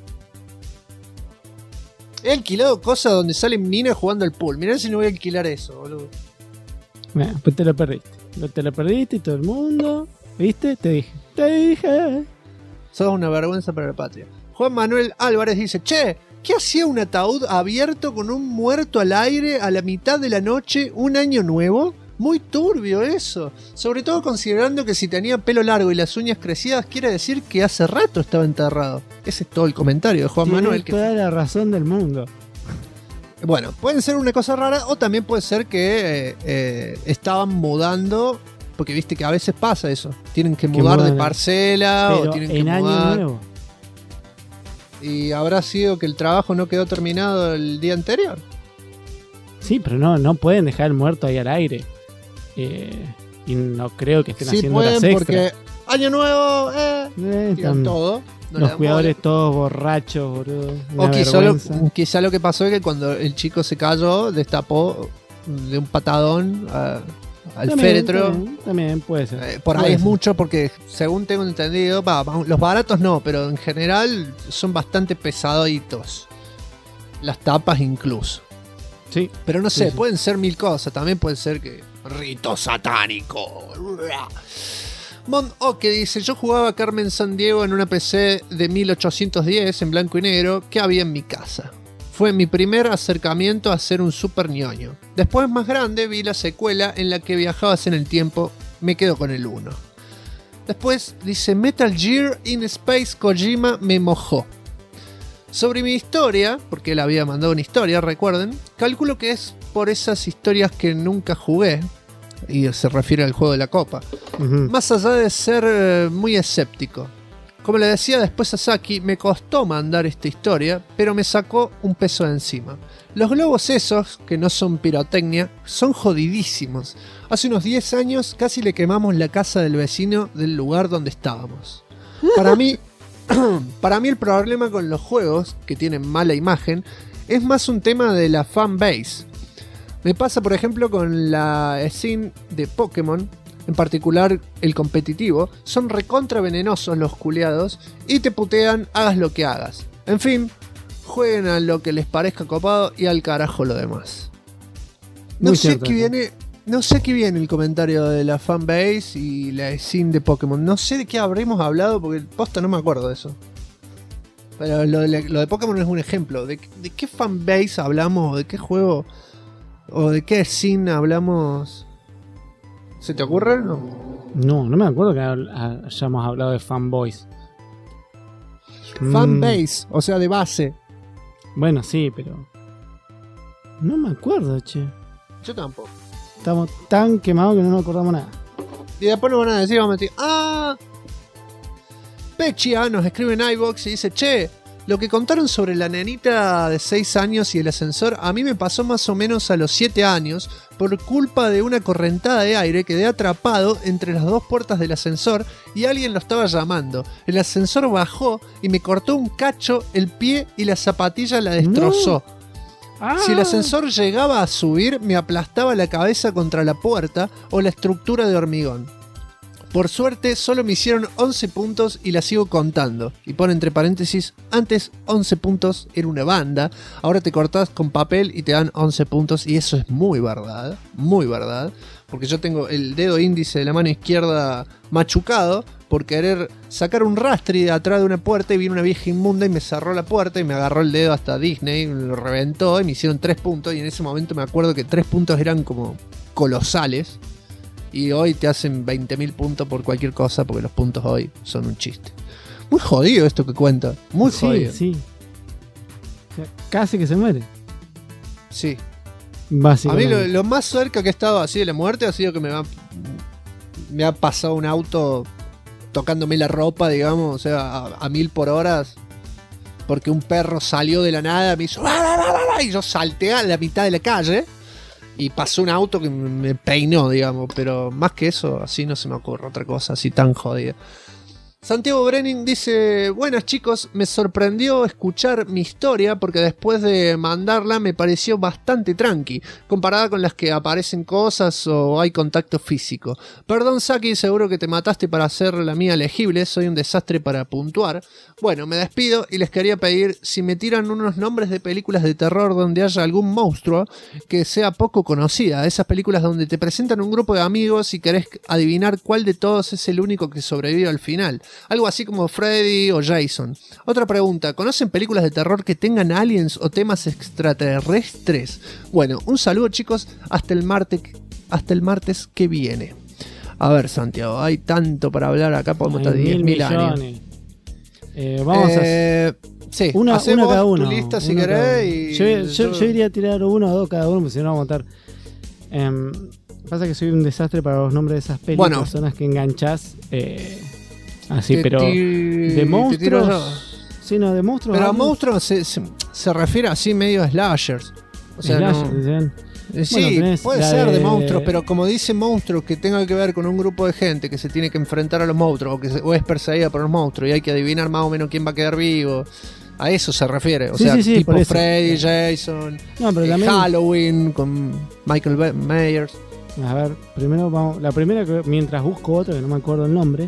Speaker 3: He alquilado cosas donde salen minas jugando al pool. Mirá si no voy a alquilar eso, boludo.
Speaker 2: Bueno, pues te lo perdiste. Te lo perdiste y todo el mundo. ¿Viste? Te dije.
Speaker 3: Sos una vergüenza para la patria. Juan Manuel Álvarez dice: che, ¿qué hacía un ataúd abierto con un muerto al aire a la mitad de la noche un año nuevo? Muy turbio eso. Sobre todo considerando que si tenía pelo largo y las uñas crecidas, quiere decir que hace rato estaba enterrado. Ese es todo el comentario de Juan Manuel.
Speaker 2: Tiene toda la razón del mundo.
Speaker 3: Bueno, puede ser una cosa rara o también puede ser que estaban mudando. Porque viste que a veces pasa eso. Tienen que mudar de parcela o tienen que mudar. Año nuevo. Y habrá sido que el trabajo no quedó terminado el día anterior.
Speaker 2: Sí, pero no pueden dejar el muerto ahí al aire. Y no creo que estén haciendo las extras.
Speaker 3: Porque año nuevo, tiran todo. No
Speaker 2: los cuidadores todos borrachos, boludo.
Speaker 3: O quizá lo que pasó es que cuando el chico se cayó, destapó de un patadón al féretro.
Speaker 2: También puede ser.
Speaker 3: Por ahí es mucho porque, según tengo entendido, los baratos no, pero en general son bastante pesaditos. Las tapas incluso.
Speaker 2: Sí.
Speaker 3: Pero no sé, pueden ser mil cosas. También puede ser que... Rito satánico. Mon Oke dice: yo jugaba a Carmen Sandiego en una PC de 1810 en blanco y negro que había en mi casa. Fue mi primer acercamiento a ser un super ñoño. Después, más grande, vi la secuela en la que viajabas en el tiempo. Me quedo con el 1. Después dice: Metal Gear in Space Kojima me mojó. Sobre mi historia, porque él había mandado una historia, recuerden, calculo que es por esas historias que nunca jugué, y se refiere al juego de la copa, más allá de ser muy escéptico. Como le decía después a Saki, me costó mandar esta historia, pero me sacó un peso de encima. Los globos esos, que no son pirotecnia, son jodidísimos. Hace unos 10 años casi le quemamos la casa del vecino del lugar donde estábamos. Para mí el problema con los juegos, que tienen mala imagen, es más un tema de la fanbase. Me pasa por ejemplo con la scene de Pokémon, en particular el competitivo. Son recontra venenosos los culiados y te putean hagas lo que hagas. En fin, jueguen a lo que les parezca copado y al carajo lo demás. No sé qué viene el comentario de la fanbase y la scene de Pokémon. No sé de qué habremos hablado porque posta no me acuerdo de eso. Pero lo de Pokémon es un ejemplo. ¿De qué fanbase hablamos? ¿De qué juego? ¿O de qué scene hablamos? ¿Se te ocurre?
Speaker 2: No me acuerdo que hayamos hablado de fanboys.
Speaker 3: Fanbase, o sea, de base.
Speaker 2: Bueno, sí, pero... no me acuerdo, che.
Speaker 3: Yo tampoco.
Speaker 2: Estamos tan quemados que no nos acordamos nada.
Speaker 3: Y después nos van a decir, vamos a decir, Pechia nos escribe en iVoox y dice: che, lo que contaron sobre la nenita de 6 años y el ascensor, a mí me pasó más o menos a los 7 años por culpa de una correntada de aire. Quedé atrapado entre las dos puertas del ascensor y alguien lo estaba llamando. El ascensor bajó y me cortó un cacho el pie y la zapatilla la destrozó. Si el ascensor llegaba a subir, me aplastaba la cabeza contra la puerta o la estructura de hormigón. Por suerte solo me hicieron 11 puntos y la sigo contando. Y pone entre paréntesis, antes 11 puntos era una banda, ahora te cortás con papel y te dan 11 puntos. Y eso es muy verdad, porque yo tengo el dedo índice de la mano izquierda machucado por querer sacar un rastri de atrás de una puerta y vino una vieja inmunda y me cerró la puerta y me agarró el dedo hasta Disney, me lo reventó y me hicieron 3 puntos. Y en ese momento me acuerdo que 3 puntos eran como colosales. Y hoy te hacen 20.000 puntos por cualquier cosa porque los puntos hoy son un chiste. Muy jodido esto que cuenta. Muy jodido.
Speaker 2: Sí. O sea, casi que se muere.
Speaker 3: Sí.
Speaker 2: Básicamente.
Speaker 3: A mí lo más cerca que he estado así de la muerte ha sido que me ha pasado un auto tocándome la ropa, digamos, o sea, a 1000 por hora. Porque un perro salió de la nada, me hizo... Y yo salté a la mitad de la calle. Y pasó un auto que me peinó, digamos. Pero más que eso, así no se me ocurre otra cosa así tan jodida. Santiago Brenning dice: buenas chicos, me sorprendió escuchar mi historia porque después de mandarla me pareció bastante tranqui, comparada con las que aparecen cosas o hay contacto físico. Perdón Saki, seguro que te mataste para hacer la mía legible, soy un desastre para puntuar. Bueno, me despido y les quería pedir si me tiran unos nombres de películas de terror donde haya algún monstruo que sea poco conocida, esas películas donde te presentan un grupo de amigos y querés adivinar cuál de todos es el único que sobrevive al final. Algo así como Freddy o Jason. Otra pregunta, ¿conocen películas de terror que tengan aliens o temas extraterrestres? Bueno, un saludo chicos, hasta el martes que viene. A ver Santiago, hay tanto para hablar acá, podemos estar 10.000 años.
Speaker 2: Vamos a
Speaker 3: sí,
Speaker 2: una cada uno.
Speaker 3: Tu lista si querés.
Speaker 2: Yo iría a tirar uno o dos cada uno, porque si no vamos a montar. Pasa que soy un desastre para los nombres de esas películas, bueno, personas que enganchás. Así, pero de monstruos. Sí, no, de monstruos.
Speaker 3: Pero a monstruos se refiere así medio a slashers. O sea,
Speaker 2: slashers,
Speaker 3: sí, bueno, puede ser de monstruos, pero como dice monstruos que tenga que ver con un grupo de gente que se tiene que enfrentar a los monstruos o es perseguida por los monstruos y hay que adivinar más o menos quién va a quedar vivo. A eso se refiere. O sea, tipo Freddy, Jason, Halloween con Michael Myers.
Speaker 2: A ver, primero vamos. La primera que mientras busco otra que no me acuerdo el nombre.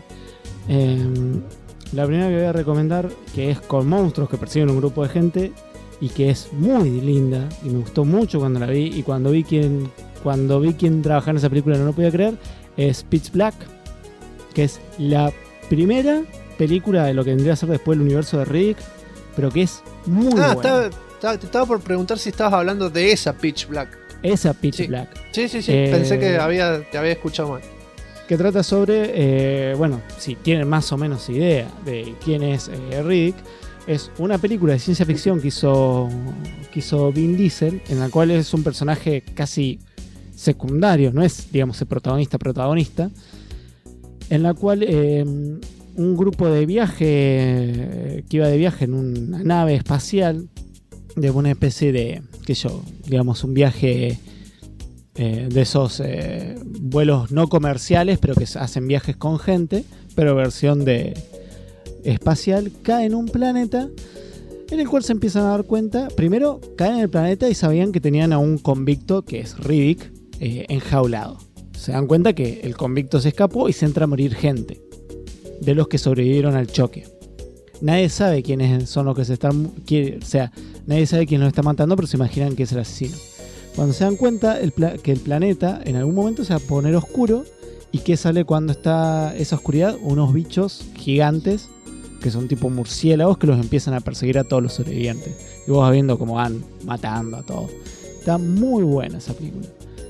Speaker 2: La primera que voy a recomendar, que es con monstruos que persiguen un grupo de gente y que es muy linda y me gustó mucho cuando la vi, y cuando vi quién trabajaba en esa película no lo podía creer, es Pitch Black, que es la primera película de lo que vendría a ser después el universo de Rick, pero que es muy buena.
Speaker 3: Te estaba por preguntar si estabas hablando de esa Pitch Black.
Speaker 2: Esa Pitch Black.
Speaker 3: Sí. Pensé que te había escuchado mal.
Speaker 2: Que trata sobre, bueno, si tienen más o menos idea de quién es Riddick, es una película de ciencia ficción que hizo Vin Diesel, en la cual es un personaje casi secundario, no es, digamos, el protagonista, en la cual un grupo de viaje, que iba de viaje en una nave espacial, de una especie de, digamos, un viaje... de esos vuelos no comerciales, pero que hacen viajes con gente, pero versión de espacial, cae en un planeta en el cual se empiezan a dar cuenta. Primero caen en el planeta y sabían que tenían a un convicto, que es Riddick, enjaulado. Se dan cuenta que el convicto se escapó y se entra a morir gente de los que sobrevivieron al choque. Nadie sabe quiénes son los que se están... nadie sabe quién los está matando, pero se imaginan que es el asesino. Cuando se dan cuenta que el planeta en algún momento se va a poner oscuro, y que sale cuando está esa oscuridad, unos bichos gigantes que son tipo murciélagos que los empiezan a perseguir a todos los sobrevivientes. Y vos vas viendo cómo van matando a todos. Está muy buena esa película.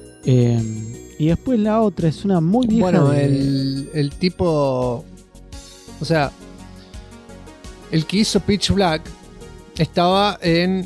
Speaker 2: Y después la otra es una muy vieja.
Speaker 3: Bueno, el tipo... O sea, el que hizo Pitch Black... Estaba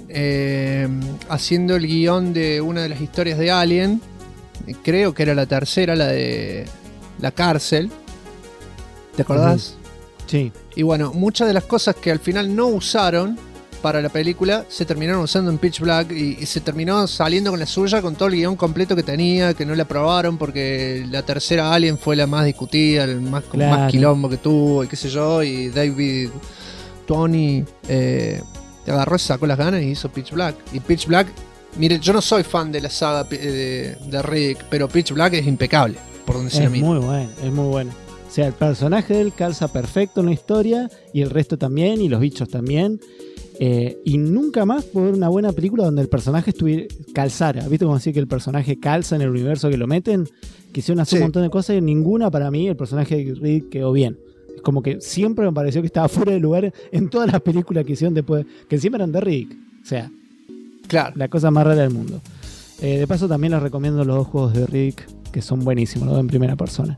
Speaker 3: haciendo el guión de una de las historias de Alien. Creo que era la tercera, la de la cárcel. ¿Te acordás?
Speaker 2: Sí.
Speaker 3: Y bueno, muchas de las cosas que al final no usaron para la película se terminaron usando en Pitch Black. Y se terminó saliendo con la suya, con todo el guión completo que tenía, que no la aprobaron porque la tercera Alien fue la más discutida, más quilombo que tuvo y qué sé yo. Y David Tony... te agarró, se sacó las ganas y hizo Pitch Black. Y Pitch Black, mire, yo no soy fan de la saga de Riddick, pero Pitch Black es impecable, por donde se la mira.
Speaker 2: Es muy buena. O sea, el personaje de él calza perfecto en la historia y el resto también, y los bichos también. Y nunca más puedo ver una buena película donde el personaje calzara. ¿Viste cómo decir que el personaje calza en el universo que lo meten? Que hicieron hacer un montón de cosas y ninguna para mí el personaje de Riddick quedó bien. Es como que siempre me pareció que estaba fuera de lugar en todas las películas que hicieron después, que encima eran de Riddick. O sea,
Speaker 3: claro,
Speaker 2: la cosa más rara del mundo. De paso también les recomiendo los 2 juegos de Riddick, que son buenísimos, los 2 en primera persona.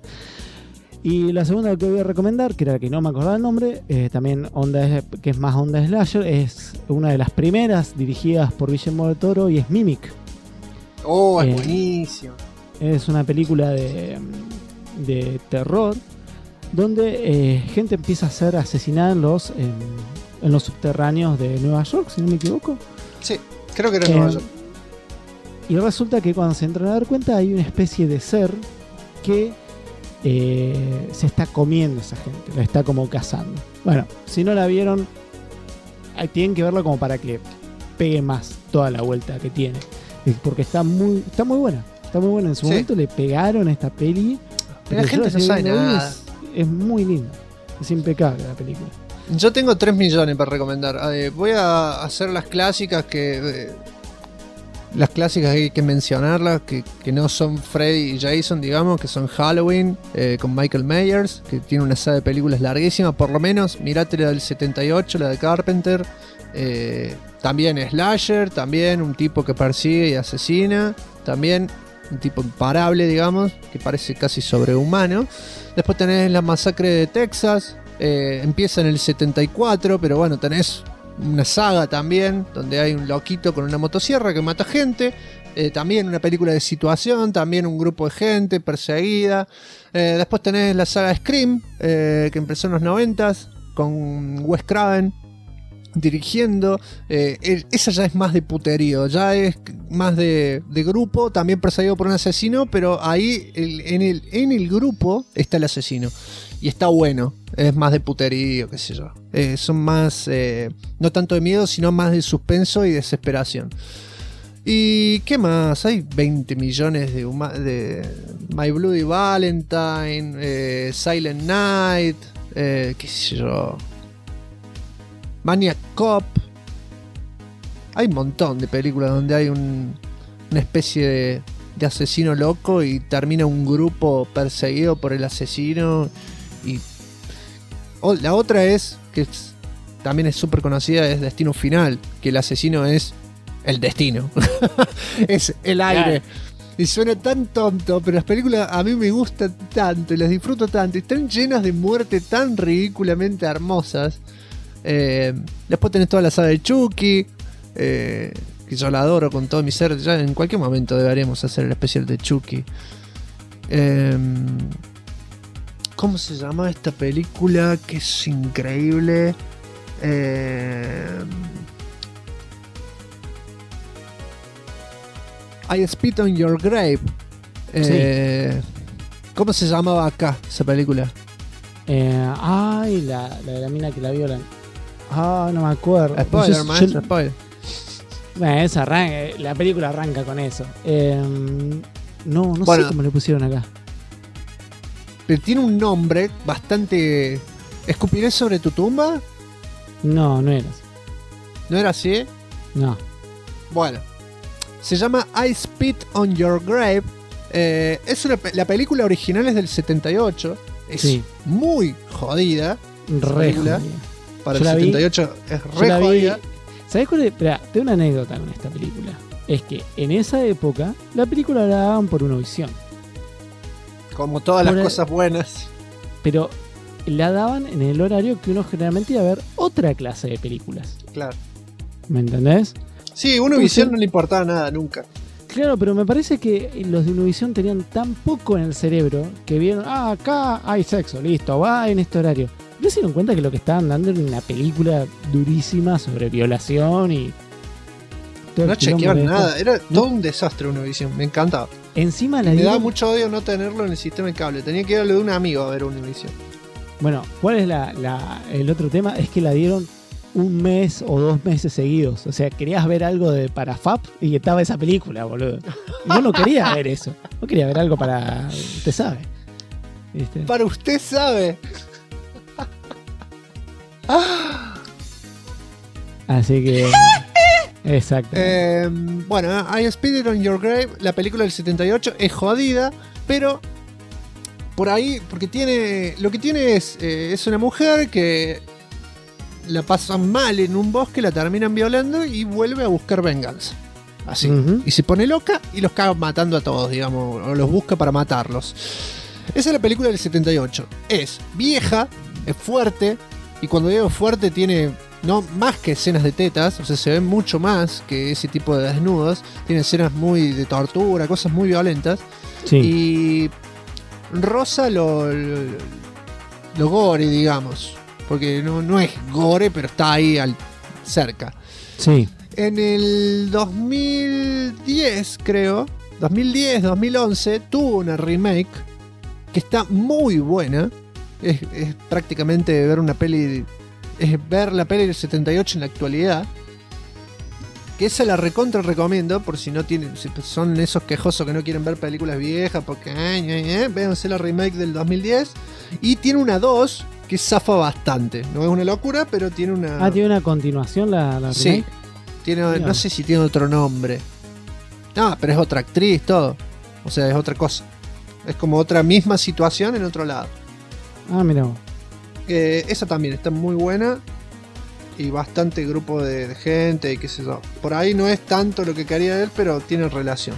Speaker 2: Y la segunda que voy a recomendar, que era la que no me acordaba el nombre, también que es más onda slasher, es una de las primeras dirigidas por Guillermo del Toro y es Mimic.
Speaker 3: Oh, es buenísimo.
Speaker 2: Es una película de terror donde gente empieza a ser asesinada en los subterráneos de Nueva York, si no me equivoco.
Speaker 3: Sí, creo que era Nueva York.
Speaker 2: Y resulta que cuando se entran a dar cuenta hay una especie de ser que se está comiendo a esa gente, la está como cazando. Bueno, si no la vieron, tienen que verla como para que pegue más toda la vuelta que tiene, porque está muy buena. Está muy buena. En su momento le pegaron a esta peli,
Speaker 3: pero la gente no sabe nada.
Speaker 2: Es muy linda, es impecable la película.
Speaker 3: Yo tengo 3 millones para recomendar. Voy a hacer las clásicas las clásicas hay que mencionarlas, que no son Freddy y Jason, digamos, que son Halloween, con Michael Myers, que tiene una saga de películas larguísima. Por lo menos mirate la del 78, la de Carpenter. También Slasher, también un tipo que persigue y asesina, también un tipo imparable, digamos, que parece casi sobrehumano. Después tenés la masacre de Texas, empieza en el 74, pero bueno, tenés una saga también, donde hay un loquito con una motosierra que mata gente. También una película de situación, también un grupo de gente perseguida. Después tenés la saga Scream, que empezó en los 90s, con Wes Craven dirigiendo. Esa ya es más de puterío, ya es más de grupo, también perseguido por un asesino, pero ahí en el grupo está el asesino. Y está bueno, es más de puterío, qué sé yo. Son más, no tanto de miedo, sino más de suspenso y desesperación. ¿Y qué más? Hay 20 millones de My Bloody Valentine, Silent Night, qué sé yo, Maniac Cop. Hay un montón de películas donde hay una especie de asesino loco y termina un grupo perseguido por el asesino. Y la otra es, que también es súper conocida, es Destino Final, que el asesino es el destino. Es el aire. Claro. Y suena tan tonto, pero las películas a mí me gustan tanto y las disfruto tanto. Y están llenas de muerte tan ridículamente hermosas. Después tenés toda la saga de Chucky, que yo la adoro con todo mi ser. Ya en cualquier momento deberíamos hacer el especial de Chucky. ¿Cómo se llama esta película? Que es increíble. I Spit on Your Grave. ¿Cómo se llamaba acá esa película?
Speaker 2: La de la mina que la violan. No me acuerdo.
Speaker 3: Spoiler, maestro, spoiler.
Speaker 2: La película arranca con eso. No sé cómo le pusieron acá.
Speaker 3: Pero tiene un nombre bastante... ¿Escupiré sobre tu tumba?
Speaker 2: No era así.
Speaker 3: ¿No era así?
Speaker 2: No.
Speaker 3: Bueno. Se llama I Spit on Your Grave. La película original es del 78. Es muy jodida.
Speaker 2: Re jodida.
Speaker 3: Para el 78 es re jodida.
Speaker 2: ¿Sabés cuál es? Esperá, tengo una anécdota con esta película. Es que en esa época la película la daban por Univisión.
Speaker 3: Como todas las cosas buenas.
Speaker 2: Pero la daban en el horario que uno generalmente iba a ver otra clase de películas.
Speaker 3: Claro.
Speaker 2: ¿Me entendés?
Speaker 3: Sí, Univisión no le importaba nada nunca.
Speaker 2: Claro, pero me parece que los de Univisión tenían tan poco en el cerebro que vieron, acá hay sexo, listo, va en este horario. ¿No se dieron cuenta que lo que estaban dando era una película durísima sobre violación y...
Speaker 3: No chequeaban nada, era todo un desastre Univisión, me encantaba.
Speaker 2: Encima
Speaker 3: me da mucho odio no tenerlo en el sistema de cable, tenía que darle de un amigo a ver Univisión.
Speaker 2: Bueno, ¿cuál es el otro tema? Es que la dieron un mes o 2 meses seguidos. O sea, querías ver algo para FAP y estaba esa película, boludo. Y yo no quería ver eso. No quería ver algo para... Usted sabe. ¿viste?
Speaker 3: Para usted sabe.
Speaker 2: Así que... Exacto.
Speaker 3: Bueno, I Spit It on Your Grave, la película del 78, es jodida, pero por ahí, porque tiene, lo que tiene es una mujer que la pasan mal en un bosque, la terminan violando y vuelve a buscar venganza. Así. Y se pone loca y los caga matando a todos, digamos, o los busca para matarlos. Esa es la película del 78. Es vieja, es fuerte, y cuando digo fuerte tiene... No más que escenas de tetas, o sea, se ven mucho más que ese tipo de desnudos. Tiene escenas muy de tortura, cosas muy violentas.
Speaker 2: Sí.
Speaker 3: Y rosa lo gore, digamos. Porque no es gore, pero está ahí cerca.
Speaker 2: Sí.
Speaker 3: En el 2010, creo, 2011, tuvo una remake que está muy buena. Es prácticamente ver una peli... Es ver la peli del 78 en la actualidad. Que esa la recontra recomiendo. Por si no tienen, si son esos quejosos que no quieren ver películas viejas. Porque véanse la remake del 2010. Y tiene una 2 que zafa bastante. No es una locura, pero tiene una...
Speaker 2: ¿tiene una continuación la remake?
Speaker 3: Sí. No sé si tiene otro nombre. No, pero es otra actriz, todo. O sea, es otra cosa. Es como otra misma situación en otro lado.
Speaker 2: Mira.
Speaker 3: Esa también está muy buena. Y bastante grupo de gente y qué sé yo. Por ahí no es tanto lo que quería ver, pero tiene relación.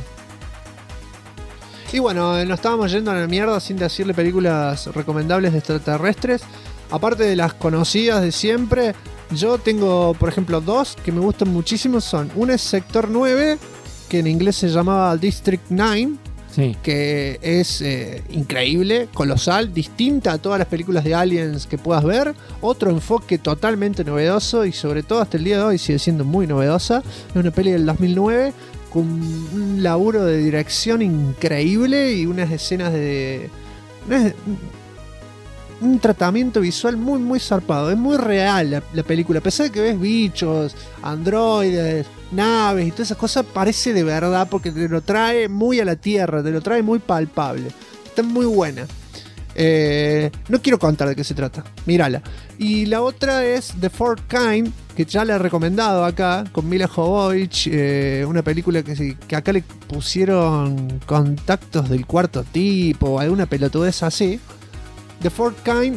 Speaker 3: Y bueno, nos estábamos yendo a la mierda sin decirle películas recomendables de extraterrestres. Aparte de las conocidas de siempre, yo tengo, por ejemplo, 2 que me gustan muchísimo. Son una es Sector 9, que en inglés se llamaba District 9.
Speaker 2: Sí.
Speaker 3: Que es increíble, colosal, distinta a todas las películas de aliens que puedas ver. Otro enfoque totalmente novedoso y sobre todo hasta el día de hoy sigue siendo muy novedosa. Es una peli del 2009 con un laburo de dirección increíble y unas escenas de... un tratamiento visual muy muy zarpado. Es muy real la película. A pesar de que ves bichos, androides, naves y todas esas cosas, parece de verdad porque te lo trae muy a la tierra, te lo trae muy palpable. Está muy buena. No quiero contar de qué se trata, mírala. Y la otra es The Fourth Kind, que ya la he recomendado acá, con Mila Jovovich, una película que acá le pusieron Contactos del Cuarto Tipo o alguna pelotudez así. The Fourth Kind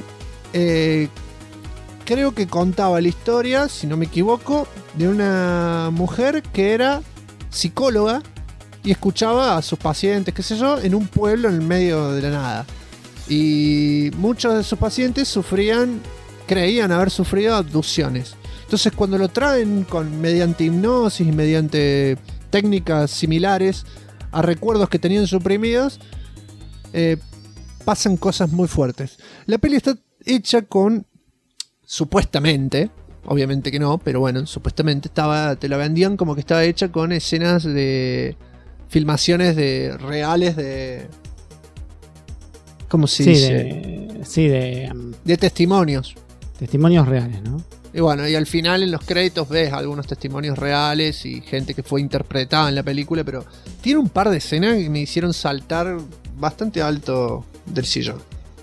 Speaker 3: creo que contaba la historia, si no me equivoco, de una mujer que era psicóloga y escuchaba a sus pacientes, qué sé yo, en un pueblo en el medio de la nada. Y muchos de sus pacientes creían haber sufrido abducciones. Entonces cuando lo traen mediante hipnosis y mediante técnicas similares a recuerdos que tenían suprimidos, pasan cosas muy fuertes. La peli está hecha con, supuestamente, obviamente que no, pero bueno, supuestamente te la vendían como que estaba hecha con escenas de filmaciones reales de... ¿Cómo se dice? De testimonios.
Speaker 2: Testimonios reales, ¿no?
Speaker 3: Y bueno, y al final en los créditos ves algunos testimonios reales y gente que fue interpretada en la película, pero tiene un par de escenas que me hicieron saltar bastante alto del sillón.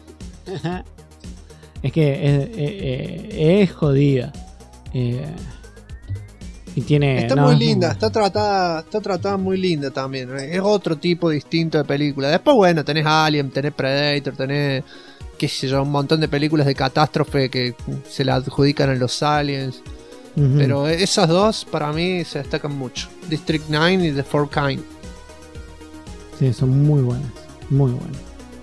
Speaker 2: Es que es jodida. Y tiene...
Speaker 3: Está muy linda, está tratada muy linda también. Es otro tipo distinto de película. Después, bueno, tenés Alien, tenés Predator, tenés, qué sé yo, un montón de películas de catástrofe que se la adjudican a los aliens. Pero esas dos, para mí, se destacan mucho. District 9 y The Fourth Kind.
Speaker 2: Sí, son muy buenas. Muy buenas.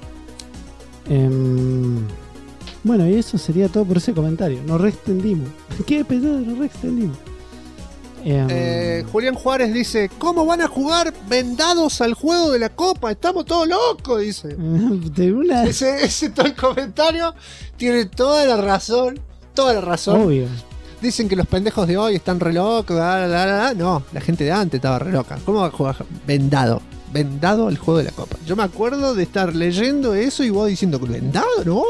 Speaker 2: Bueno, y eso sería todo por ese comentario. Nos reextendimos. Qué pesado, nos reextendimos.
Speaker 3: Julián Juárez dice: ¿cómo van a jugar vendados al juego de la copa? Estamos todos locos, dice. Ese todo el comentario tiene toda la razón. Toda la razón.
Speaker 2: Obvio.
Speaker 3: Dicen que los pendejos de hoy están re locos. No, la gente de antes estaba re loca. ¿Cómo va a jugar vendado al juego de la copa? Yo me acuerdo de estar leyendo eso y vos diciendo: ¿vendado? No,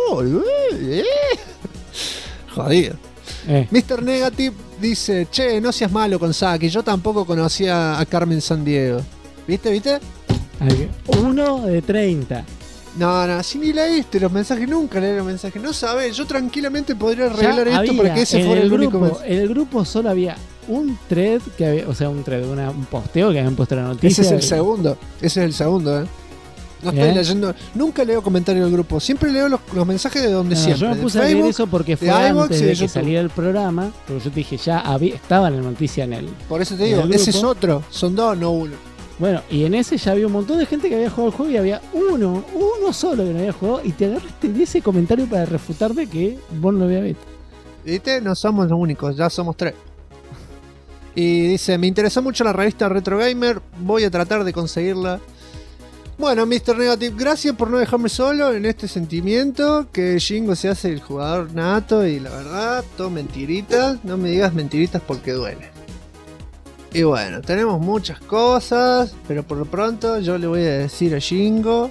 Speaker 3: jodido. Mr. Negative dice: che, no seas malo con Saki, yo tampoco conocía a Carmen Sandiego. ¿Viste?
Speaker 2: 1 de 30.
Speaker 3: No, si ni leíste los mensajes, nunca leí los mensajes. No sabés, yo tranquilamente podría arreglar
Speaker 2: Ya
Speaker 3: esto para que ese fuera el único mensaje.
Speaker 2: En el grupo solo había un thread que había, o sea, un posteo que habían puesto la noticia.
Speaker 3: Ese es el segundo. No estoy leyendo, nunca leo comentarios del grupo, siempre leo los mensajes de donde siempre.
Speaker 2: Yo me puse a leer eso porque fue antes de que saliera el programa, porque yo te dije, estaba la noticia en él.
Speaker 3: Por eso te digo, ese es otro, son dos, no uno.
Speaker 2: Bueno, y en ese ya había un montón de gente que había jugado el juego y había uno solo que no había jugado y te agarraste de ese comentario para refutarme que vos no lo habías visto.
Speaker 3: ¿Viste? No somos los únicos, ya somos 3. Y dice, me interesó mucho la revista Retro Gamer, voy a tratar de conseguirla. Bueno, Mr. Negative, gracias por no dejarme solo en este sentimiento, que Jingo se hace el jugador nato y la verdad, todo mentiritas, no me digas mentiritas porque duele. Y bueno, tenemos muchas cosas, pero por lo pronto yo le voy a decir a Jingo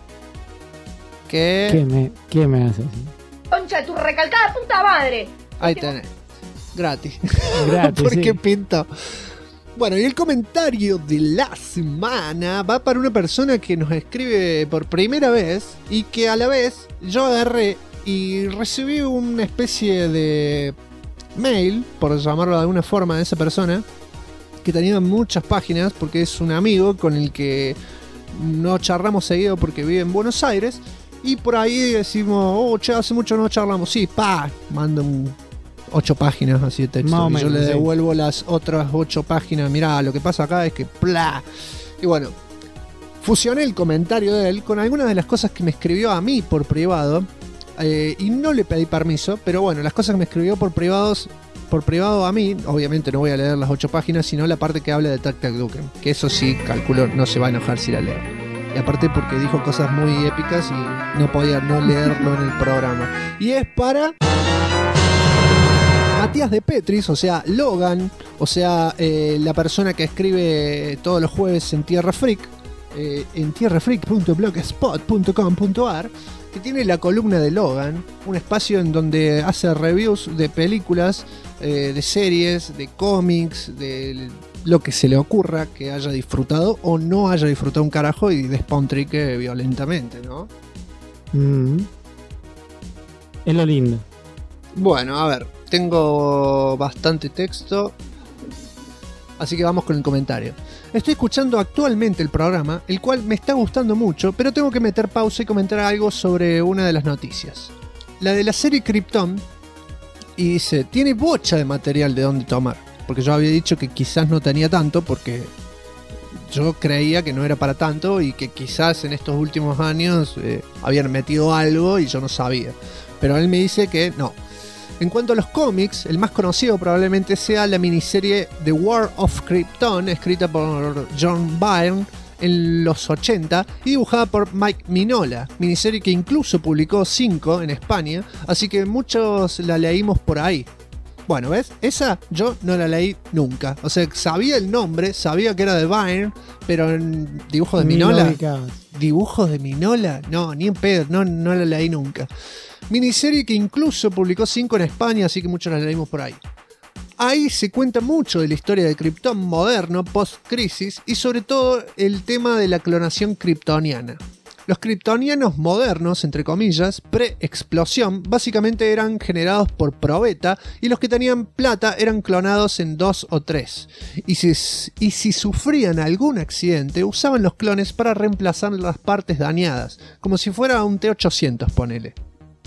Speaker 3: que...
Speaker 2: ¿Qué me haces?
Speaker 14: Concha de tu recalcada puta madre.
Speaker 3: Ahí tenés, gratis.
Speaker 2: Porque
Speaker 3: sí. Pinto. Bueno, y el comentario de la semana va para una persona que nos escribe por primera vez y que a la vez yo agarré y recibí una especie de mail, por llamarlo de alguna forma, de esa persona que tenía muchas páginas porque es un amigo con el que no charlamos seguido porque vive en Buenos Aires y por ahí decimos, che, hace mucho no charlamos, sí, mando 8 páginas así de texto. Y yo le devuelvo las otras 8 páginas. Mirá, lo que pasa acá es que Y bueno, fusioné el comentario de él con algunas de las cosas que me escribió a mí por privado. Y no le pedí permiso, pero bueno, las cosas que me escribió por privado a mí, obviamente no voy a leer las 8 páginas, sino la parte que habla de Tac Tac Duken, que eso sí, calculo, no se va a enojar si la leo. Y aparte porque dijo cosas muy épicas y no podía no leerlo en el programa. Y es para Matías de Petris, o sea, Logan, o sea, la persona que escribe todos los jueves en Tierra Freak, en tierrafreak.blogspot.com.ar, que tiene la columna de Logan, un espacio en donde hace reviews de películas, de series, de cómics, de lo que se le ocurra que haya disfrutado o no haya disfrutado un carajo y despontrique violentamente, ¿no?
Speaker 2: Es lo lindo.
Speaker 3: Bueno, a ver, tengo bastante texto, así que vamos con el comentario. Estoy escuchando actualmente el programa, el cual me está gustando mucho, pero tengo que meter pausa y comentar algo sobre una de las noticias. La de la serie Krypton, y dice, tiene bocha de material de dónde tomar, porque yo había dicho que quizás no tenía tanto, porque yo creía que no era para tanto y que quizás en estos últimos años habían metido algo y yo no sabía. Pero él me dice que no. En cuanto a los cómics, el más conocido probablemente sea la miniserie The War of Krypton, escrita por John Byrne en los 80 y dibujada por Mike Mignola, miniserie que incluso publicó 5 en España, así que muchos la leímos por ahí. Bueno, ¿ves? Esa yo no la leí nunca. O sea, sabía el nombre, sabía que era de Byrne, pero en dibujos de Mignola... ¿Dibujos de Mignola? No, ni en pedo, no la leí nunca. Miniserie que incluso publicó 5 en España, así que muchos la leímos por ahí. Ahí se cuenta mucho de la historia de Krypton moderno, post-crisis, y sobre todo el tema de la clonación kryptoniana. Los kryptonianos modernos, entre comillas, pre-explosión, básicamente eran generados por probeta y los que tenían plata eran clonados en 2 o 3. Y si sufrían algún accidente, usaban los clones para reemplazar las partes dañadas, como si fuera un T-800, ponele.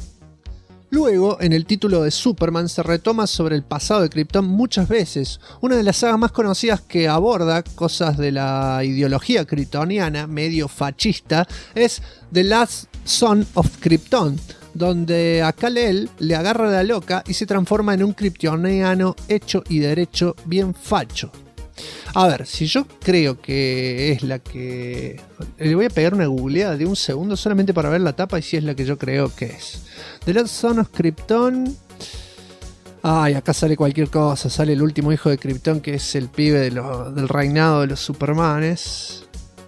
Speaker 3: Luego, en el título de Superman se retoma sobre el pasado de Krypton muchas veces. Una de las sagas más conocidas que aborda cosas de la ideología kryptoniana, medio fascista, es The Last Son of Krypton, donde a Kal-El le agarra la loca y se transforma en un kryptoniano hecho y derecho bien facho. A ver, si yo creo que es la que... Le voy a pegar una googleada de un segundo solamente para ver la tapa y si es la que yo creo que es. The Last Son of Krypton. Ay, acá sale cualquier cosa. Sale el último hijo de Krypton, que es el pibe del reinado de los Supermanes.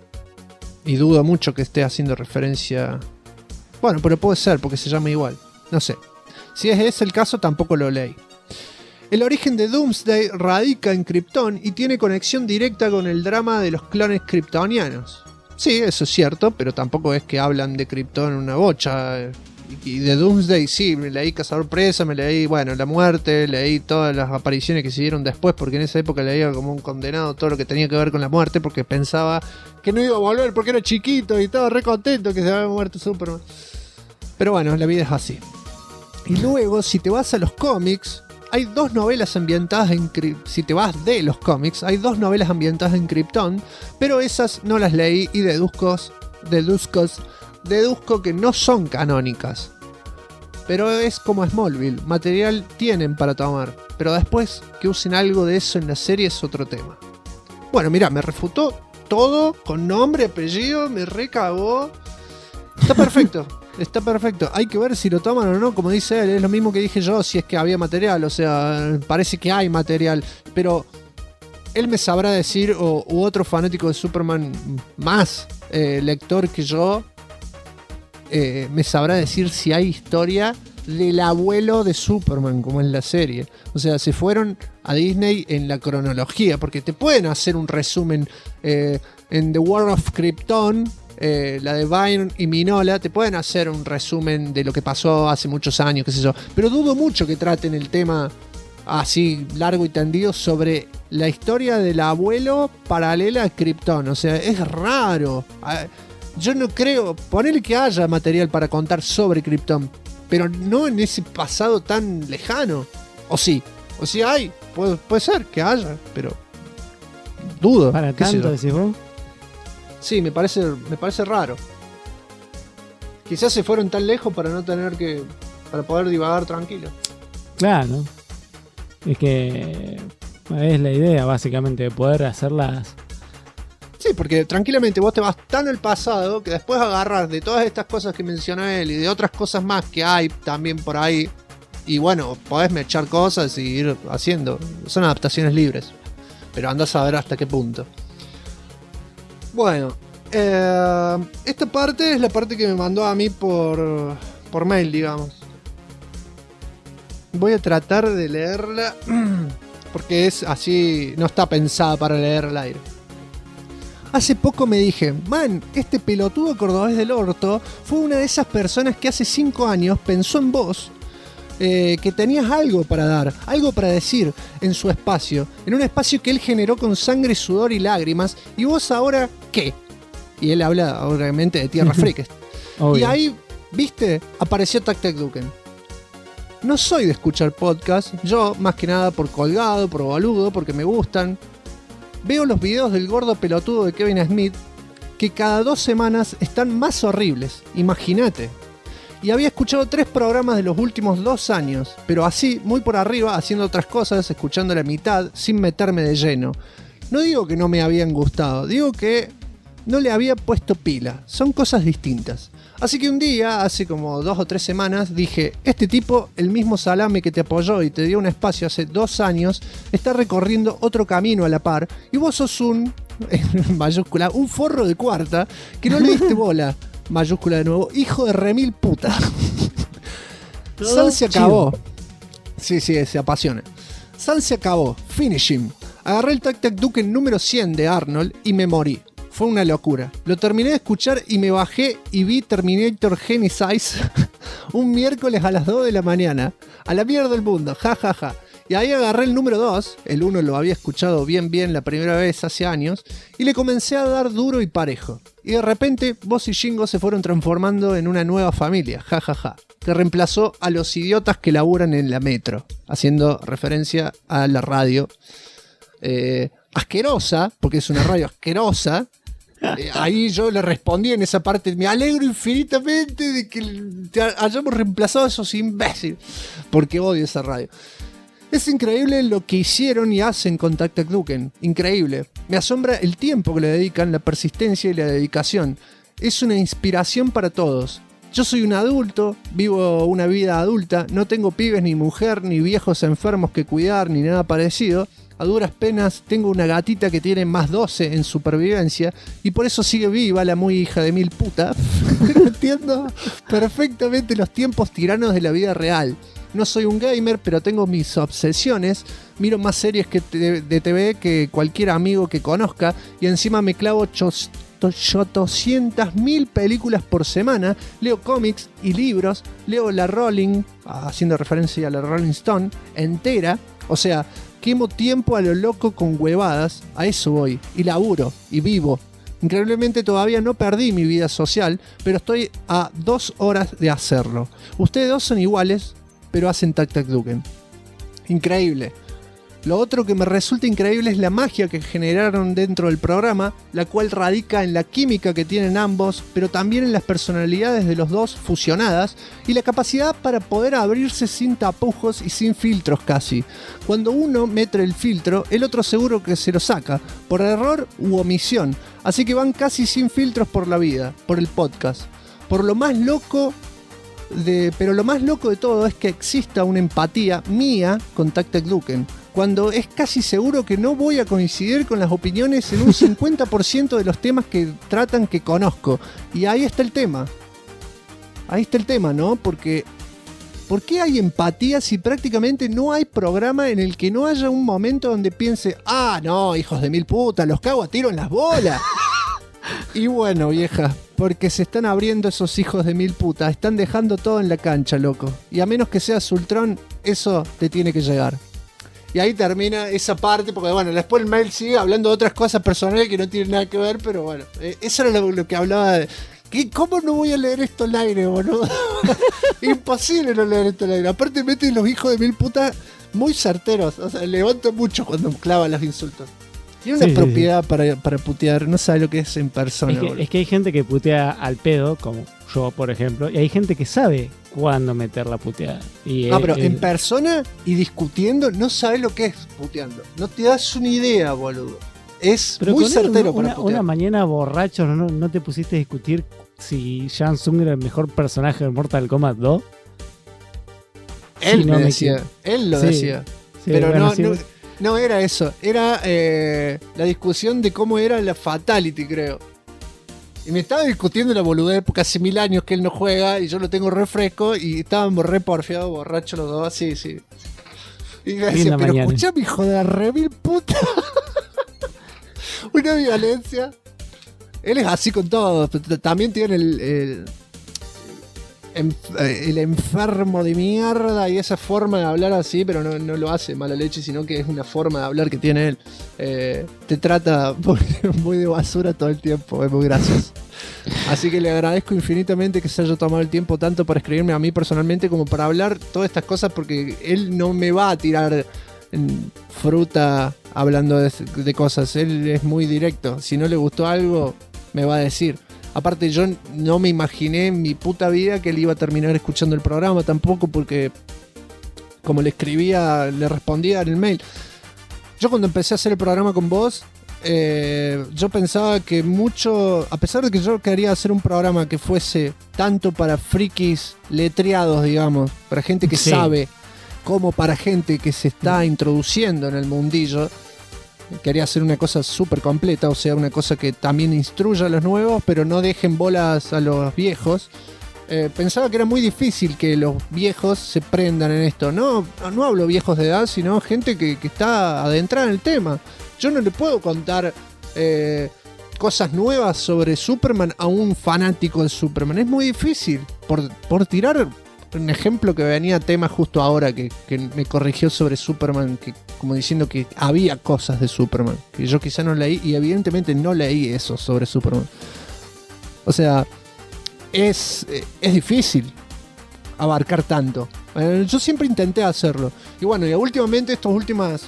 Speaker 3: Y dudo mucho que esté haciendo referencia... Bueno, pero puede ser porque se llama igual. No sé. Si es ese el caso, tampoco lo leí. El origen de Doomsday radica en Krypton y tiene conexión directa con el drama de los clones kryptonianos. Sí, eso es cierto, pero tampoco es que hablan de Krypton una bocha. Y de Doomsday sí, me leí Cazador Presa, me leí, bueno, La Muerte, leí todas las apariciones que se dieron después, porque en esa época leía como un condenado todo lo que tenía que ver con la muerte, porque pensaba que no iba a volver porque era chiquito y estaba re contento que se había muerto Superman. Pero bueno, la vida es así. Y luego, si te vas a los cómics, hay dos novelas ambientadas en Krypton. Si te vas de los cómics, hay dos novelas ambientadas en Krypton, pero esas no las leí y deduzco que no son canónicas. Pero es como Smallville, material tienen para tomar, pero después que usen algo de eso en la serie es otro tema. Bueno, mira, me refutó todo con nombre, apellido, me recagó. Está perfecto. Está perfecto, hay que ver si lo toman o no, como dice él, es lo mismo que dije yo, si es que había material, o sea, parece que hay material, pero él me sabrá decir, u otro fanático de Superman más lector que yo, me sabrá decir si hay historia del abuelo de Superman, como en la serie. O sea, se fueron a Disney en la cronología, porque te pueden hacer un resumen en The War of Krypton. La de Byrne y Minola te pueden hacer un resumen de lo que pasó hace muchos años, qué sé yo, pero dudo mucho que traten el tema así largo y tendido sobre la historia del abuelo paralela a Krypton. O sea, es raro. Yo no creo, ponele que haya material para contar sobre Krypton, pero no en ese pasado tan lejano. O sí hay, puede ser que haya, pero dudo.
Speaker 2: Para tanto, decís vos.
Speaker 3: Sí, me parece raro. Quizás se fueron tan lejos para no tener que... para poder divagar tranquilo.
Speaker 2: Claro. Es que es la idea, básicamente, de poder hacerlas...
Speaker 3: Sí, porque tranquilamente vos te vas tan al pasado que después agarras de todas estas cosas que mencionó él y de otras cosas más que hay también por ahí. Y bueno, podés mechar cosas y ir haciendo. Son adaptaciones libres. Pero andás a ver hasta qué punto. Bueno, esta parte es la parte que me mandó a mí por mail, digamos. Voy a tratar de leerla porque es así, no está pensada para leer al aire. Hace poco me dije, man, este pelotudo cordobés del orto fue una de esas personas que hace 5 años pensó en vos, que tenías algo para dar, algo para decir en su espacio, en un espacio que él generó con sangre, sudor y lágrimas, y vos ahora, ¿qué? Y él habla obviamente de Tierra Freaks. Y ahí, viste, apareció Tac Tac Duken. No soy de escuchar podcast, yo más que nada por colgado, por boludo, porque me gustan. Veo los videos del gordo pelotudo de Kevin Smith, que cada 2 semanas están más horribles, imagínate. Y había escuchado 3 programas de los últimos 2 años, pero así, muy por arriba, haciendo otras cosas, escuchando la mitad, sin meterme de lleno. No digo que no me habían gustado, digo que no le había puesto pila, son cosas distintas. Así que un día, hace como 2 o 3 semanas, dije, este tipo, el mismo salame que te apoyó y te dio un espacio hace 2 años, está recorriendo otro camino a la par, y vos sos un, en mayúscula, un forro de cuarta, que no le diste bola. Mayúscula de nuevo, hijo de remil puta. San se acabó. Sí, se apasiona. San se acabó. Finishing. Agarré el Tac Tac Duken número 100 de Arnold y me morí. Fue una locura. Lo terminé de escuchar y me bajé y vi Terminator Genesis un miércoles a las 2 de la mañana. A la mierda del mundo, jajaja. Y ahí agarré el número 2, el 1 lo había escuchado bien la primera vez hace años, y le comencé a dar duro y parejo. Y de repente, vos y Shingo se fueron transformando en una nueva familia, jajaja, que reemplazó a los idiotas que laburan en la metro, haciendo referencia a la radio asquerosa, porque es una radio asquerosa. Ahí yo le respondí en esa parte, me alegro infinitamente de que hayamos reemplazado a esos imbéciles, porque odio esa radio. Es increíble lo que hicieron y hacen con Tac Tac Duken. Increíble. Me asombra el tiempo que le dedican, la persistencia y la dedicación. Es una inspiración para todos. Yo soy un adulto, vivo una vida adulta, no tengo pibes ni mujer ni viejos enfermos que cuidar ni nada parecido. A duras penas tengo una gatita que tiene más 12 en supervivencia y por eso sigue viva la muy hija de mil puta. Pero entiendo perfectamente los tiempos tiranos de la vida real. No soy un gamer, pero tengo mis obsesiones. Miro más series de TV que cualquier amigo que conozca. Y encima me clavo 800.000 películas por semana, leo cómics y libros, leo la Rolling, haciendo referencia a la Rolling Stone, entera, o sea, quemo tiempo a lo loco con huevadas, a eso voy, y laburo, y vivo. Increíblemente todavía no perdí mi vida social, pero estoy a 2 horas de hacerlo. Ustedes dos son iguales, pero hacen Tac Tac Duken. Increíble. Lo otro que me resulta increíble es la magia que generaron dentro del programa, la cual radica en la química que tienen ambos, pero también en las personalidades de los dos fusionadas y la capacidad para poder abrirse sin tapujos y sin filtros casi. Cuando uno mete el filtro, el otro seguro que se lo saca, por error u omisión, así que van casi sin filtros por la vida, por el podcast. Pero lo más loco de todo es que exista una empatía mía con Tac Tac Duken, cuando es casi seguro que no voy a coincidir con las opiniones en un 50% de los temas que tratan que conozco. Y ahí está el tema. Ahí está el tema, ¿no? Porque ¿por qué hay empatía si prácticamente no hay programa en el que no haya un momento donde piense, no, hijos de mil putas, los cago a tiro en las bolas? Y bueno, vieja, porque se están abriendo esos hijos de mil putas, están dejando todo en la cancha, loco. Y a menos que seas Ultron, eso te tiene que llegar. Y ahí termina esa parte, porque bueno, después el mail sigue hablando de otras cosas personales que no tienen nada que ver, pero bueno, eso era lo que hablaba de... ¿Cómo no voy a leer esto al aire, boludo? Imposible no leer esto al aire. Aparte meten los hijos de mil putas muy certeros, o sea, levanto mucho cuando clavan los insultos. Tiene una propiedad para putear, no sabe lo que es en persona.
Speaker 2: Es que hay gente que putea al pedo, como yo, por ejemplo, y hay gente que sabe cuándo meter la puteada.
Speaker 3: Pero en persona y discutiendo, no sabe lo que es puteando. No te das una idea, boludo. Es pero muy certero para putear.
Speaker 2: Una mañana borracho, ¿no te pusiste a discutir si Shang Tsung era el mejor personaje de Mortal Kombat 2?
Speaker 3: Él lo decía. Sí, pero bueno, no era eso, era la discusión de cómo era la Fatality, creo. Y me estaba discutiendo la boludez porque hace 1000 años que él no juega y yo lo tengo refresco y estábamos re porfiados, borrachos los dos, sí. Y me decía, pero escuchame, hijo de la remil puta. Una violencia. Él es así con todo, también tiene el enfermo de mierda y esa forma de hablar así, pero no lo hace mala leche, sino que es una forma de hablar que tiene él. Te trata muy de basura todo el tiempo, es muy gracioso. Así que le agradezco infinitamente que se haya tomado el tiempo tanto para escribirme a mí personalmente como para hablar todas estas cosas, porque él no me va a tirar fruta hablando de cosas. Él es muy directo, si no le gustó algo me va a decir. Aparte, yo no me imaginé en mi puta vida que él iba a terminar escuchando el programa tampoco, porque como le respondía en el mail. Yo cuando empecé a hacer el programa con vos, yo pensaba que a pesar de que yo quería hacer un programa que fuese tanto para frikis letreados, digamos, para gente que sabe, como para gente que se está introduciendo en el mundillo, quería hacer una cosa súper completa, o sea, una cosa que también instruya a los nuevos, pero no dejen bolas a los viejos. Pensaba que era muy difícil que los viejos se prendan en esto. No hablo viejos de edad, sino gente que está adentrada en el tema. Yo no le puedo contar cosas nuevas sobre Superman a un fanático de Superman. Es muy difícil. Por tirar un ejemplo que venía a tema justo ahora, que me corrigió sobre Superman, que como diciendo que había cosas de Superman que yo quizá no leí, y evidentemente no leí eso sobre Superman. O sea, es difícil abarcar tanto. Yo siempre intenté hacerlo. Y bueno, y últimamente estos últimos,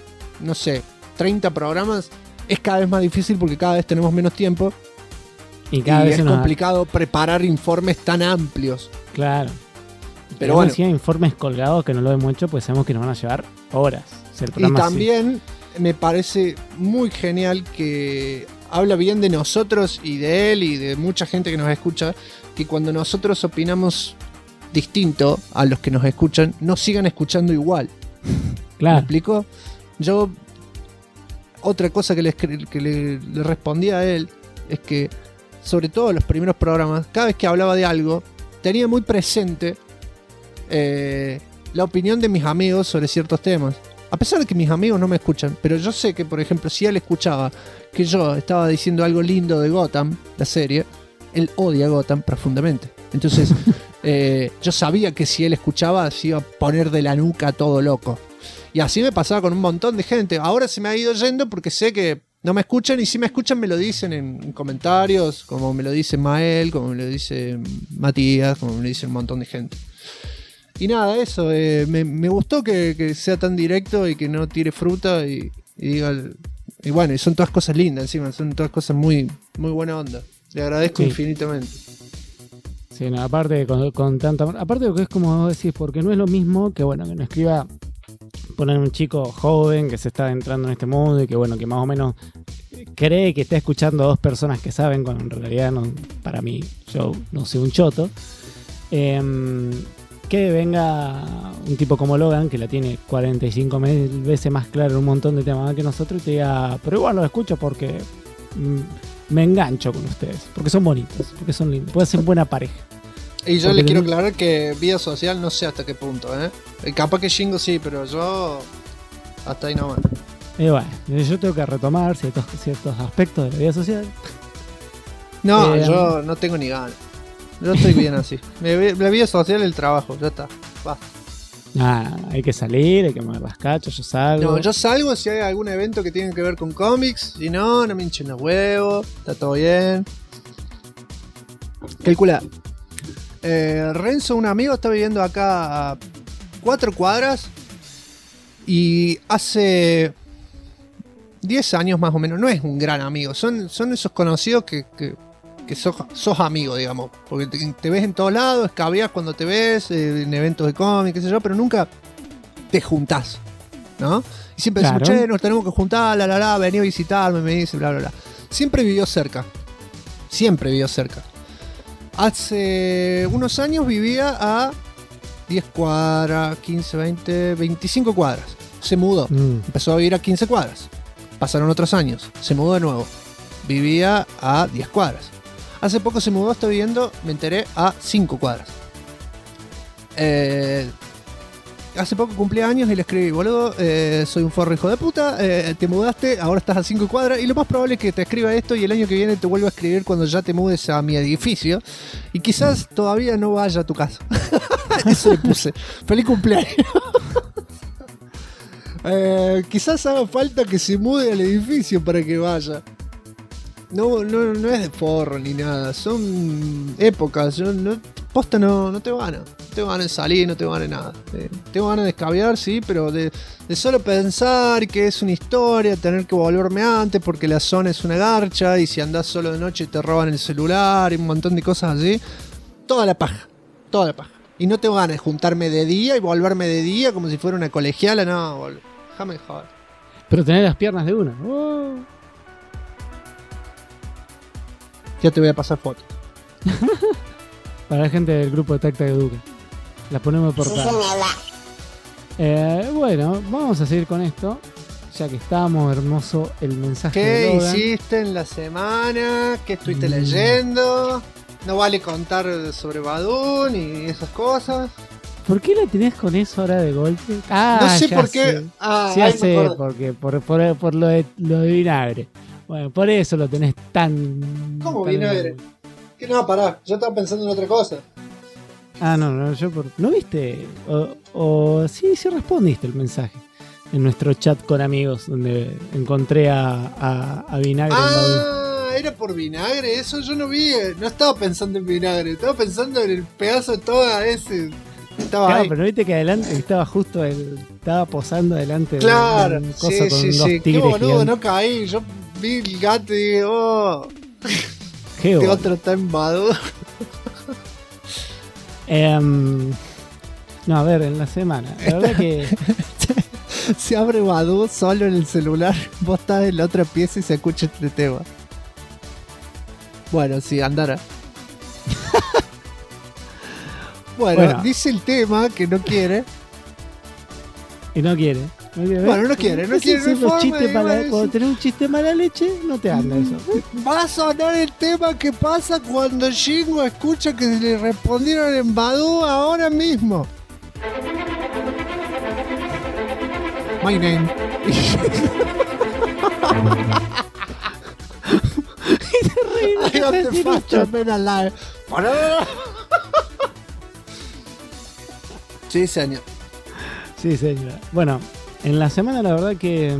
Speaker 3: 30 programas, es cada vez más difícil porque cada vez tenemos menos tiempo. Y es complicado preparar informes tan amplios.
Speaker 2: Claro. Pero bueno, si hay informes colgados que no lo hemos hecho, pues sabemos que nos van a llevar horas.
Speaker 3: Y también me parece muy genial que habla bien de nosotros y de él y de mucha gente que nos escucha, que cuando nosotros opinamos distinto a los que nos escuchan, nos sigan escuchando igual.
Speaker 2: Claro.
Speaker 3: ¿Me explico? Yo, otra cosa que le respondí a él es que, sobre todo en los primeros programas, cada vez que hablaba de algo, tenía muy presente la opinión de mis amigos sobre ciertos temas. A pesar de que mis amigos no me escuchan, pero yo sé que, por ejemplo, si él escuchaba que yo estaba diciendo algo lindo de Gotham, la serie, él odia Gotham profundamente. Entonces, yo sabía que si él escuchaba se iba a poner de la nuca todo loco. Y así me pasaba con un montón de gente. Ahora se me ha ido yendo porque sé que no me escuchan, y si me escuchan me lo dicen en comentarios, como me lo dice Mael, como me lo dice Matías, como me lo dice un montón de gente. Y nada, eso, me gustó que sea tan directo y que no tire fruta y diga... Y bueno, y son todas cosas lindas encima, son todas cosas muy, muy buena onda. Le agradezco infinitamente.
Speaker 2: Sí, no, aparte con tanta... Aparte de que es como vos decís, porque no es lo mismo que, bueno, que no escriba... Poner un chico joven que se está entrando en este mundo y que, bueno, que más o menos cree que está escuchando a dos personas que saben, cuando en realidad no, para mí, yo no sé un choto. Que venga un tipo como Logan, que la tiene 45.000 veces más claro en un montón de temas que nosotros, y te diga, pero igual lo escucho porque me engancho con ustedes, porque son bonitos, porque son lindos, puede ser buena pareja.
Speaker 3: Y yo le quiero aclarar que vida social no sé hasta qué punto, capaz que Shingo sí, pero yo hasta ahí nomás.
Speaker 2: Y bueno, yo tengo que retomar ciertos aspectos de la vida social.
Speaker 3: No, yo no tengo ni ganas. Yo estoy bien así. La vida social, el trabajo, ya está. Va.
Speaker 2: Hay que salir, hay que mover las cachas, yo salgo.
Speaker 3: No, yo salgo si hay algún evento que tiene que ver con cómics. Si no, no me hinchen los huevos. Está todo bien. Calcula. Renzo, un amigo, está viviendo acá a 4 cuadras. Y hace 10 años más o menos. No es un gran amigo. Son esos conocidos que sos amigo, digamos. Porque te ves en todos lados, escabeas cuando te ves, en eventos de cómic, qué sé yo, pero nunca te juntás, ¿no? Y siempre decimos, che, nos tenemos que juntar, vení a visitarme, me dice, bla, bla, bla. Siempre vivió cerca. Hace unos años vivía a 10 cuadras, 15, 20, 25 cuadras. Se mudó. Empezó a vivir a 15 cuadras. Pasaron otros años. Se mudó de nuevo. Vivía a 10 cuadras. Hace poco se mudó, está viviendo, me enteré, a 5 cuadras. Hace poco cumplí años y le escribí, boludo, soy un forro hijo de puta, te mudaste, ahora estás a 5 cuadras, y lo más probable es que te escriba esto y el año que viene te vuelva a escribir cuando ya te mudes a mi edificio, y quizás todavía no vaya a tu casa. Eso le puse. Feliz cumpleaños. Quizás haga falta que se mude al edificio para que vaya. No es de forro ni nada, son épocas. Posta no tengo ganas. No tengo ganas de salir, no tengo ganas de nada. Tengo ganas de escabear, sí, pero de solo pensar que es una historia, tener que volverme antes porque la zona es una garcha y si andás solo de noche te roban el celular y un montón de cosas así. Toda la paja. Y no tengo ganas de juntarme de día y volverme de día como si fuera una colegiala, no, boludo. Déjame de joder.
Speaker 2: Pero tener las piernas de una.
Speaker 3: Ya te voy a pasar fotos.
Speaker 2: Para la gente del grupo de Tacta de Duque. Las ponemos por acá. Bueno, vamos a seguir con esto. Ya que estamos, hermoso el mensaje de Logan.
Speaker 3: ¿Qué hiciste en la semana? ¿Qué estuviste leyendo? No vale contar sobre Badoo ni esas cosas.
Speaker 2: ¿Por qué la tenés con eso ahora de golpe?
Speaker 3: No sé por qué.
Speaker 2: Ya sé, porque por lo de vinagre. Bueno, por eso lo tenés tan...
Speaker 3: ¿Cómo vinagre? Que no, pará, yo estaba pensando en otra cosa.
Speaker 2: No, ¿no viste? Sí respondiste el mensaje en nuestro chat con amigos, donde encontré a vinagre.
Speaker 3: Era por vinagre, eso yo no vi. No estaba pensando en vinagre, estaba pensando en el pedazo de toda ese... Estaba ahí.
Speaker 2: Pero viste que adelante estaba justo estaba posando adelante
Speaker 3: de un
Speaker 2: coso con dos tigres.
Speaker 3: Qué boludo, no caí. Yo vi el gato y dije,
Speaker 2: qué
Speaker 3: este otro está en Badoo.
Speaker 2: No, a ver, en la semana. La verdad que
Speaker 3: se abre Badoo solo en el celular. Vos estás en la otra pieza y se escucha este tema. Bueno, sí, andara. Bueno, dice el tema que no quiere.
Speaker 2: Y no quiere.
Speaker 3: Bueno, no quiere.
Speaker 2: Cuando tenés un chiste mala leche, no te anda eso.
Speaker 3: Va a sonar el tema que pasa cuando Shingo escucha que le respondieron en Badoo ahora mismo. My name. I got the fastest man alive. Sí, señor.
Speaker 2: Sí, señor. Bueno, en la semana la verdad que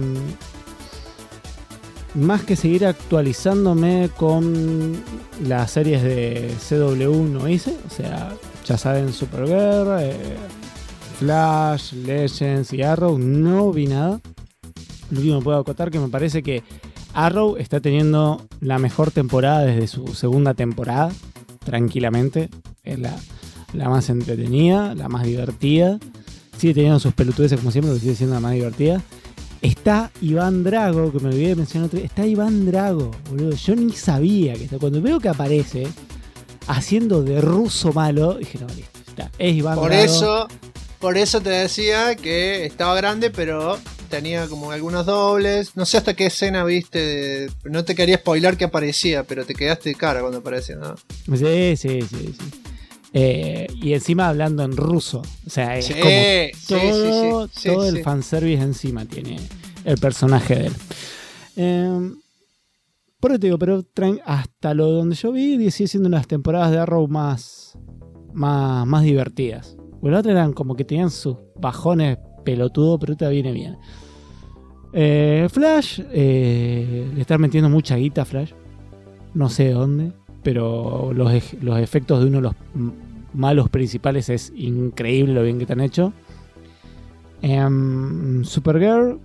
Speaker 2: más que seguir actualizándome con las series de CW no hice. O sea, ya saben, Supergirl, Flash, Legends y Arrow, no vi nada. Lo único que puedo acotar que me parece que Arrow está teniendo la mejor temporada desde su segunda temporada, tranquilamente. Es la más entretenida, la más divertida. Sigue teniendo sus pelotudeces como siempre, pero sigue siendo la más divertida. Está Iván Drago, que me olvidé de mencionar otro. Está Iván Drago, boludo. Yo ni sabía que está. Cuando veo que aparece haciendo de ruso malo, dije, no, listo, está. Es Iván Drago.
Speaker 3: Por eso te decía que estaba grande, pero tenía como algunos dobles. No sé hasta qué escena viste. No te quería spoilar que aparecía, pero te quedaste de cara cuando aparecía, ¿no?
Speaker 2: Sí. Y encima hablando en ruso. O sea, es como todo el fanservice encima tiene el personaje de él. Por eso te digo, pero hasta lo donde yo vi, sigue siendo unas temporadas de Arrow más divertidas. Bueno, las otras eran como que tenían sus bajones pelotudos, pero esta viene bien. Flash, le están metiendo mucha guita a Flash. No sé dónde, pero los efectos de uno de los malos principales es increíble lo bien que están hechos. Supergirl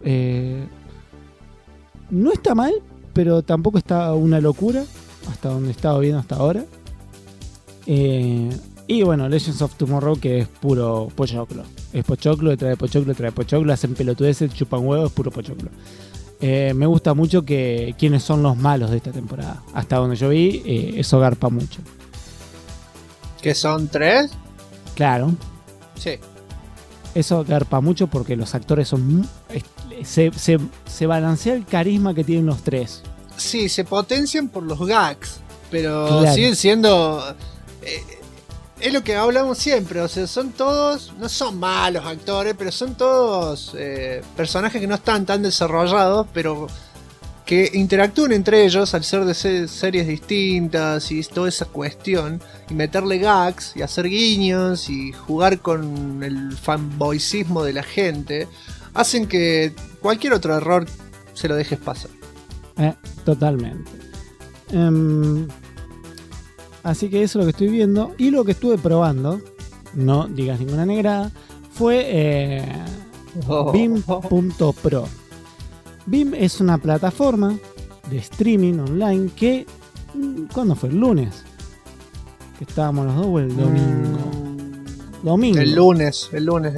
Speaker 2: no está mal, pero tampoco está una locura hasta donde he estado viendo hasta ahora. Y bueno, Legends of Tomorrow, que es puro pochoclo. Es pochoclo, trae pochoclo, hacen pelotudeces, chupan huevos, es puro pochoclo. Me gusta mucho quiénes son los malos de esta temporada. Hasta donde yo vi, eso garpa mucho.
Speaker 3: ¿Que son 3?
Speaker 2: Claro.
Speaker 3: Sí.
Speaker 2: Eso garpa mucho porque los actores son... Se balancea el carisma que tienen los 3.
Speaker 3: Sí, se potencian por los gags, pero
Speaker 2: claro,
Speaker 3: siguen siendo... es lo que hablamos siempre, o sea, son todos, no son malos actores, pero son todos personajes que no están tan desarrollados, pero que interactúan entre ellos al ser de series distintas y toda esa cuestión, y meterle gags y hacer guiños y jugar con el fanboycismo de la gente, hacen que cualquier otro error se lo dejes pasar.
Speaker 2: Totalmente. Así que eso es lo que estoy viendo. Y lo que estuve probando, no digas ninguna negrada, fue Vimeo.pro. Vimeo es una plataforma de streaming online que... ¿Cuándo fue? ¿El lunes? Que estábamos los dos, o el domingo. Domingo.
Speaker 3: El lunes.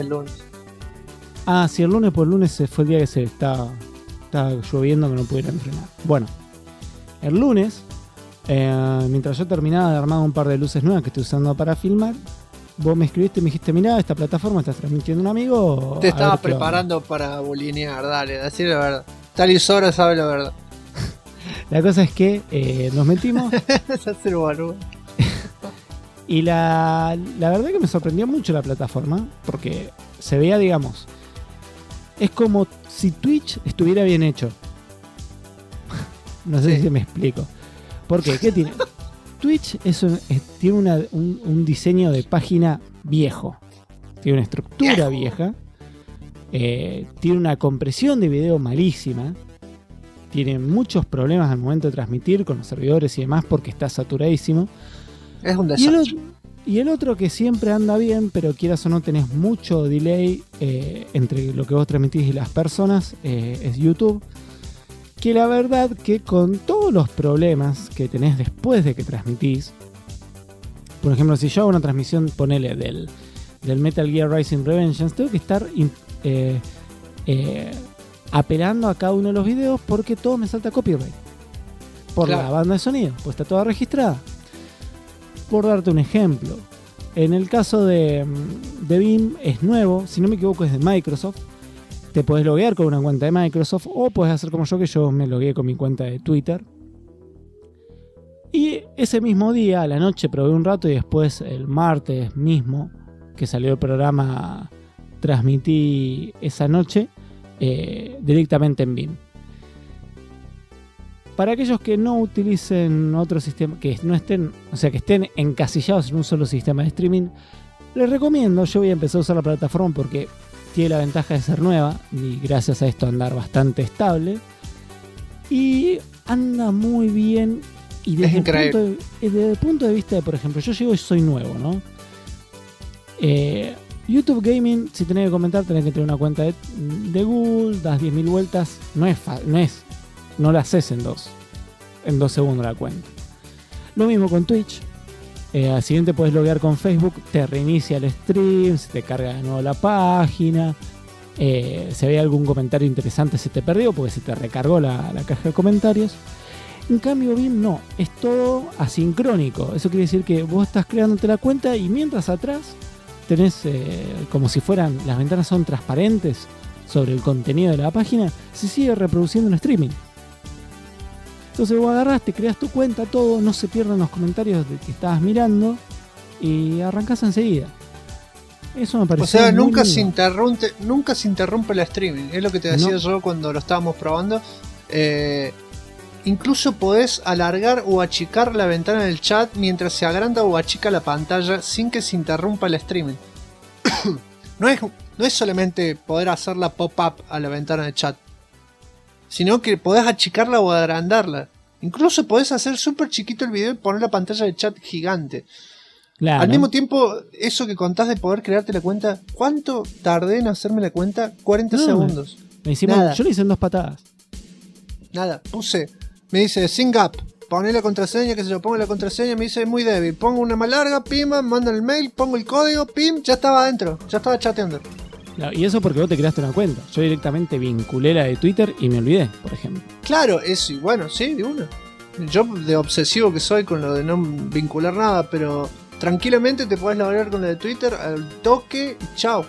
Speaker 2: Ah, sí, el lunes, pues el lunes fue el día que se estaba lloviendo, que no pudiera entrenar. Bueno, el lunes... mientras yo terminaba de armar un par de luces nuevas que estoy usando para filmar, vos me escribiste y me dijiste, mirá, esta plataforma estás transmitiendo un amigo.
Speaker 3: Te estaba preparando para bulinear, dale, decir la verdad. Tal y Sora sabe la verdad.
Speaker 2: La cosa es que nos metimos.
Speaker 3: Es hacer boludo.
Speaker 2: Y la verdad que me sorprendió mucho la plataforma, porque se veía, digamos, es como si Twitch estuviera bien hecho. No sé si me explico. ¿Por qué? ¿Qué tiene? Twitch tiene un diseño de página viejo. Tiene una estructura vieja. Tiene una compresión de video malísima. Tiene muchos problemas al momento de transmitir con los servidores y demás porque está saturadísimo.
Speaker 3: Es un desastre.
Speaker 2: Y el otro que siempre anda bien, pero quieras o no tenés mucho delay entre lo que vos transmitís y las personas, es YouTube. Que la verdad que con todos los problemas que tenés después de que transmitís, por ejemplo, si yo hago una transmisión, ponele del Metal Gear Rising Revengeance, tengo que estar apelando a cada uno de los videos porque todo me salta copyright. Por la banda de sonido, pues está toda registrada. Por darte un ejemplo, en el caso de Vimeo es nuevo, si no me equivoco es de Microsoft. Te podés loguear con una cuenta de Microsoft o podés hacer como yo, que yo me logueé con mi cuenta de Twitter. Y ese mismo día, a la noche, probé un rato y después el martes mismo, que salió el programa, transmití esa noche. directamente en Beam. Para aquellos que no utilicen otro sistema, que no estén, o sea, que estén encasillados en un solo sistema de streaming, les recomiendo, yo voy a empezar a usar la plataforma porque tiene la ventaja de ser nueva y gracias a esto andar bastante estable. Y anda muy bien. Y desde el punto de vista de, por ejemplo, yo llego y soy nuevo, ¿no? YouTube Gaming, si tenés que comentar, tenés que tener una cuenta de Google, das 10.000 vueltas, no la haces en 2 segundos la cuenta. Lo mismo con Twitch. Al siguiente puedes loguear con Facebook, te reinicia el stream, se te carga de nuevo la página. Si había algún comentario interesante se te perdió porque se te recargó la caja de comentarios. En cambio Beam no, es todo asincrónico. Eso quiere decir que vos estás creándote la cuenta y mientras atrás tenés como si fueran, las ventanas son transparentes sobre el contenido de la página, se sigue reproduciendo en streaming. Entonces vos agarrás, te creas tu cuenta, todo, no se pierdan los comentarios de que estabas mirando y arrancás enseguida. Eso me pareció.
Speaker 3: O sea,
Speaker 2: muy
Speaker 3: nunca
Speaker 2: lindo.
Speaker 3: se interrumpe el streaming. Es lo que te decía yo cuando lo estábamos probando. Incluso podés alargar o achicar la ventana del chat mientras se agranda o achica la pantalla sin que se interrumpa el streaming. No es solamente poder hacerla pop-up a la ventana del chat, sino que podés achicarla o agrandarla. Incluso podés hacer súper chiquito el video y poner la pantalla del chat gigante.
Speaker 2: Claro.
Speaker 3: Al mismo tiempo, eso que contás de poder crearte la cuenta, ¿cuánto tardé en hacerme la cuenta? 40 segundos.
Speaker 2: Yo lo hice en 2 patadas.
Speaker 3: Nada, me dice sync up, poné la contraseña, qué sé yo, pongo la contraseña, me dice muy débil, pongo una más larga, pim, mando el mail, pongo el código, pim, ya estaba adentro, ya estaba chateando.
Speaker 2: Claro, y eso porque vos te creaste una cuenta. Yo directamente vinculé la de Twitter y me olvidé, por ejemplo.
Speaker 3: Claro, eso, y bueno, sí, de una. Yo de obsesivo que soy con lo de no vincular nada, pero tranquilamente te podés lograr con la de Twitter al toque y chao.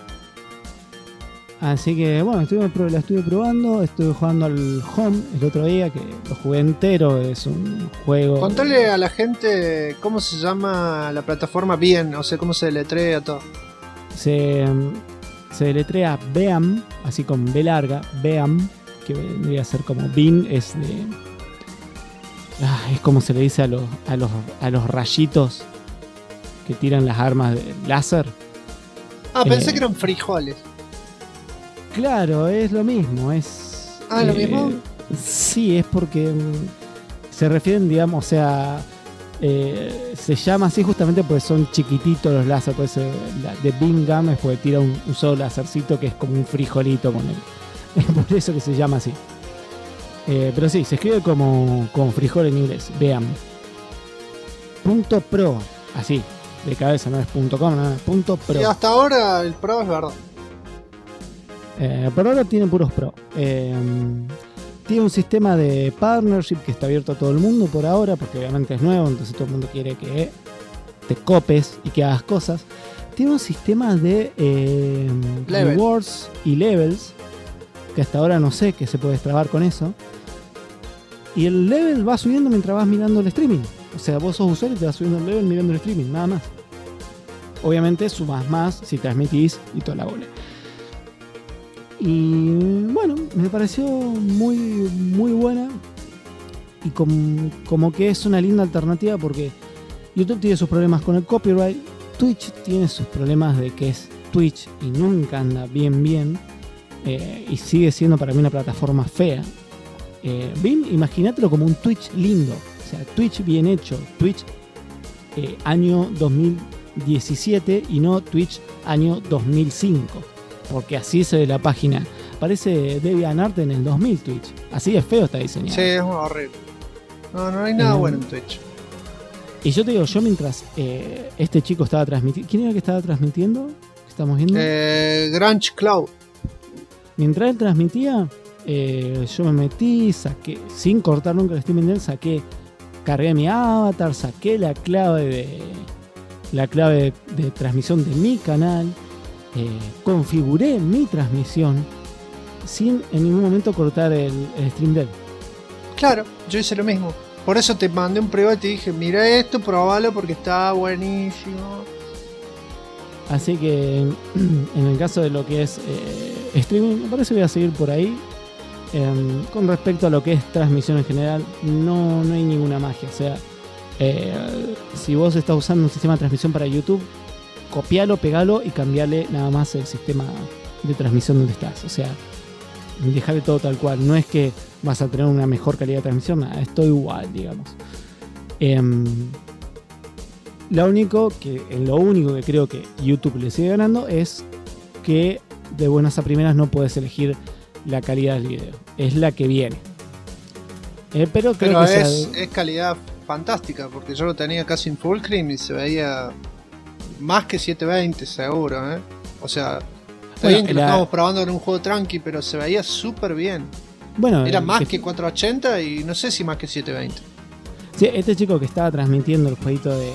Speaker 2: Así que bueno, la estuve probando, estuve jugando al Home el otro día, que lo jugué entero, es un juego...
Speaker 3: Contale a la gente cómo se llama la plataforma bien, o sea, cómo se deletrea todo.
Speaker 2: Se deletrea Beam, así con B larga, Beam, que vendría a ser como Beam, es como se le dice a los rayitos que tiran las armas de láser.
Speaker 3: Pensé que eran frijoles.
Speaker 2: Claro, es lo mismo, es...
Speaker 3: ¿lo mismo?
Speaker 2: Sí, es porque se refieren, digamos, o sea, se llama así justamente porque son chiquititos los láser, por eso de Beam Gun es porque tira un solo lásercito que es como un frijolito con él. Es por eso que se llama así. Pero sí, se escribe como frijol en inglés, Beam. .pro, así, de cabeza, no es .com, no, .pro.
Speaker 3: Y hasta ahora el pro es verdad.
Speaker 2: Por ahora tiene puros pro. Tiene un sistema de partnership que está abierto a todo el mundo por ahora, porque obviamente es nuevo, entonces todo el mundo quiere que te copes y que hagas cosas. Tiene un sistema de rewards y levels, que hasta ahora no sé qué se puede destrabar con eso. Y el level va subiendo mientras vas mirando el streaming. O sea, vos sos usuario y te vas subiendo el level mirando el streaming, nada más. Obviamente sumas más si transmitís y toda la bola. Y bueno, me pareció muy, muy buena. Y como que es una linda alternativa porque YouTube tiene sus problemas con el copyright. Twitch tiene sus problemas de que es Twitch y nunca anda bien. Y sigue siendo para mí una plataforma fea. Beam, imagínatelo como un Twitch lindo. O sea, Twitch bien hecho. Twitch año 2017 y no Twitch año 2005. Porque así se ve la página. Parece DeviantArt en el 2000 Twitch. Así de feo está diseñado.
Speaker 3: Sí, es horrible. No hay nada bueno en Twitch.
Speaker 2: Y yo te digo, mientras este chico estaba transmitiendo... ¿Quién era que estaba transmitiendo? ¿Qué estamos viendo?
Speaker 3: Grunge Cloud.
Speaker 2: Mientras él transmitía, yo me metí, saqué, sin cortar nunca el streaming de él, cargué mi avatar, saqué la clave de transmisión de mi canal. Configuré mi transmisión sin en ningún momento cortar el stream de él.
Speaker 3: Claro, yo hice lo mismo. Por eso te mandé un privado y te dije, mira esto, probalo porque está buenísimo.
Speaker 2: Así que en el caso de lo que es streaming, me parece que voy a seguir por ahí. Con respecto a lo que es transmisión en general, no hay ninguna magia. O sea, si vos estás usando un sistema de transmisión para YouTube, copialo, pegalo y cambiale nada más el sistema de transmisión donde estás. O sea, dejarle todo tal cual. No es que vas a tener una mejor calidad de transmisión, nada, es todo igual, digamos. Lo único que creo que YouTube le sigue ganando es que de buenas a primeras no puedes elegir la calidad del video. Es la que viene. Pero creo que
Speaker 3: es calidad fantástica, porque yo lo tenía casi en full screen y se veía más que 720 seguro, ¿eh? O sea, está bien que lo estamos probando en un juego tranqui, pero se veía súper bien.
Speaker 2: Bueno,
Speaker 3: era más que 480 y no sé si más que 720.
Speaker 2: Sí, este chico que estaba transmitiendo el jueguito de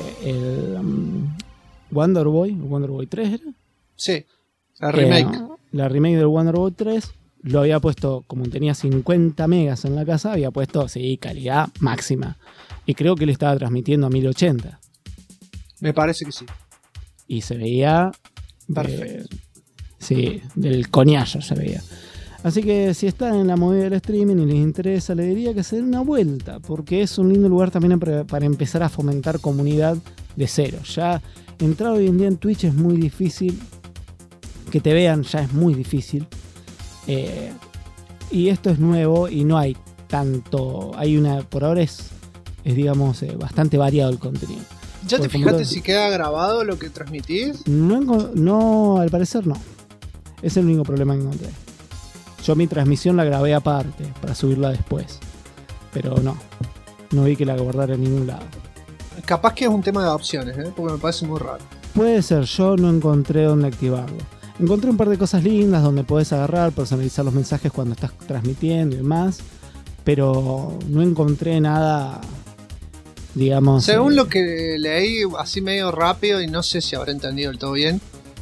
Speaker 2: Wonder Boy 3 ¿era?
Speaker 3: Sí, la remake.
Speaker 2: La remake del Wonder Boy 3 lo había puesto, como tenía 50 megas en la casa, había puesto, sí, calidad máxima. Y creo que él estaba transmitiendo a 1080.
Speaker 3: Me parece que sí.
Speaker 2: Y se veía...
Speaker 3: perfecto.
Speaker 2: Sí, del coñazo se veía. Así que si están en la movida del streaming y les interesa, le diría que se den una vuelta, porque es un lindo lugar también para empezar a fomentar comunidad de cero. Ya entrar hoy en día en Twitch es muy difícil, que te vean ya es muy difícil, y esto es nuevo y no hay tanto, por ahora es digamos bastante variado el contenido.
Speaker 3: ¿Ya te fijaste si queda grabado lo que transmitís?
Speaker 2: No, al parecer no. Es el único problema que encontré. Yo mi transmisión la grabé aparte para subirla después, pero no vi que la guardara en ningún lado.
Speaker 3: Capaz que es un tema de opciones, porque me parece muy raro.
Speaker 2: Puede ser, yo no encontré dónde activarlo. Encontré un par de cosas lindas donde podés agarrar, personalizar los mensajes cuando estás transmitiendo y demás, pero no encontré nada, digamos...
Speaker 3: Según lo que leí así medio rápido, y no sé si habré entendido del todo bien,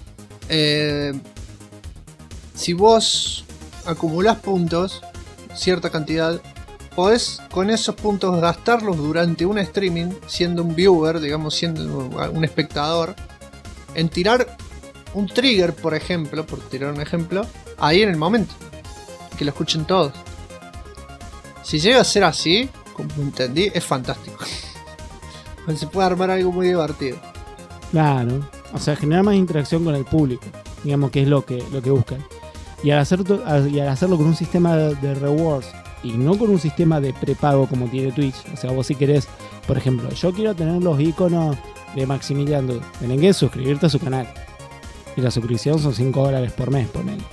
Speaker 3: si vos acumulás puntos, cierta cantidad, podés con esos puntos gastarlos durante un streaming, siendo un viewer, digamos, siendo un espectador, en tirar un trigger, por ejemplo, por tirar un ejemplo, ahí en el momento, que lo escuchen todos. Si llega a ser así, como entendí, es fantástico. Se puede armar algo muy divertido.
Speaker 2: Claro, o sea, generar más interacción con el público, digamos que es lo que buscan. Y al hacerlo con un sistema de rewards y no con un sistema de prepago como tiene Twitch, o sea, vos si querés, por ejemplo, yo quiero tener los iconos de Maximiliano, tenés que suscribirte a su canal. Y la suscripción son $5 por mes, ponele.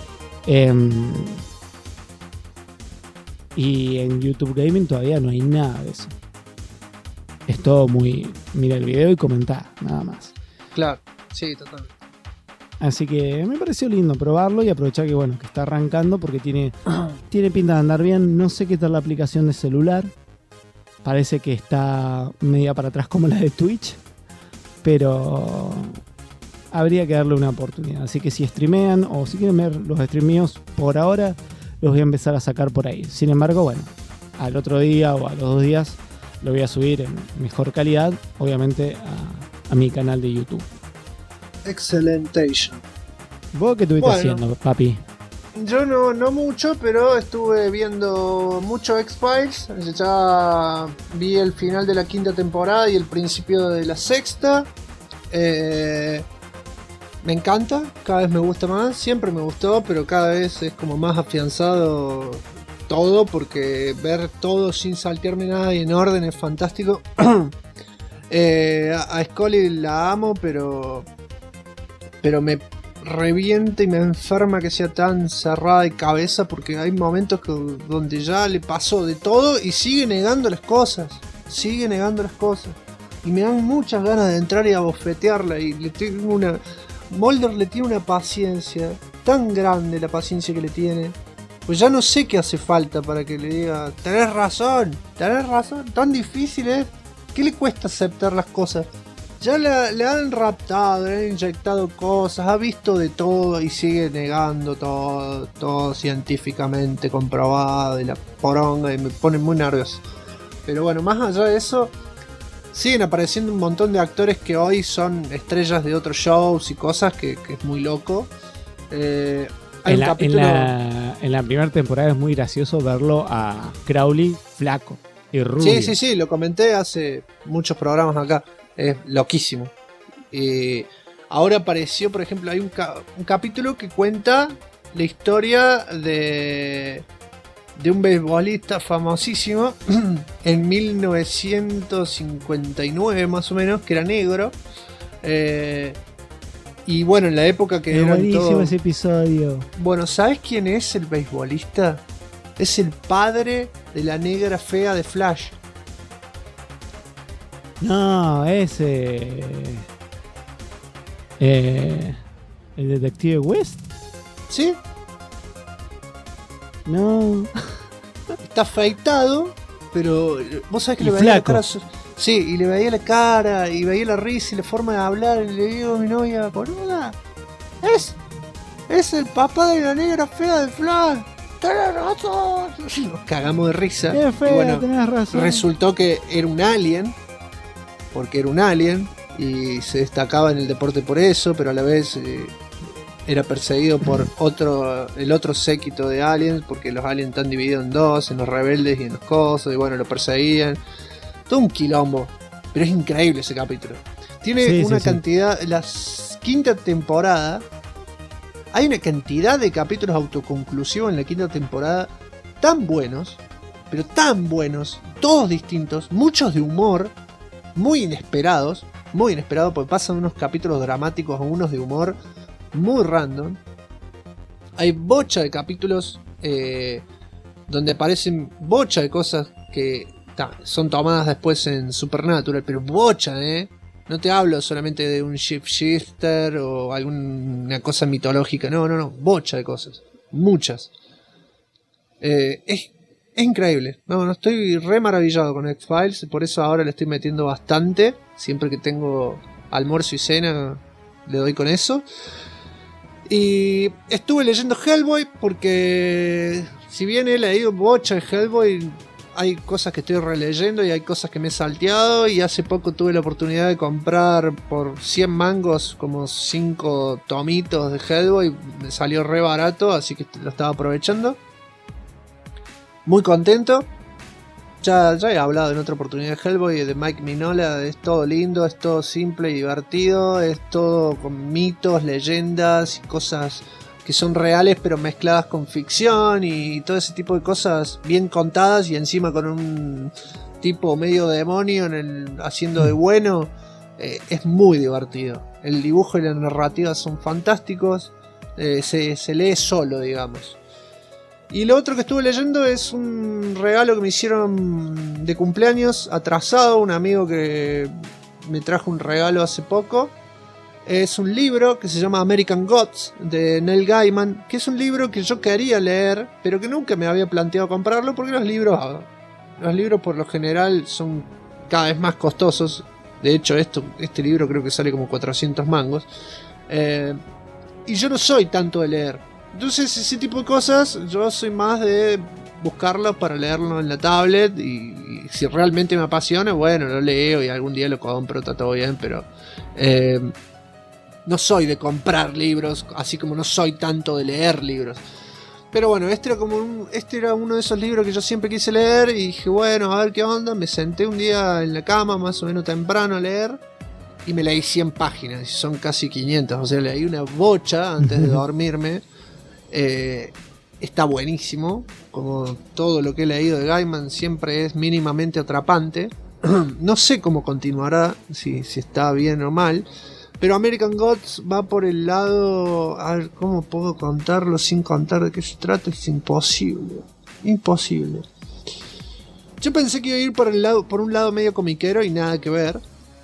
Speaker 2: Y en YouTube Gaming todavía no hay nada de eso. Es todo muy... mira el video y comentá, nada más.
Speaker 3: Claro, sí, totalmente.
Speaker 2: Así que me pareció lindo probarlo y aprovechar que bueno, que está arrancando porque tiene pinta de andar bien. No sé qué tal la aplicación de celular. Parece que está media para atrás como la de Twitch. Pero habría que darle una oportunidad. Así que si streamean o si quieren ver los streams míos, por ahora los voy a empezar a sacar por ahí. Sin embargo, bueno, al otro día o a los 2 días lo voy a subir en mejor calidad, obviamente a mi canal de YouTube.
Speaker 3: Excelentation.
Speaker 2: ¿Vos qué estuviste haciendo, papi?
Speaker 3: Yo no mucho, pero estuve viendo mucho X-Files. Ya vi el final de la 5ª temporada y el principio de la 6ª. Me encanta, cada vez me gusta más. Siempre me gustó, pero cada vez es como más afianzado todo, porque ver todo sin saltearme nada y en orden es fantástico. A Scully la amo, pero me revienta y me enferma que sea tan cerrada de cabeza, porque hay momentos donde ya le pasó de todo y sigue negando las cosas. Y me dan muchas ganas de entrar y abofetearla. Y Mulder le tiene una paciencia tan grande, la paciencia que le tiene. Pues ya no sé qué hace falta para que le diga, tenés razón, tan difícil es. ¿Qué le cuesta aceptar las cosas? Ya le han raptado, le han inyectado cosas, ha visto de todo y sigue negando todo científicamente comprobado y la poronga, y me pone muy nervioso. Pero bueno, más allá de eso, siguen apareciendo un montón de actores que hoy son estrellas de otros shows y cosas que es muy loco. Hay un capítulo...
Speaker 2: en la primera temporada es muy gracioso verlo a Crowley flaco y rubio.
Speaker 3: Sí, lo comenté hace muchos programas acá. Es loquísimo. Ahora apareció, por ejemplo, hay un capítulo que cuenta la historia de un beisbolista famosísimo en 1959 más o menos, que era negro. Y bueno, en la época que
Speaker 2: es
Speaker 3: era
Speaker 2: buenísimo ese episodio.
Speaker 3: Bueno, ¿sabes quién es el beisbolista? Es el padre de la negra fea de Flash.
Speaker 2: No, ese... ¿el detective West?
Speaker 3: ¿Sí?
Speaker 2: No.
Speaker 3: Está afeitado, pero vos sabés que
Speaker 2: y
Speaker 3: le veía la cara. Sí, y le veía la cara, y veía la risa y la forma de hablar. Y le digo a mi novia, boluda, es el papá de la negra fea de Flash. ¡Tenés razón! Nos cagamos de risa.
Speaker 2: Qué fea,
Speaker 3: y bueno,
Speaker 2: tenés razón.
Speaker 3: resultó que era un alien, porque era un alien, y se destacaba en el deporte por eso, pero a la vez era perseguido por el otro séquito de aliens, porque los aliens están divididos en dos, en los rebeldes y en los cosos, y bueno, lo perseguían. Todo un quilombo, pero es increíble ese capítulo. Tiene una cantidad, la quinta temporada, hay una cantidad de capítulos autoconclusivos en la quinta temporada tan buenos, pero tan buenos, todos distintos, muchos de humor, muy inesperados, porque pasan unos capítulos dramáticos a unos de humor muy random. Hay bocha de capítulos donde aparecen bocha de cosas que son tomadas después en Supernatural, pero bocha, no te hablo solamente de un shifter o alguna cosa mitológica, no, bocha de cosas, muchas. Es increíble, no estoy re maravillado con X-Files, por eso ahora le estoy metiendo bastante, siempre que tengo almuerzo y cena le doy con eso. Y estuve leyendo Hellboy porque si bien he leído bocha de Hellboy, hay cosas que estoy releyendo y hay cosas que me he salteado, y hace poco tuve la oportunidad de comprar por 100 mangos como 5 tomitos de Hellboy, me salió re barato, así que lo estaba aprovechando. Muy contento. Ya he hablado en otra oportunidad de Hellboy, de Mike Mignola, es todo lindo, es todo simple y divertido, es todo con mitos, leyendas y cosas que son reales pero mezcladas con ficción y todo ese tipo de cosas bien contadas, y encima con un tipo medio demonio haciendo de bueno. Es muy divertido, el dibujo y la narrativa son fantásticos, se lee solo, digamos. Y lo otro que estuve leyendo es un regalo que me hicieron de cumpleaños atrasado, un amigo que me trajo un regalo hace poco. Es un libro que se llama American Gods de Neil Gaiman, que es un libro que yo quería leer, pero que nunca me había planteado comprarlo, porque los libros por lo general son cada vez más costosos. De hecho, este libro creo que sale como 400 mangos. Y yo no soy tanto de leer. Entonces ese tipo de cosas yo soy más de buscarlo para leerlo en la tablet, y si realmente me apasiona, bueno, lo leo y algún día lo compro, está todo bien, pero no soy de comprar libros, así como no soy tanto de leer libros. Pero bueno, este era uno de esos libros que yo siempre quise leer, y dije, bueno, a ver qué onda. Me senté un día en la cama más o menos temprano a leer y me leí 100 páginas, y son casi 500, o sea, leí una bocha antes de dormirme. Está buenísimo, como todo lo que he leído de Gaiman siempre es mínimamente atrapante. No sé cómo continuará, si está bien o mal, pero American Gods va por el lado, a ver, ¿cómo puedo contarlo sin contar de qué se trata? Es imposible. Yo pensé que iba a ir por un lado medio comiquero, y nada que ver.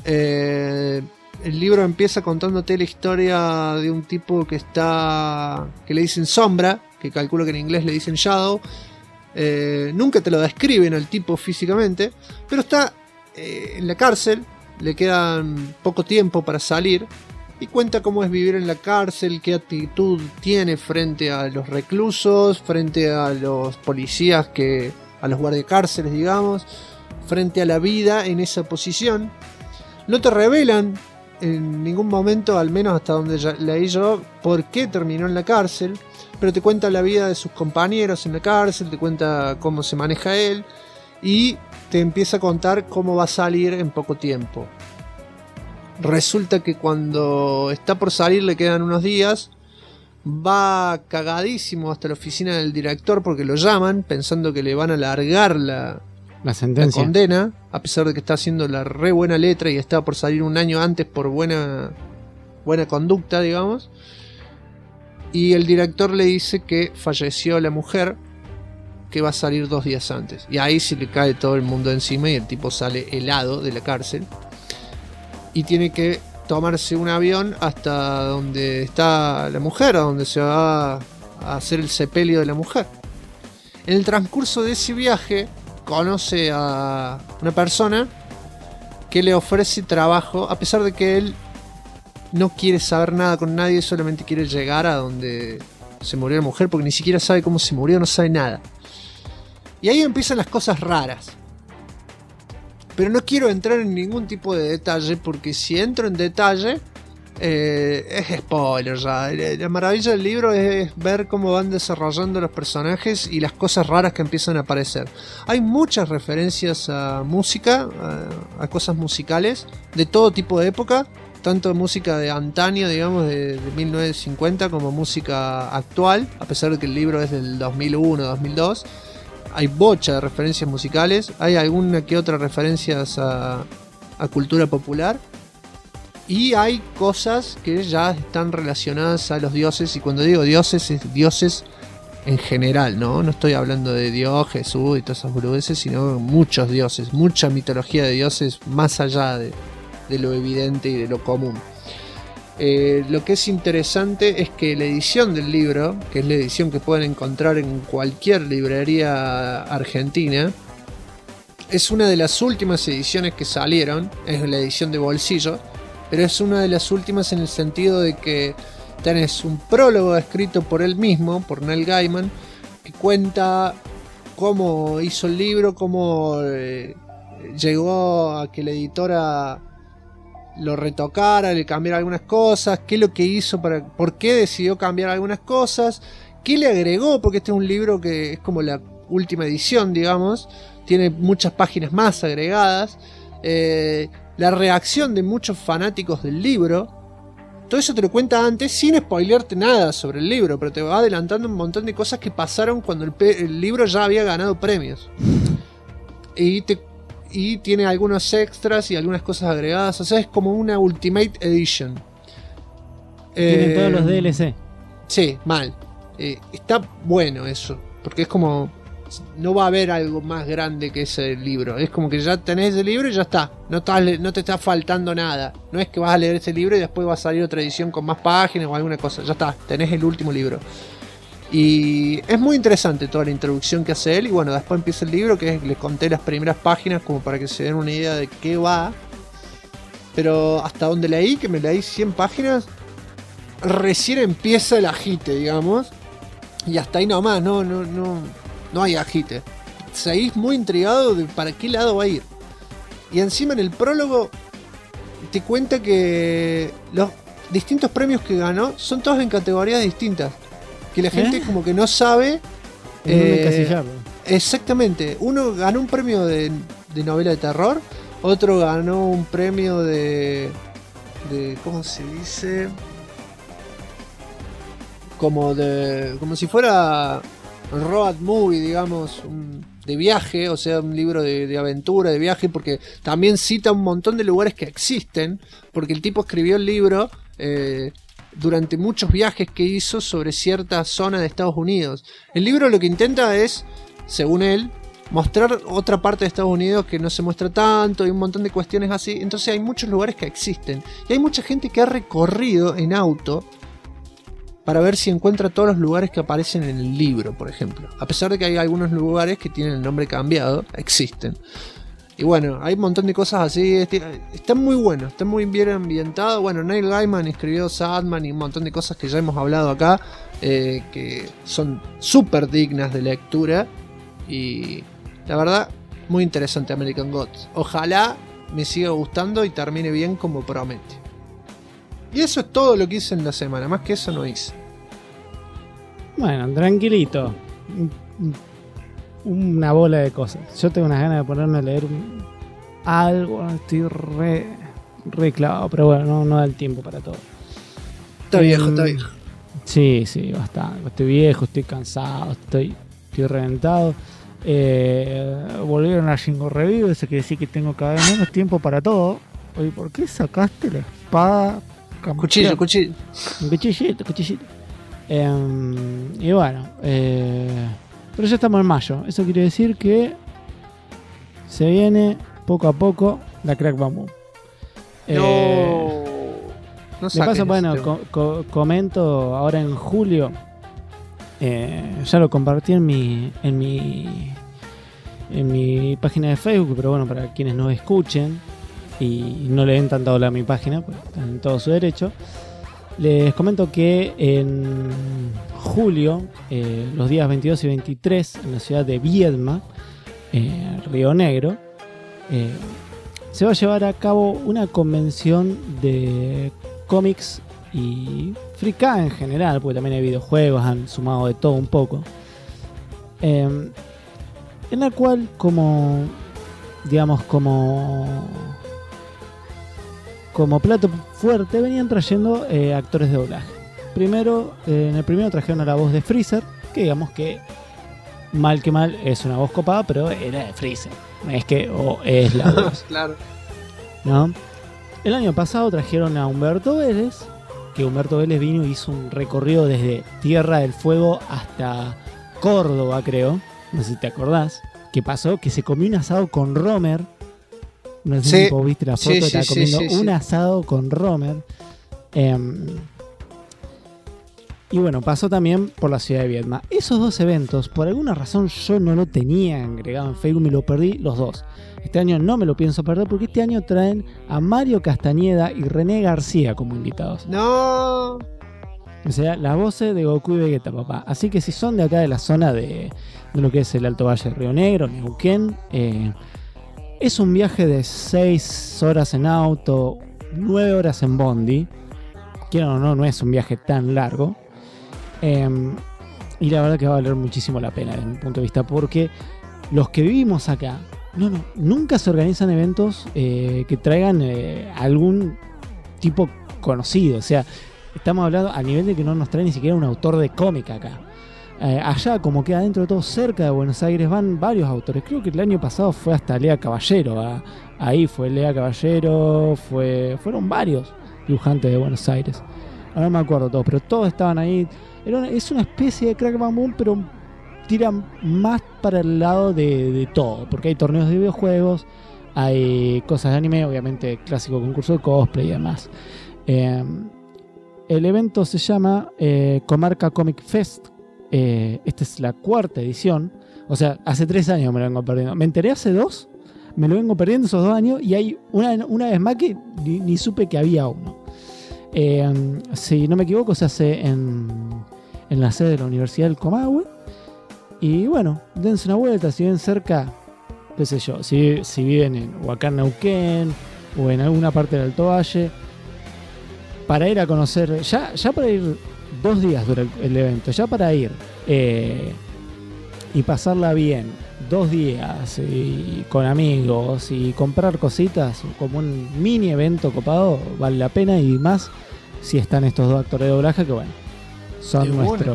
Speaker 3: El libro empieza contándote la historia de un tipo que le dicen Sombra, que calculo que en inglés le dicen Shadow. Nunca te lo describen al tipo físicamente, pero está en la cárcel, le quedan poco tiempo para salir, y cuenta cómo es vivir en la cárcel, qué actitud tiene frente a los reclusos, frente a los policías, a los guardiacárceles, digamos, frente a la vida en esa posición. No te revelan en ningún momento, al menos hasta donde leí yo, por qué terminó en la cárcel, pero te cuenta la vida de sus compañeros en la cárcel, te cuenta cómo se maneja él y te empieza a contar cómo va a salir en poco tiempo. Resulta que cuando está por salir, le quedan unos días, va cagadísimo hasta la oficina del director porque lo llaman pensando que le van a alargar la
Speaker 15: sentencia,
Speaker 3: la condena, a pesar de que está haciendo la re buena letra y está por salir un año antes por buena conducta, digamos. Y el director le dice que falleció la mujer, que va a salir 2 días antes. Y ahí se le cae todo el mundo encima y el tipo sale helado de la cárcel. Y tiene que tomarse un avión hasta donde está la mujer, a donde se va a hacer el sepelio de la mujer. En el transcurso de ese viaje conoce a una persona que le ofrece trabajo, a pesar de que él no quiere saber nada con nadie, solamente quiere llegar a donde se murió la mujer, porque ni siquiera sabe cómo se murió, no sabe nada. Y ahí empiezan las cosas raras. Pero no quiero entrar en ningún tipo de detalle, porque si entro en detalle es spoiler ya. La maravilla del libro es ver cómo van desarrollando los personajes y las cosas raras que empiezan a aparecer. Hay muchas referencias a música, a cosas musicales de todo tipo de época, tanto música de antaño, digamos, de 1950, como música actual, a pesar de que el libro es del 2001, 2002. Hay bocha de referencias musicales, hay alguna que otra referencias a cultura popular. Y hay cosas que ya están relacionadas a los dioses. Y cuando digo dioses, es dioses en general, ¿no? No estoy hablando de Dios, Jesús y todas esas boludeces, sino muchos dioses, mucha mitología de dioses más allá de lo evidente y de lo común. Lo que es interesante es que la edición del libro, que es la edición que pueden encontrar en cualquier librería argentina, es una de las últimas ediciones que salieron. Es la edición de bolsillo, pero es una de las últimas en el sentido de que tenés un prólogo escrito por él mismo, por Neil Gaiman, que cuenta cómo hizo el libro, cómo llegó a que la editora lo retocara, le cambiara algunas cosas, qué es lo que hizo, por qué decidió cambiar algunas cosas, qué le agregó, porque este es un libro que es como la última edición, digamos, tiene muchas páginas más agregadas, la reacción de muchos fanáticos del libro. Todo eso te lo cuenta antes sin spoilearte nada sobre el libro, pero te va adelantando un montón de cosas que pasaron cuando el libro ya había ganado premios. Y tiene algunos extras y algunas cosas agregadas, o sea, es como una Ultimate Edition.
Speaker 15: Tienen todos los DLC.
Speaker 3: Sí, mal. Está bueno eso, porque es como... no va a haber algo más grande que ese libro. Es como que ya tenés el libro y ya está. No te está faltando nada. No es que vas a leer ese libro y después va a salir otra edición con más páginas o alguna cosa. Ya está, tenés el último libro. Y es muy interesante toda la introducción que hace él. Y bueno, después empieza el libro, que les conté las primeras páginas como para que se den una idea de qué va. Pero hasta donde leí, que me leí 100 páginas, recién empieza el agite, digamos. Y hasta ahí nomás, no hay agite. Seguís muy intrigado de para qué lado va a ir. Y encima en el prólogo te cuenta que los distintos premios que ganó son todos en categorías distintas. Que la gente como que no sabe. Exactamente. Uno ganó un premio de novela de terror. Otro ganó un premio de ¿cómo se dice? Como si fuera road movie, digamos, de viaje, o sea, un libro de aventura, de viaje, porque también cita un montón de lugares que existen, porque el tipo escribió el libro durante muchos viajes que hizo sobre cierta zona de Estados Unidos. El libro lo que intenta es, según él, mostrar otra parte de Estados Unidos que no se muestra tanto y un montón de cuestiones así. Entonces hay muchos lugares que existen y hay mucha gente que ha recorrido en auto para ver si encuentra todos los lugares que aparecen en el libro, por ejemplo. A pesar de que hay algunos lugares que tienen el nombre cambiado, existen. Y bueno, hay un montón de cosas así. Está muy bueno, está muy bien ambientado. Bueno, Neil Gaiman escribió Sandman y un montón de cosas que ya hemos hablado acá, que son súper dignas de lectura. Y la verdad, Muy interesante American Gods. Ojalá me siga gustando y termine bien como promete. Y eso es todo lo que hice en la semana. Más que eso no hice.
Speaker 15: Bueno, tranquilito. Una bola de cosas. Yo tengo unas ganas de ponerme a leer algo. Estoy re clavado, pero bueno, no da el tiempo para todo.
Speaker 3: Está viejo.
Speaker 15: Sí, bastante. Estoy viejo, estoy cansado, estoy reventado. Volvieron a Shingo Review, eso quiere decir que tengo cada vez menos tiempo para todo. Oye, ¿por qué sacaste la espada?
Speaker 3: Cuchillo.
Speaker 15: Cuchillito. Y bueno, pero ya estamos en mayo. Eso quiere decir que se viene poco a poco la Crack Bamboo.
Speaker 3: No
Speaker 15: de paso, bueno, comento ahora en julio. Ya lo compartí en mi página de Facebook, pero bueno, para quienes no escuchen y no le den tanta bola a mi página, pues están en todo su derecho. Les comento que en julio, los días 22 y 23, en la ciudad de Viedma, Río Negro, se va a llevar a cabo una convención de cómics y fricá en general, porque también hay videojuegos, han sumado de todo un poco, en la cual como plato fuerte venían trayendo actores de doblaje. Primero, en el primero trajeron a la voz de Freezer, que digamos que mal que mal es una voz copada, pero era de Freezer, es que es la voz.
Speaker 3: Claro.
Speaker 15: ¿No? El año pasado trajeron a Humberto Vélez, que Humberto Vélez vino y hizo un recorrido desde Tierra del Fuego hasta Córdoba, creo. No sé si te acordás. ¿Qué pasó? Que se comió un asado con Romer. No sé si vos viste la foto, estaba comiendo un asado con Romer. Y bueno, pasó también por la ciudad de Viedma. Esos dos eventos, por alguna razón yo no lo tenía agregado en Facebook, me lo perdí los dos. Este año no me lo pienso perder porque este año traen a Mario Castañeda y René García como invitados.
Speaker 3: No.
Speaker 15: O sea, las voces de Goku y Vegeta, papá. Así que si son de acá de la zona de lo que es el Alto Valle de Río Negro, Neuquén, es un viaje de 6 horas en auto, 9 horas en bondi. Quieran o no es un viaje tan largo. Y la verdad que va a valer muchísimo la pena desde mi punto de vista, porque los que vivimos acá, nunca se organizan eventos que traigan algún tipo conocido. O sea, estamos hablando a nivel de que no nos trae ni siquiera un autor de cómic acá. Allá, como queda dentro de todo cerca de Buenos Aires, van varios autores. Creo que el año pasado fue hasta Lea Caballero. Ahí fue Lea Caballero, fueron varios dibujantes de Buenos Aires. Ahora no me acuerdo todos, pero todos estaban ahí. Es una especie de Crack Bamboo, pero tira más para el lado de todo, porque hay torneos de videojuegos, hay cosas de anime, obviamente clásico concurso de cosplay y demás. El evento se llama Comarca Comic Fest. Esta es la 4ª edición. O sea, hace 3 años me lo vengo perdiendo. Me enteré hace 2, me lo vengo perdiendo esos 2 años, y hay una vez más que ni supe que había uno. Si no me equivoco, se hace en la sede de la Universidad del Comahue. Y bueno, dense una vuelta. Si viven cerca, qué sé yo, si viven en Huacán, Neuquén, o en alguna parte del Alto Valle, para ir a conocer, ya para ir 2 días dura el evento, ya para ir y pasarla bien 2 días y con amigos y comprar cositas, como un mini evento copado, vale la pena. Y más si están estos 2 actores de doblaje que bueno, son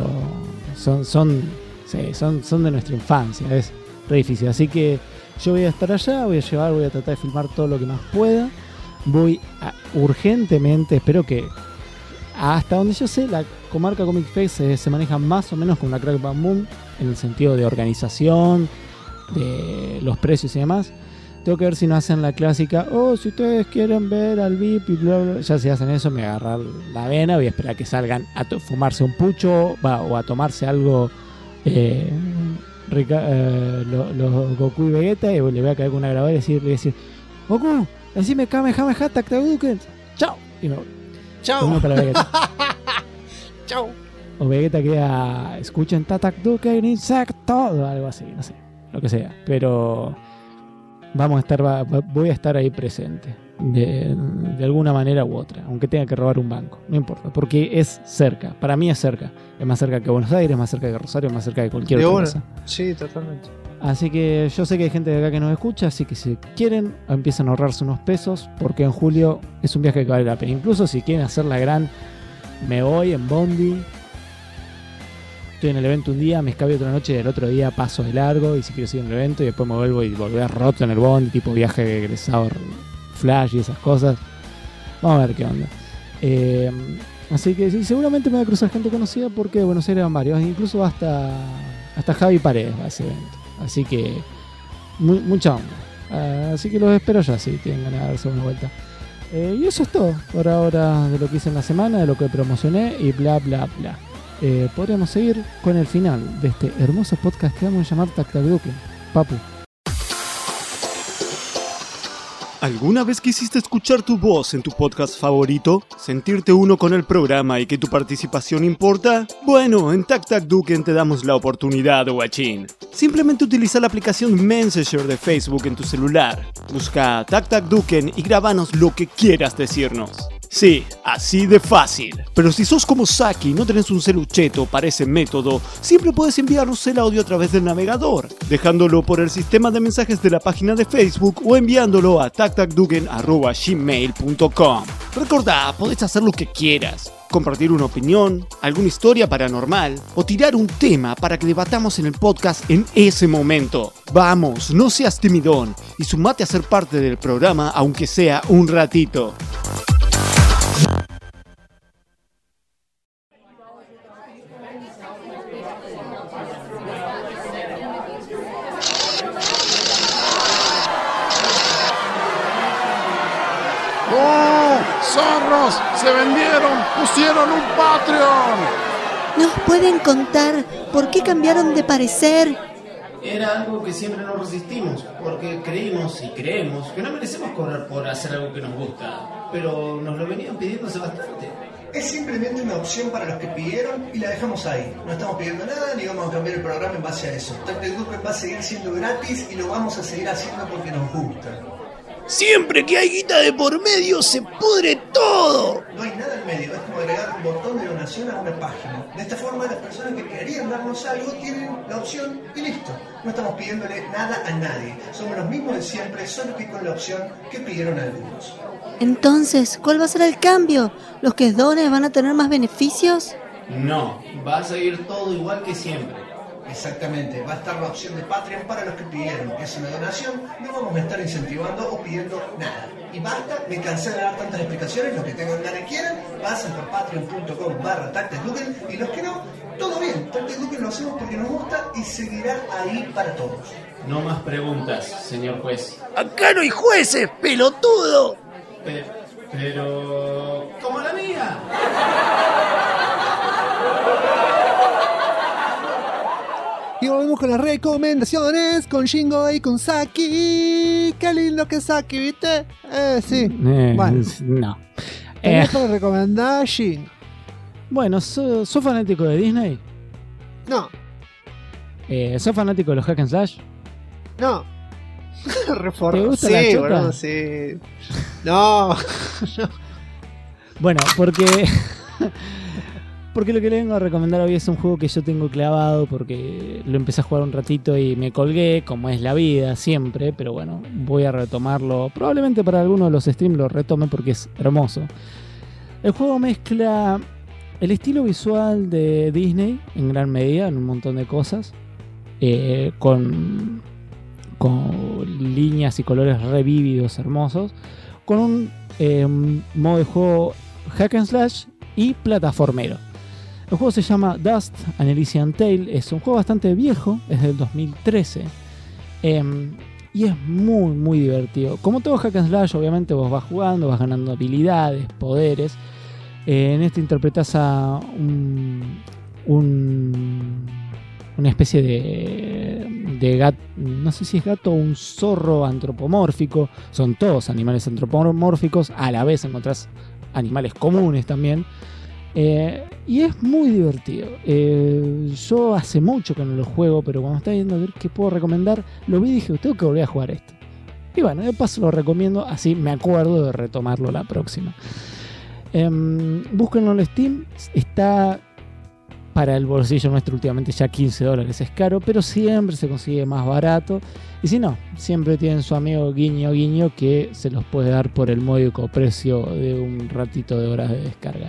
Speaker 15: son de nuestra infancia, es re difícil. Así que yo voy a estar allá, voy a tratar de filmar todo lo que más pueda. Voy urgentemente, espero que hasta donde yo sé, la Comarca Comic Fest se maneja más o menos con la Crack Bamboo en el sentido de organización, de los precios y demás. Tengo que ver si no hacen la clásica, si ustedes quieren ver al VIP y bla bla. Ya si hacen eso me agarrar la vena, voy a esperar que salgan a fumarse un pucho o a tomarse algo los Goku y Vegeta, y le voy a caer con una grabadora y decir Goku, decime Kamehameha Taktaduken, chao, y me voy.
Speaker 3: Chao.
Speaker 15: Para Vegeta.
Speaker 3: Chao.
Speaker 15: O Vegeta escuchen Tatakduken insecto o algo así, no sé, lo que sea. Pero voy a estar ahí presente. De alguna manera u otra, aunque tenga que robar un banco, no importa, porque es cerca, para mí es cerca, es más cerca que Buenos Aires, más cerca que Rosario, más cerca que cualquier otra cosa.
Speaker 3: Sí, totalmente.
Speaker 15: Así que yo sé que hay gente de acá que nos escucha, así que si quieren empiezan a ahorrarse unos pesos, porque en julio es un viaje que vale la pena. Incluso si quieren hacer la gran, me voy en bondi, estoy en el evento un día, me escabio otra noche y el otro día paso de largo, y si quiero seguir en el evento y después me vuelvo y volver roto en el bondi, tipo viaje de egresado Flash y esas cosas. Vamos a ver qué onda. Así que sí, seguramente me va a cruzar gente conocida, porque de Buenos Aires van varios, incluso hasta Javi Paredes va a ese evento. Así que mucha onda. Así que los espero ya, si tienen ganas de darse una vuelta. Y eso es todo por ahora de lo que hice en la semana, de lo que promocioné y bla bla bla. Podríamos seguir con el final de este hermoso podcast que vamos a llamar Tac Tac Duque. Papu.
Speaker 9: ¿Alguna vez quisiste escuchar tu voz en tu podcast favorito? ¿Sentirte uno con el programa y que tu participación importa? Bueno, en Tac Tac Duken te damos la oportunidad, guachín. Simplemente utiliza la aplicación Messenger de Facebook en tu celular. Busca Tac Tac Duken y grábanos lo que quieras decirnos. Sí, así de fácil. Pero si sos como Saki y no tenés un celucheto para ese método, siempre puedes enviarnos el audio a través del navegador, dejándolo por el sistema de mensajes de la página de Facebook o enviándolo a tactacduken@gmail.com. Recordá, podés hacer lo que quieras. Compartir una opinión, alguna historia paranormal o tirar un tema para que debatamos en el podcast en ese momento. Vamos, no seas timidón y sumate a ser parte del programa aunque sea un ratito.
Speaker 16: ¡Zorros! ¡Se vendieron! ¡Pusieron un Patreon!
Speaker 8: ¿Nos pueden contar por qué cambiaron de parecer?
Speaker 17: Era algo que siempre nos resistimos, porque creímos y creemos que no merecemos cobrar por hacer algo que nos gusta, pero nos lo venían pidiendo hace bastante.
Speaker 1: Es simplemente una opción para los que pidieron y la dejamos ahí. No estamos pidiendo nada ni vamos a cambiar el programa en base a eso. Tac Tac Duken va a seguir siendo gratis y lo vamos a seguir haciendo porque nos gusta.
Speaker 6: Siempre que hay guita de por medio se pudre todo.
Speaker 1: No hay nada en medio, es como agregar un botón de donación a una página. De esta forma las personas que querían darnos algo tienen la opción y listo. No estamos pidiéndole nada a nadie. Somos los mismos de siempre, solo que con la opción que pidieron algunos.
Speaker 8: Entonces, ¿cuál va a ser el cambio? ¿Los que donen van a tener más beneficios?
Speaker 17: No, va a seguir todo igual que siempre.
Speaker 1: Exactamente, va a estar la opción de Patreon para los que pidieron. Es una donación, no vamos a estar incentivando o pidiendo nada. Y basta, me cansé de dar tantas explicaciones. Los que tengan ganas y quieran, pasen por patreon.com/TacTacDuken. Y los que no, todo bien. Tac Tac Duken lo hacemos porque nos gusta y seguirá ahí para todos.
Speaker 17: No más preguntas, señor juez.
Speaker 6: Acá no hay jueces, pelotudo.
Speaker 17: Pero... ¡como la mía!
Speaker 3: Y volvemos con las recomendaciones con Shingo y con Saki. Qué lindo que Saki, ¿viste? Sí. Bueno.
Speaker 15: No.
Speaker 3: ¿Tenés para recomendar, Shingo?
Speaker 15: Bueno, ¿sos fanático de Disney?
Speaker 3: No.
Speaker 15: ¿Sos fanático de los hack and slash?
Speaker 3: No.
Speaker 15: ¿Te gusta la chota?
Speaker 3: Bro, sí. No.
Speaker 15: Bueno, porque lo que le vengo a recomendar hoy es un juego que yo tengo clavado, porque lo empecé a jugar un ratito y me colgué, como es la vida siempre, pero bueno, voy a retomarlo. Probablemente para alguno de los streams lo retome porque es hermoso. El juego mezcla el estilo visual de Disney en gran medida, en un montón de cosas, con líneas y colores revívidos, hermosos, con un modo de juego hack and slash y plataformero. El juego se llama Dust: An Elysian Tale. Es un juego bastante viejo, es del 2013, y es muy muy divertido. Como todo hack and slash, obviamente vos vas jugando, vas ganando habilidades, poderes. En este interpretás a una especie de gato, no sé si es gato o un zorro antropomórfico. Son todos animales antropomórficos. A la vez encontrás animales comunes también. Y es muy divertido. Yo hace mucho que no lo juego, pero cuando estaba viendo a ver qué puedo recomendar, lo vi y dije, tengo que volver a jugar esto. Y bueno, de paso lo recomiendo, así me acuerdo de retomarlo la próxima. Búsquenlo en Steam, está para el bolsillo nuestro últimamente ya $15, es caro, pero siempre se consigue más barato. Y si no, siempre tienen su amigo guiño guiño que se los puede dar por el módico precio de un ratito de horas de descarga.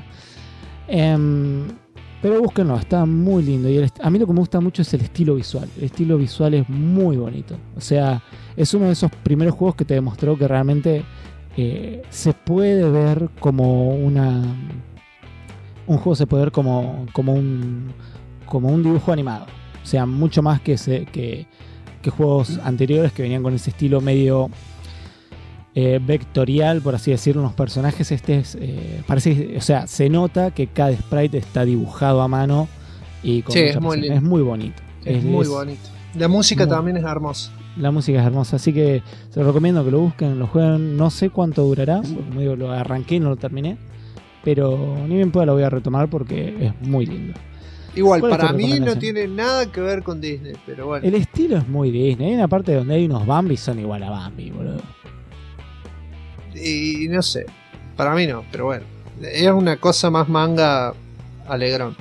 Speaker 15: Pero búsquenlo, está muy lindo. Y a mí lo que me gusta mucho es el estilo visual. El estilo visual es muy bonito. O sea, es uno de esos primeros juegos que te demostró que realmente se puede ver como un juego se puede ver como un dibujo animado. O sea, mucho más que juegos anteriores que venían con ese estilo medio vectorial, por así decirlo, unos personajes. Parece, o sea, se nota que cada sprite está dibujado a mano y con
Speaker 3: es
Speaker 15: muy bonito.
Speaker 3: Es muy bonito. La música también es hermosa.
Speaker 15: La música es hermosa, así que se los recomiendo que lo busquen, lo jueguen. No sé cuánto durará, como digo, lo arranqué y no lo terminé, pero ni bien pueda lo voy a retomar porque es muy lindo.
Speaker 3: Igual, para mí no tiene nada que ver con Disney, pero bueno.
Speaker 15: El estilo es muy Disney. Hay una parte donde hay unos Bambi son igual a Bambi, boludo.
Speaker 3: Y no sé, para mí no, pero bueno. Es una cosa más manga alegrón.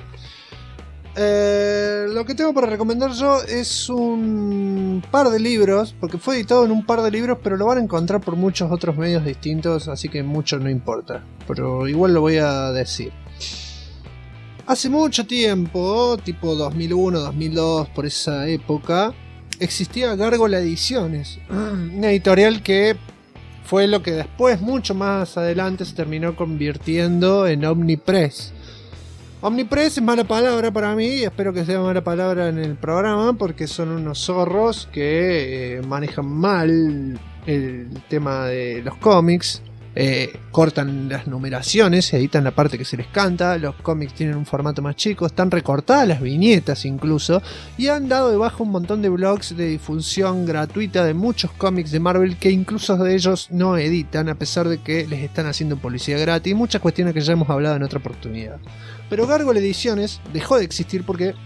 Speaker 3: Lo que tengo para recomendar yo es un par de libros, porque fue editado en un par de libros, pero lo van a encontrar por muchos otros medios distintos, así que mucho no importa. Pero igual lo voy a decir. Hace mucho tiempo, tipo 2001, 2002, por esa época, existía Gárgola Ediciones, una editorial que fue lo que después, mucho más adelante, se terminó convirtiendo en Omnipress. Omnipress es mala palabra para mí, espero que sea mala palabra en el programa, porque son unos zorros que manejan mal el tema de los cómics. Cortan las numeraciones, editan la parte que se les canta. Los cómics tienen un formato más chico, están recortadas las viñetas incluso, y han dado de baja un montón de blogs de difusión gratuita de muchos cómics de Marvel que incluso de ellos no editan, a pesar de que les están haciendo publicidad gratis y muchas cuestiones que ya hemos hablado en otra oportunidad. Pero Gárgola Ediciones dejó de existir porque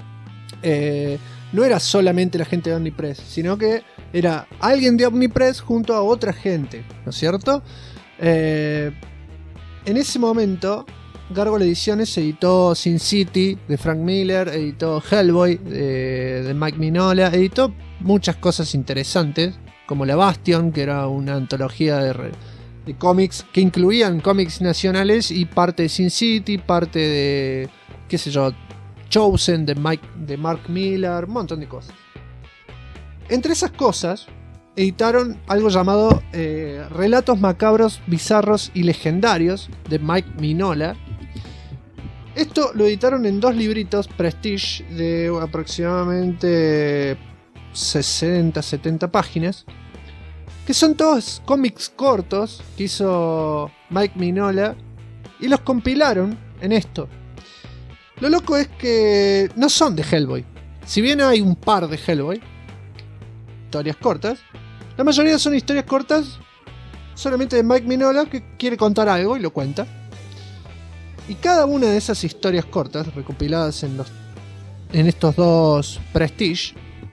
Speaker 3: no era solamente la gente de Omnipress, sino que era alguien de Omnipress junto a otra gente, ¿no es cierto? En ese momento Gárgola Ediciones editó Sin City de Frank Miller, editó Hellboy de Mike Mignola, editó muchas cosas interesantes como La Bastion, que era una antología de cómics que incluían cómics nacionales y parte de Sin City, parte de, qué sé yo, Chosen de Mark Millar, un montón de cosas. Entre esas cosas editaron algo llamado Relatos Macabros, Bizarros y Legendarios de Mike Mignola. Esto lo editaron en 2 libritos Prestige de aproximadamente 60-70 páginas, que son todos cómics cortos que hizo Mike Mignola y los compilaron en esto. Lo loco es que no son de Hellboy. Si bien hay un par de Hellboy, historias cortas, la mayoría son historias cortas solamente de Mike Mignola, que quiere contar algo y lo cuenta. Y cada una de esas historias cortas recopiladas en estos 2 Prestige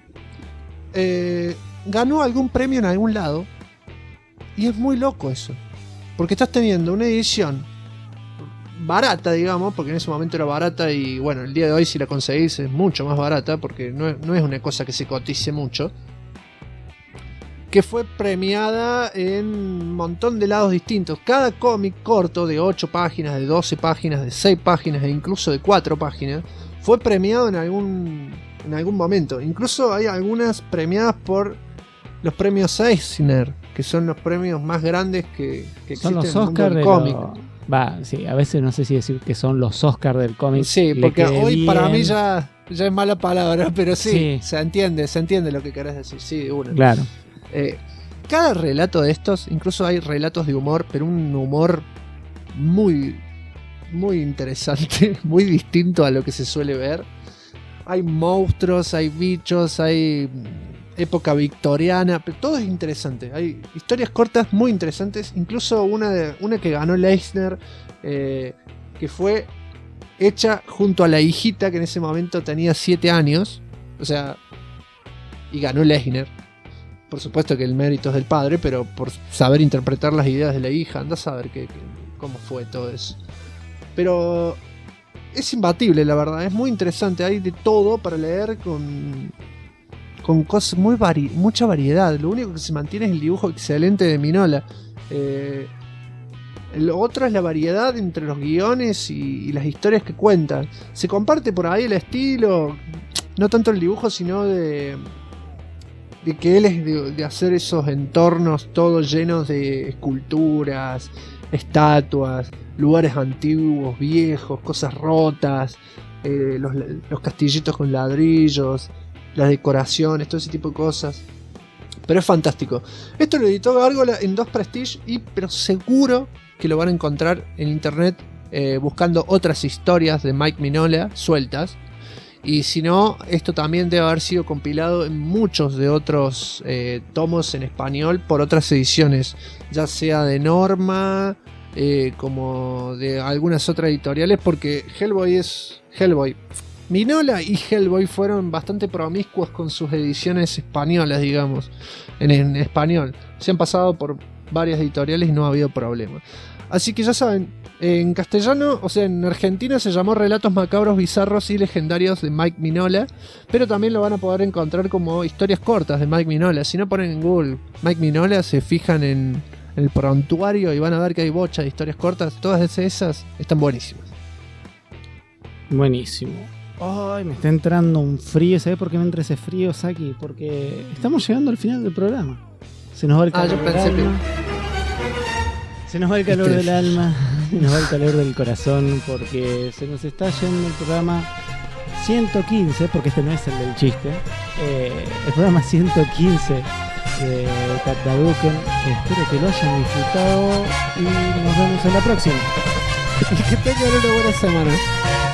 Speaker 3: ganó algún premio en algún lado. Y es muy loco eso, porque estás teniendo una edición barata, digamos, porque en ese momento era barata, y bueno, el día de hoy si la conseguís es mucho más barata, porque no es una cosa que se cotice mucho, que fue premiada en un montón de lados distintos. Cada cómic corto de 8 páginas, de 12 páginas, de 6 páginas e incluso de 4 páginas fue premiado en algún momento. Incluso hay algunas premiadas por los premios Eisner, que son los premios más grandes que existen
Speaker 15: son los
Speaker 3: en el mundo del cómic.
Speaker 15: Sí, a veces no sé si decir que son los Oscars del cómic.
Speaker 3: Sí, porque hoy bien. Para mí ya es mala palabra, pero sí. Se entiende lo que querés decir. Sí, uno.
Speaker 15: Claro.
Speaker 3: Cada relato de estos, incluso hay relatos de humor, pero un humor muy, muy interesante, muy distinto a lo que se suele ver. Hay monstruos, hay bichos, hay época victoriana, pero todo es interesante. Hay historias cortas muy interesantes, incluso una que ganó el Eisner, que fue hecha junto a la hijita que en ese momento tenía 7 años, o sea, y ganó el Eisner. Por supuesto que el mérito es del padre, pero por saber interpretar las ideas de la hija, anda a saber cómo fue todo eso. Pero es imbatible, la verdad, es muy interesante, hay de todo para leer con cosas mucha variedad. Lo único que se mantiene es el dibujo excelente de Mignola. Lo otro es la variedad entre los guiones y las historias que cuentan. Se comparte por ahí el estilo, no tanto el dibujo, sino de que él es de hacer esos entornos todos llenos de esculturas, estatuas, lugares antiguos, viejos, cosas rotas, los castillitos con ladrillos, las decoraciones, todo ese tipo de cosas. Pero es fantástico. Esto lo editó Gárgola en 2 Prestige, pero seguro que lo van a encontrar en internet buscando otras historias de Mike Mignola sueltas. Y si no, esto también debe haber sido compilado en muchos de otros tomos en español por otras ediciones, ya sea de Norma, como de algunas otras editoriales, porque Hellboy es Hellboy. Mignola y Hellboy fueron bastante promiscuos con sus ediciones españolas, digamos, en español. Se han pasado por varias editoriales y no ha habido problema. Así que ya saben, en castellano, o sea, en Argentina se llamó Relatos Macabros, Bizarros y Legendarios de Mike Mignola, pero también lo van a poder encontrar como historias cortas de Mike Mignola. Si no ponen en Google Mike Mignola, se fijan en el prontuario y van a ver que hay bocha de historias cortas. Todas esas están buenísimas.
Speaker 15: Buenísimo. Ay, me está entrando un frío. ¿Sabes por qué me entra ese frío, Saki? Porque estamos llegando al final del programa. Se nos va el calor del alma. Se nos va el calor del alma. Se nos va el calor del corazón. Porque se nos está yendo el programa 115. Porque este no es el del chiste. El programa 115 de Tactaduken. Espero que lo hayan disfrutado. Y nos vemos en la próxima.
Speaker 3: Y que tengan una buena semana.